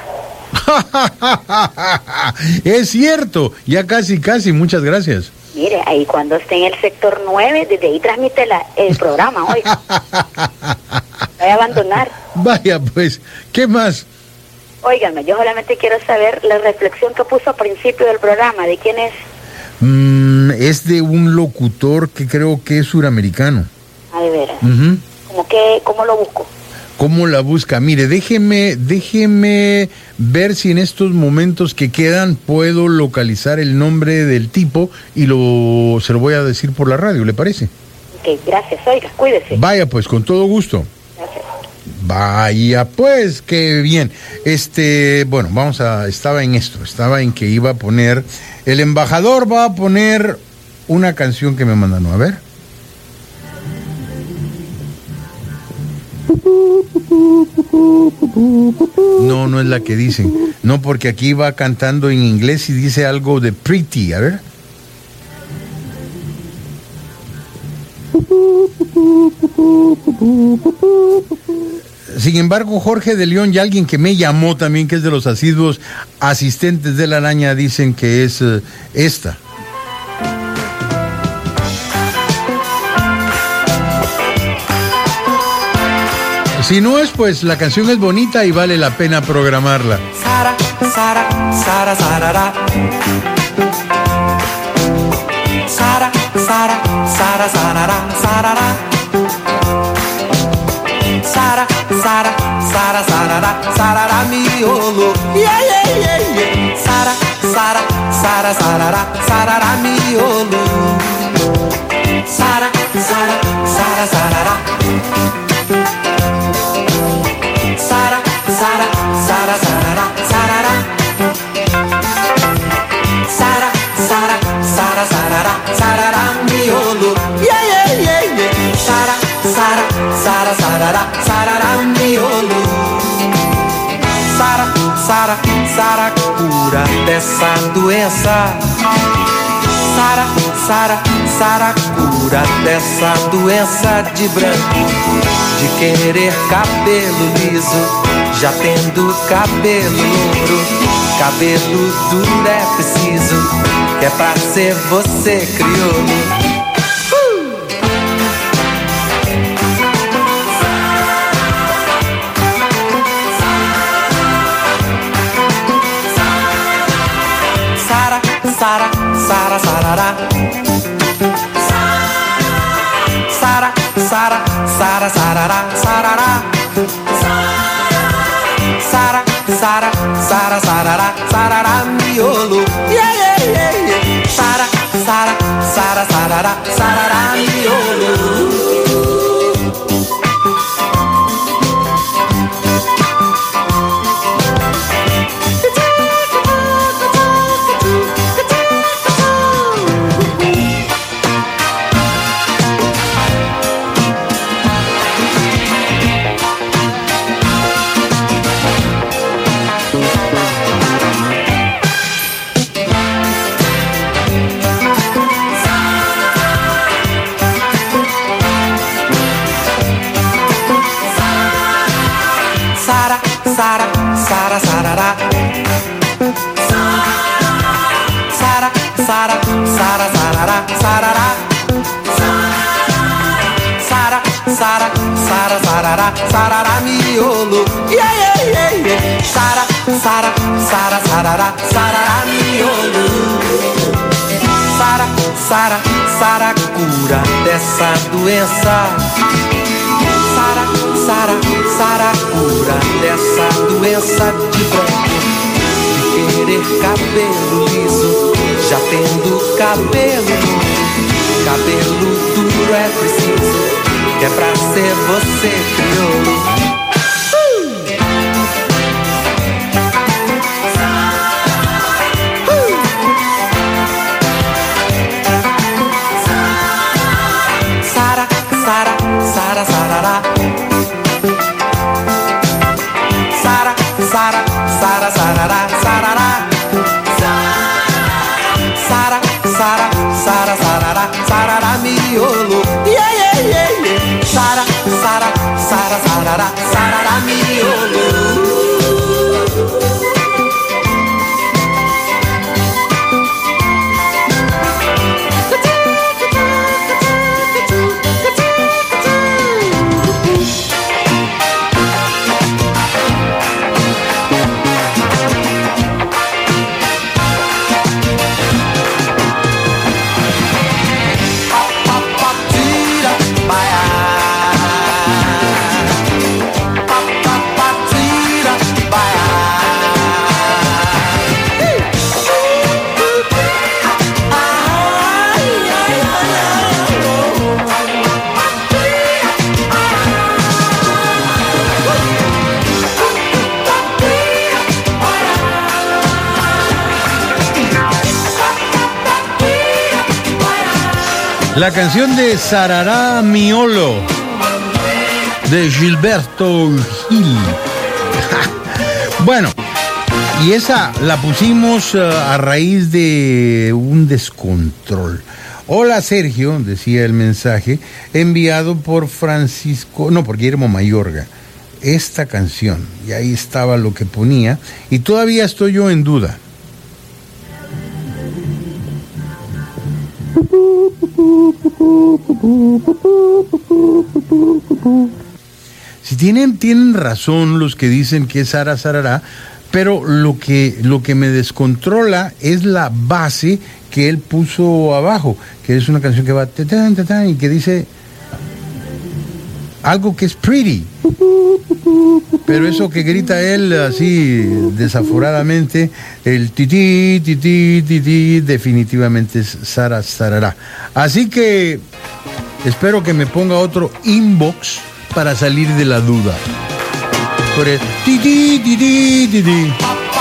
Es cierto, ya casi, muchas gracias. Mire, ahí cuando esté en el sector 9, desde ahí transmite el programa, oiga. Voy a abandonar. Vaya, pues, ¿qué más? Óigame, yo solamente quiero saber la reflexión que puso al principio del programa. ¿De quién es? Es de un locutor que creo que es suramericano. Ah, de veras. Uh-huh. ¿Cómo lo busco? ¿Cómo la busca? Mire, déjeme ver si en estos momentos que quedan puedo localizar el nombre del tipo y se lo voy a decir por la radio, ¿le parece? Ok, gracias, oiga, cuídese. Vaya, pues, con todo gusto. Gracias. Vaya, pues, qué bien. Bueno, estaba en que iba a poner, el embajador va a poner una canción que me mandaron, a ver. No es la que dicen. No, porque aquí va cantando en inglés y dice algo de pretty. A ver. Sin embargo, Jorge de León y alguien que me llamó también, que es de los asiduos asistentes de la araña, dicen que es esta. Si no es, pues la canción es bonita y vale la pena programarla. Sara, Sara, Sara, Sarara. Sara, Sara, Sara, Sarara, Sarara. Sara, Sara, Sara, Sarara, Sarara, miolo. Yeah, yeah, yeah, yeah. Sara, Sara, Sara, Sarara, Sarara, miolo. Sara, Sara, Sara, Sarara. Sara, Sara, Sara, Sarara, Sarara. Sara, Sara, Sara, Sarara, Sarara, miolo. Yeah, yeah, yeah, yeah. Sara, Sara, Sara, Sarara, Sarara, miolo. Sara, Sara, Sara, cura dessa doença. Sara, Sara, Sara, cura dessa doença de branco, de querer cabelo liso, já tendo cabelo louro. Cabelo duro é preciso, que é pra ser você crioulo. Sara, Sara, Sara, Sarará. Sara, Sara, Sara, Sarará, Sarará. Sara, Sara, Sara, Sarará, Sarará, miolo. Yeah, yeah, yeah, yeah. Sara, Sara, Sara, Sarará, Sarará, miolo. Sara, Sara, Sarará. Sara, Sara, Sara, Sarará, Sarará. Sara, Sara, Sara, Sarará, Sarará, miolo. Yeah, yeah, yeah, yeah. Sara, Sara, Sara, Sarará, Sarará, miolo. Sara, Sara, Sara, cura dessa doença. Sara, Sara, Sara, cura dessa doença de branco, de querer cabelo liso, já tendo cabelo duro é preciso, que é pra ser você crioulo. Sara, Sara, Sara, Sarará. Sara, Sara, Sara, Sarará, Sarará. Sara, Sara, Sara, Sarará, Sarará, miolo. Yeah, yeah, yeah, yeah. Sara, Sara, Sara, Sarará, Sarará, miolo. La canción de Sarará Miolo de Gilberto Gil. Bueno, y esa la pusimos a raíz de un descontrol. Hola Sergio, decía el mensaje, enviado por por Guillermo Mayorga. Esta canción, y ahí estaba lo que ponía, y todavía estoy yo en duda. Si tienen razón los que dicen que es Sara Sarará, pero lo que me descontrola es la base que él puso abajo, que es una canción que va tatán, tatán, y que dice algo que es pretty, pero eso que grita él así desaforadamente, el tití, tití, tití, definitivamente es Sara Sarará. Así que espero que me ponga otro inbox para salir de la duda. Por el tití, tití, tití.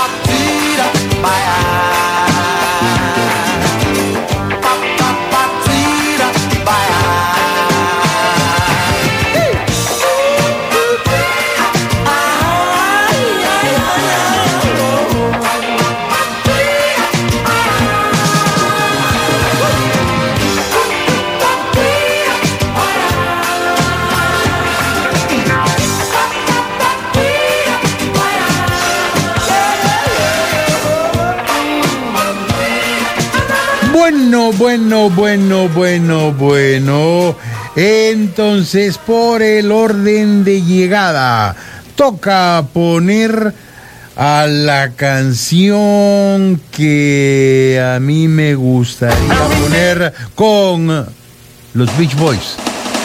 Bueno. Entonces, por el orden de llegada, toca poner a la canción que a mí me gustaría poner con los Beach Boys.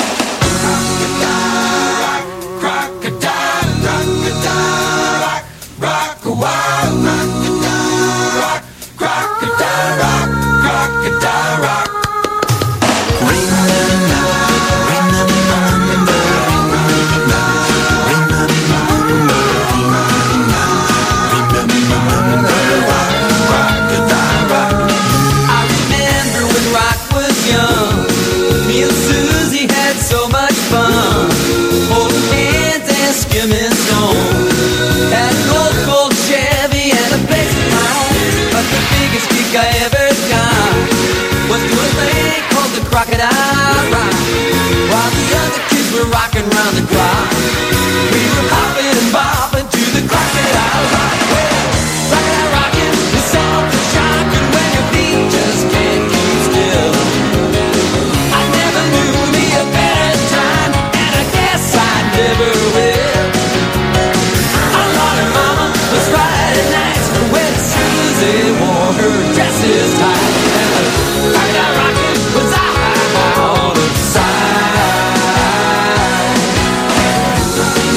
Crocodile rock, while the other kids were rocking round the clock. We were hopping and bopping to the crocodile rock. Well, crocodile rocking is something shocking when your feet just can't keep still. I never knew me a better time, and I guess I never will. Our Lord and Mama was Friday nights when Susie wore her dresses tight, and the crocodile rocking was out.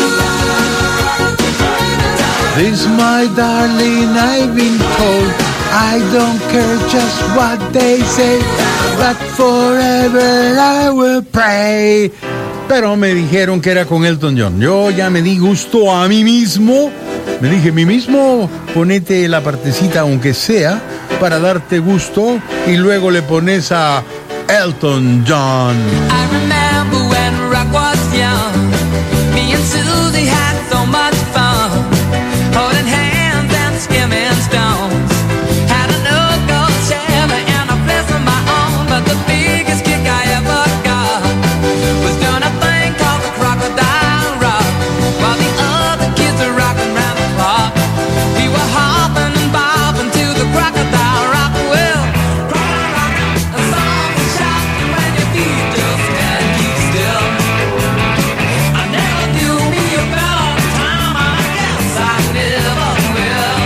This, my darling, I've been told, I don't care just what they say, but forever I will pray. Pero me dijeron que era con Elton John. Yo ya me di gusto a mí mismo. Me dije, mí mismo, ponete la partecita aunque sea para darte gusto y luego le pones a Elton John. I remember when rock was young. Me and Susie had so much fun, holding hands and skimming stones. Had an old gold Chevy and a place of my own, but the biggest kick I ever got was doing a thing called the Crocodile Rock, while the other kids were rocking round the clock. We were hopping and bobbing to the Crocodile Rock. Well, a song is shocking when your feet just can't keep still. I never knew me a better time, and I guess I never will.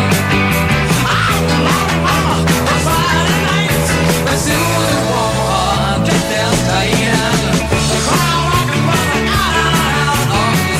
On Friday nights, when Susie wore dressed as tight, the crowd rocking was out on the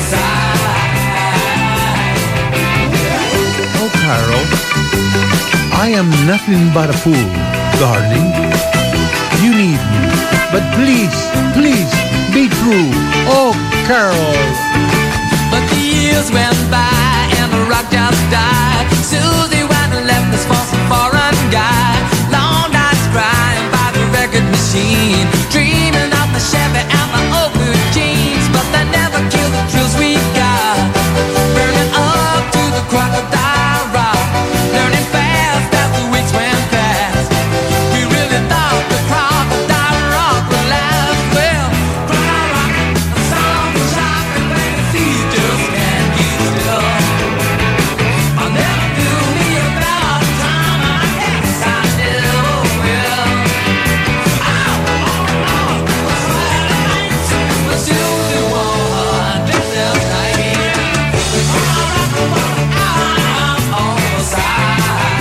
side. Oh, Carol, I am nothing but a fool, darling. You need me, but please, please, be true. Oh, Carol. But the years went by and the rock just died. Susie went and left us for some foreign guy. Long nights crying by the record machine, dreaming of the Chevy and the old blue jeans. But they never killed the thrills we got, burning up to the Crocodile Rock, learning fast as the weeks went past. We really thought the Crocodile Rock would last. Well, Crocodile Rock, a song was shocking when the sea just can't keep still. I never knew me a better time, and I guess I never will. Friday nights, when Susie wore dressed as tight, the crowd was out on the side.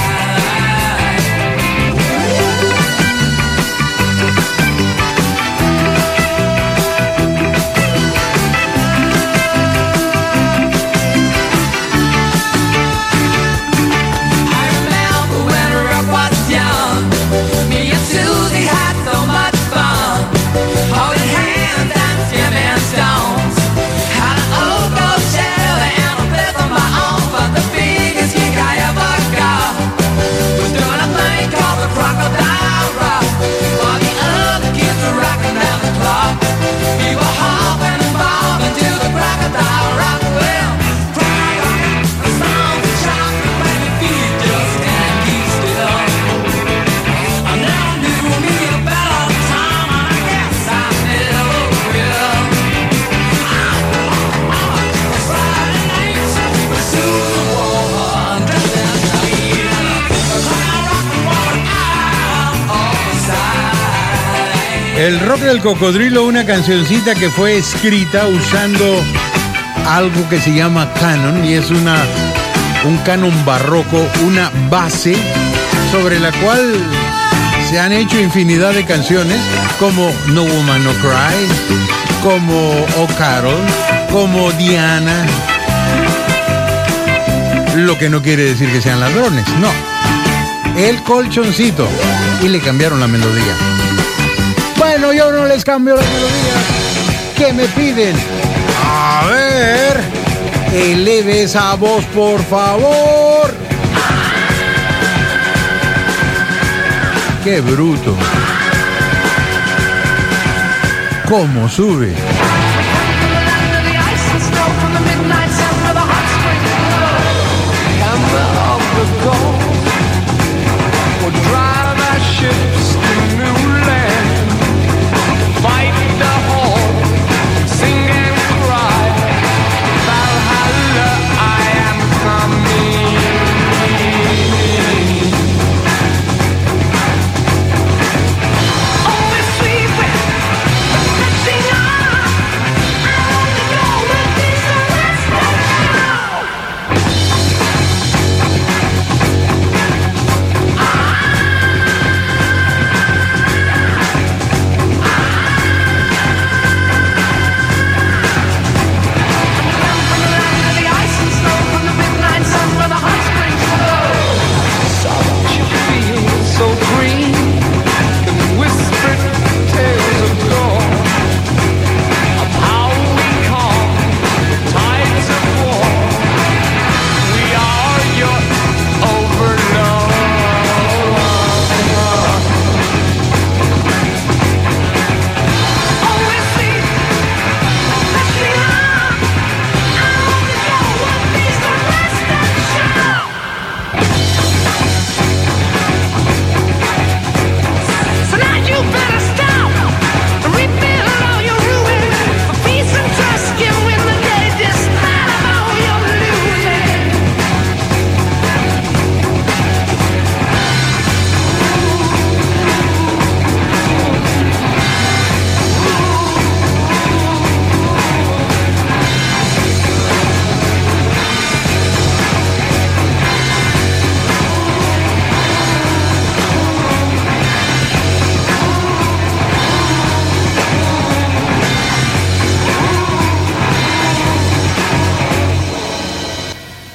I remember when rock was young. Me and Susie had so much fun, holding hands and skimming stones. Had an old gold Chevy and a place of my own, but the biggest kick I ever got was doing a thing called the Crocodile Rock, while the other kids were rocking round the clock. We were hopping and bobbing to the Crocodile Rock. Well, a song is shocking when your feet just can't keep still. I never knew me a better time, and I guess I never will. Friday nights, when Susie wore dressed as tight, the crowd rocking was out on the side. El rock del cocodrilo, una cancioncita que fue escrita usando algo que se llama canon, y es un canon barroco, una base sobre la cual se han hecho infinidad de canciones, como No Woman No Cry, como Oh Carol, como Diana. Lo que no quiere decir que sean ladrones, no. El colchoncito. Y le cambiaron la melodía. Bueno, yo no les cambio la melodía. ¿Qué me piden? A ver, eleve esa voz, por favor. ¡Qué bruto! ¿Cómo sube?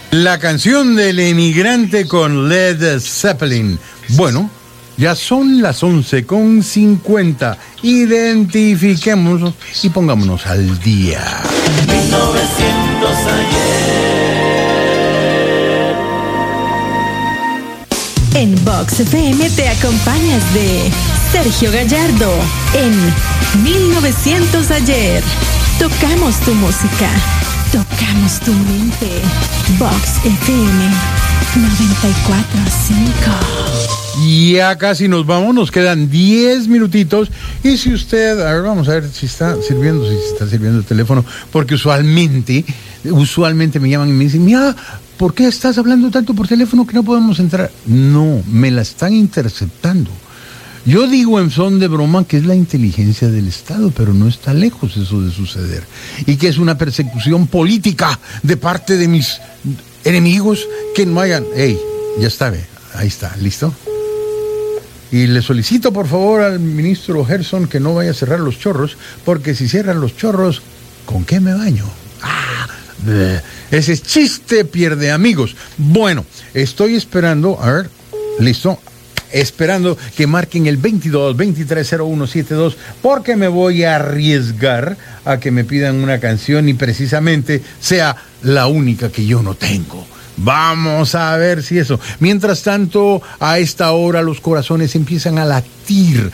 La canción del emigrante con Led Zeppelin. Bueno, ya son las 11:50. Identifiquémonos y pongámonos al día. 1900 En Vox FM te acompañas de Sergio Gallardo en 1900 ayer. Tocamos tu música, tocamos tu mente. Vox FM 94.5. Ya casi nos vamos, nos quedan 10 minutitos. Y si usted, a ver, vamos a ver si está sirviendo el teléfono, porque usualmente me llaman y me dicen, mira, ¿por qué estás hablando tanto por teléfono que no podemos entrar? No, me la están interceptando. Yo digo en son de broma que es la inteligencia del Estado, pero no está lejos eso de suceder. Y que es una persecución política de parte de mis enemigos que no hayan... ¡Ey! Ya está, ve. Ahí está, ¿listo? Y le solicito por favor al ministro Gerson que no vaya a cerrar los chorros, porque si cierran los chorros, ¿con qué me baño? Ese chiste pierde amigos. Bueno, estoy esperando, a ver, listo, esperando que marquen el 22-230172, porque me voy a arriesgar a que me pidan una canción y precisamente sea la única que yo no tengo. Vamos a ver si eso. Mientras tanto, a esta hora los corazones empiezan a latir,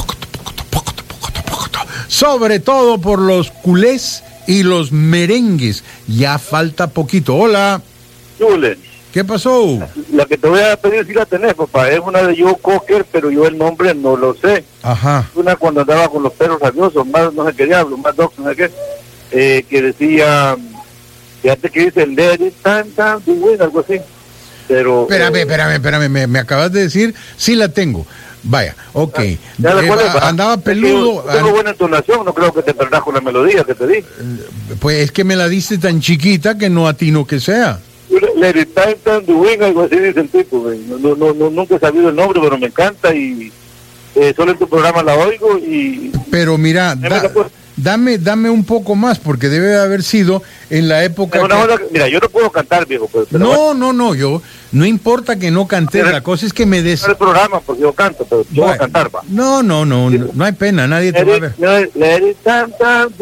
sobre todo por los culés y los merengues. Ya falta poquito. Hola. Chule. ¿Qué pasó? La que te voy a pedir si la tenés, papá, es una de Joe Cocker, pero yo el nombre no lo sé. Ajá. Una cuando andaba con los perros rabiosos, más no sé qué diablo, más doc, no sé qué, que decía, fíjate que dice, let it time, algo así. Pero... Espérame, me acabas de decir, sí la tengo. Vaya, ok. Andaba peludo. Tengo buena entonación, no creo que te perdás con la melodía que te di. Pues es que me la diste tan chiquita que no atino que sea. Let it time, algo así dice el tipo. Nunca he sabido el nombre, pero me encanta y solo en tu programa la oigo y... Pero mira, dame un poco más, porque debe de haber sido en la época... Mira, yo no puedo cantar, viejo. Pero no, yo... No importa que no cantes, la cosa es que me des... el programa, porque yo canto, pero yo voy a cantar, va. No hay pena, nadie te va a ver. Let it time,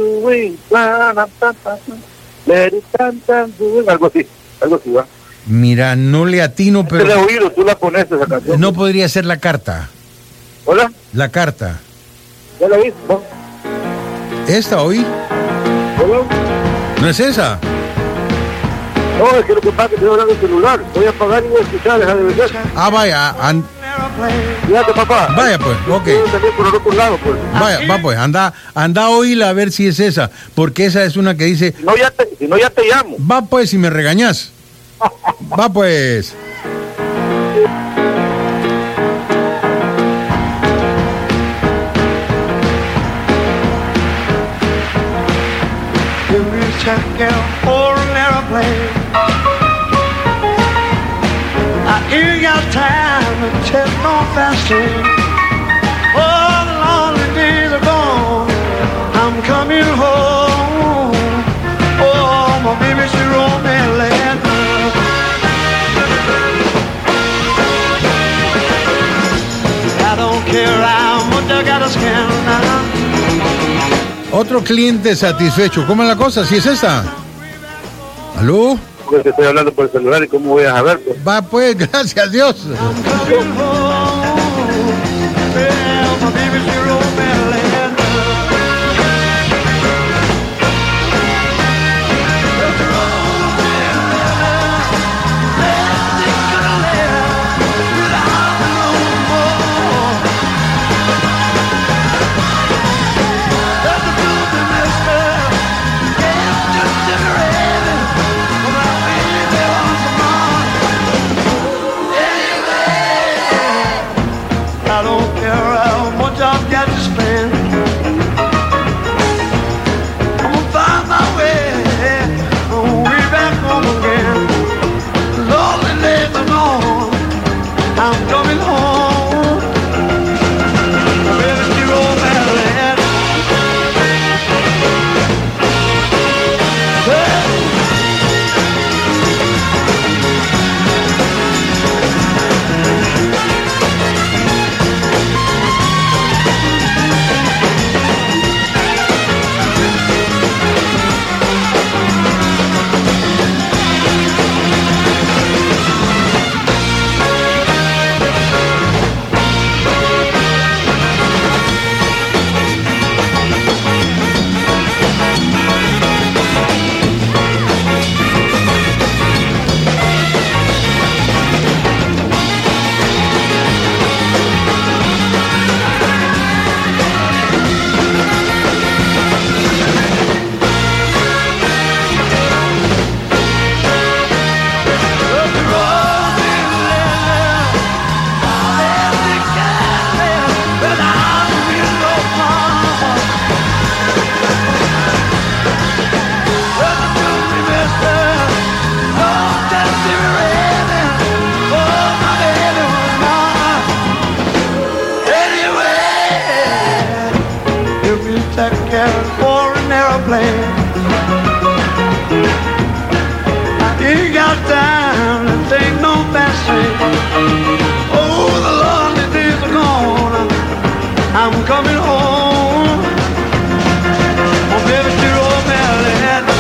algo así, va. Mira, no le atino, pero... Te la he oído, tú la pones esa canción. No podría ser la carta. ¿Hola? La carta. ¿Ya la oíste, no? ¿Esta oí? ¿Hola? ¿No es esa? No, es que lo que pasa es que estoy hablando del celular. Voy a apagar y voy a escuchar, deja de ver. Vaya. Cuídate, papá. Vaya, pues, ok. Va, pues, anda a oírla a ver si es esa. Porque esa es una que dice... Si no, ya te llamo. Va, pues, si me regañas. Va, pues. You got time to tell no faster. Oh, the lonely days are gone. I'm coming home. Oh, my baby, she wrote me a letter. I don't care how much I gotta scandal now. Otro cliente satisfecho. ¿Cómo es la cosa? ¿Sí es esta? ¿Aló? Porque te estoy hablando por el celular y cómo voy a saber, pues. Va, pues, gracias a Dios. can for an airplane. I ain't got time to take no fancy. Oh, the lonely days are gone. I'm coming home. Oh, baby, to old Maryland.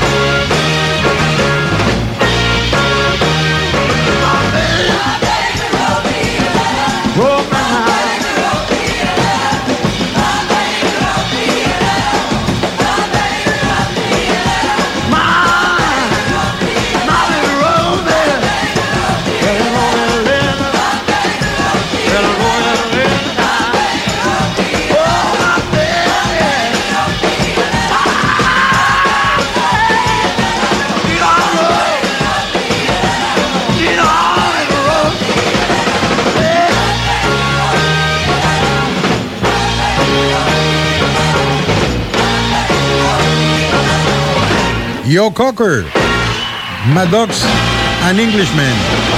Joe Cocker, Maddox, An Englishman.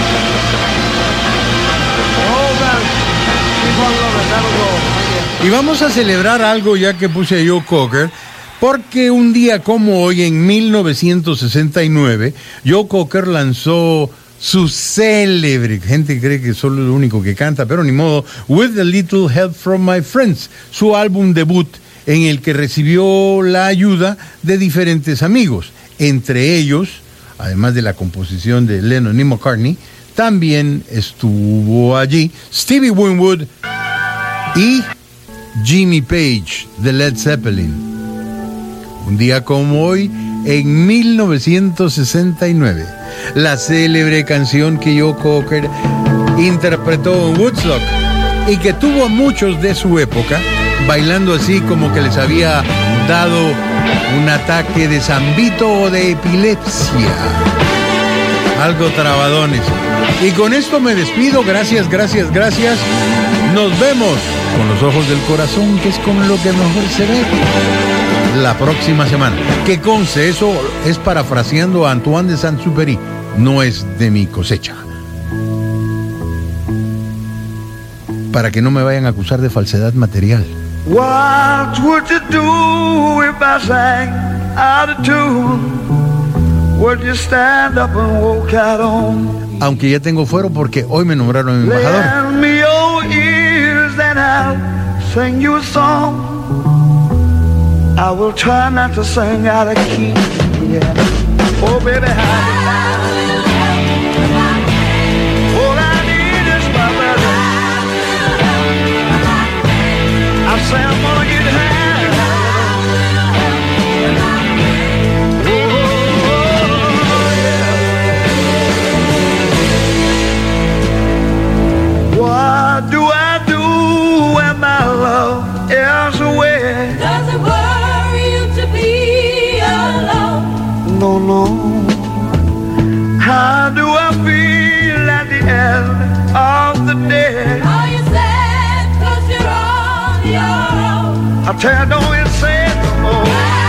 Y vamos a celebrar algo ya que puse a Joe Cocker, porque un día como hoy, en 1969, Joe Cocker lanzó su célebre, gente cree que solo es lo único que canta, pero ni modo, With a Little Help from My Friends, su álbum debut, en el que recibió la ayuda de diferentes amigos. Entre ellos, además de la composición de Lennon y McCartney, también estuvo allí Stevie Winwood y Jimmy Page de Led Zeppelin. Un día como hoy, en 1969, la célebre canción que Joe Cocker interpretó en Woodstock y que tuvo a muchos de su época bailando así como que les había dado un ataque de zambito o de epilepsia. Algo trabadones. Y con esto me despido. Gracias. Nos vemos con los ojos del corazón, que es con lo que mejor se ve, la próxima semana. Que conste, eso es parafraseando a Antoine de Saint-Exupéry. No es de mi cosecha. Para que no me vayan a acusar de falsedad material. What would you do if I sang out of tune? Would you stand up and walk out on? Aunque ya tengo fuero porque hoy me nombraron embajador. Lend me your ears and I'll sing you a song. I will try not to sing out of key. Yeah. Oh baby, all I need is my baby. I say I'm gonna get high. What do I do when my love is away? Does it worry you to be alone? No, no. How do I feel at the end of the day? Are you sad 'cause you're on your own? I tell you, don't you say it no more.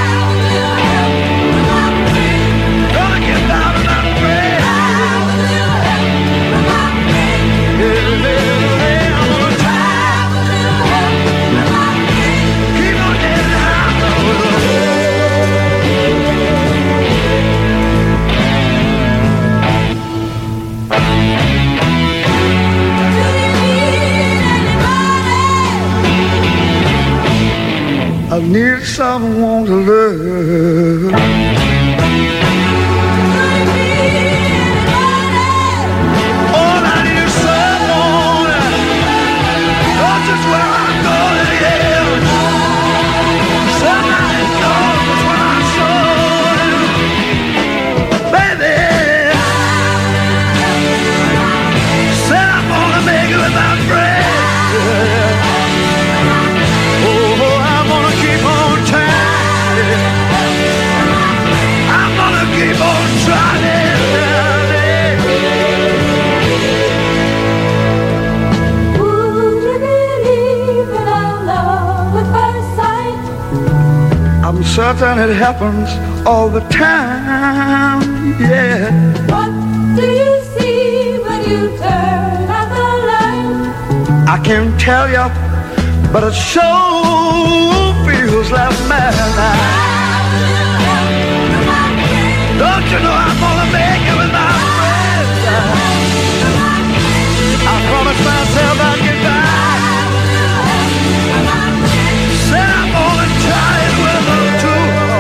Gonna get down and I'm afraid. I need someone to love. All I need is someone. Oh, just where I'm going, yeah. Somebody knows when I saw you, baby. Said I'm gonna make it with my friends. I'm certain it happens all the time, yeah. What do you see when you turn out the light? I can't tell you, but it sure feels feels like madness. Don't you know I'm gonna make it with my friends? I promised myself I'd get back. Said I'm gonna try it with them too.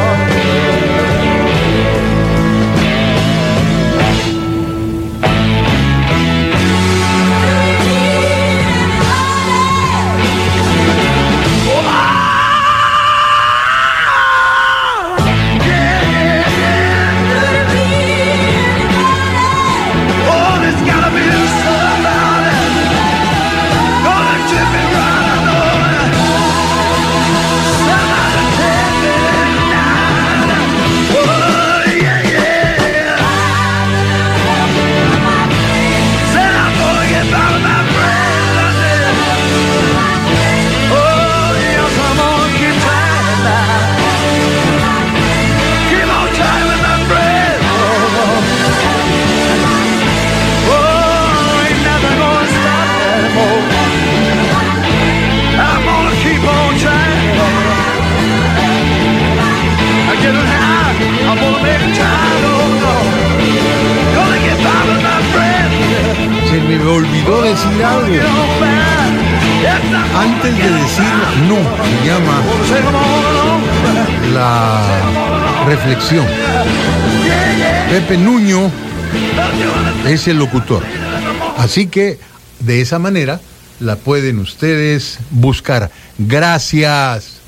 Se me olvidó decir algo. Antes de decir no, se llama la reflexión. Pepe Nuño es el locutor. Así que de esa manera la pueden ustedes buscar. Gracias.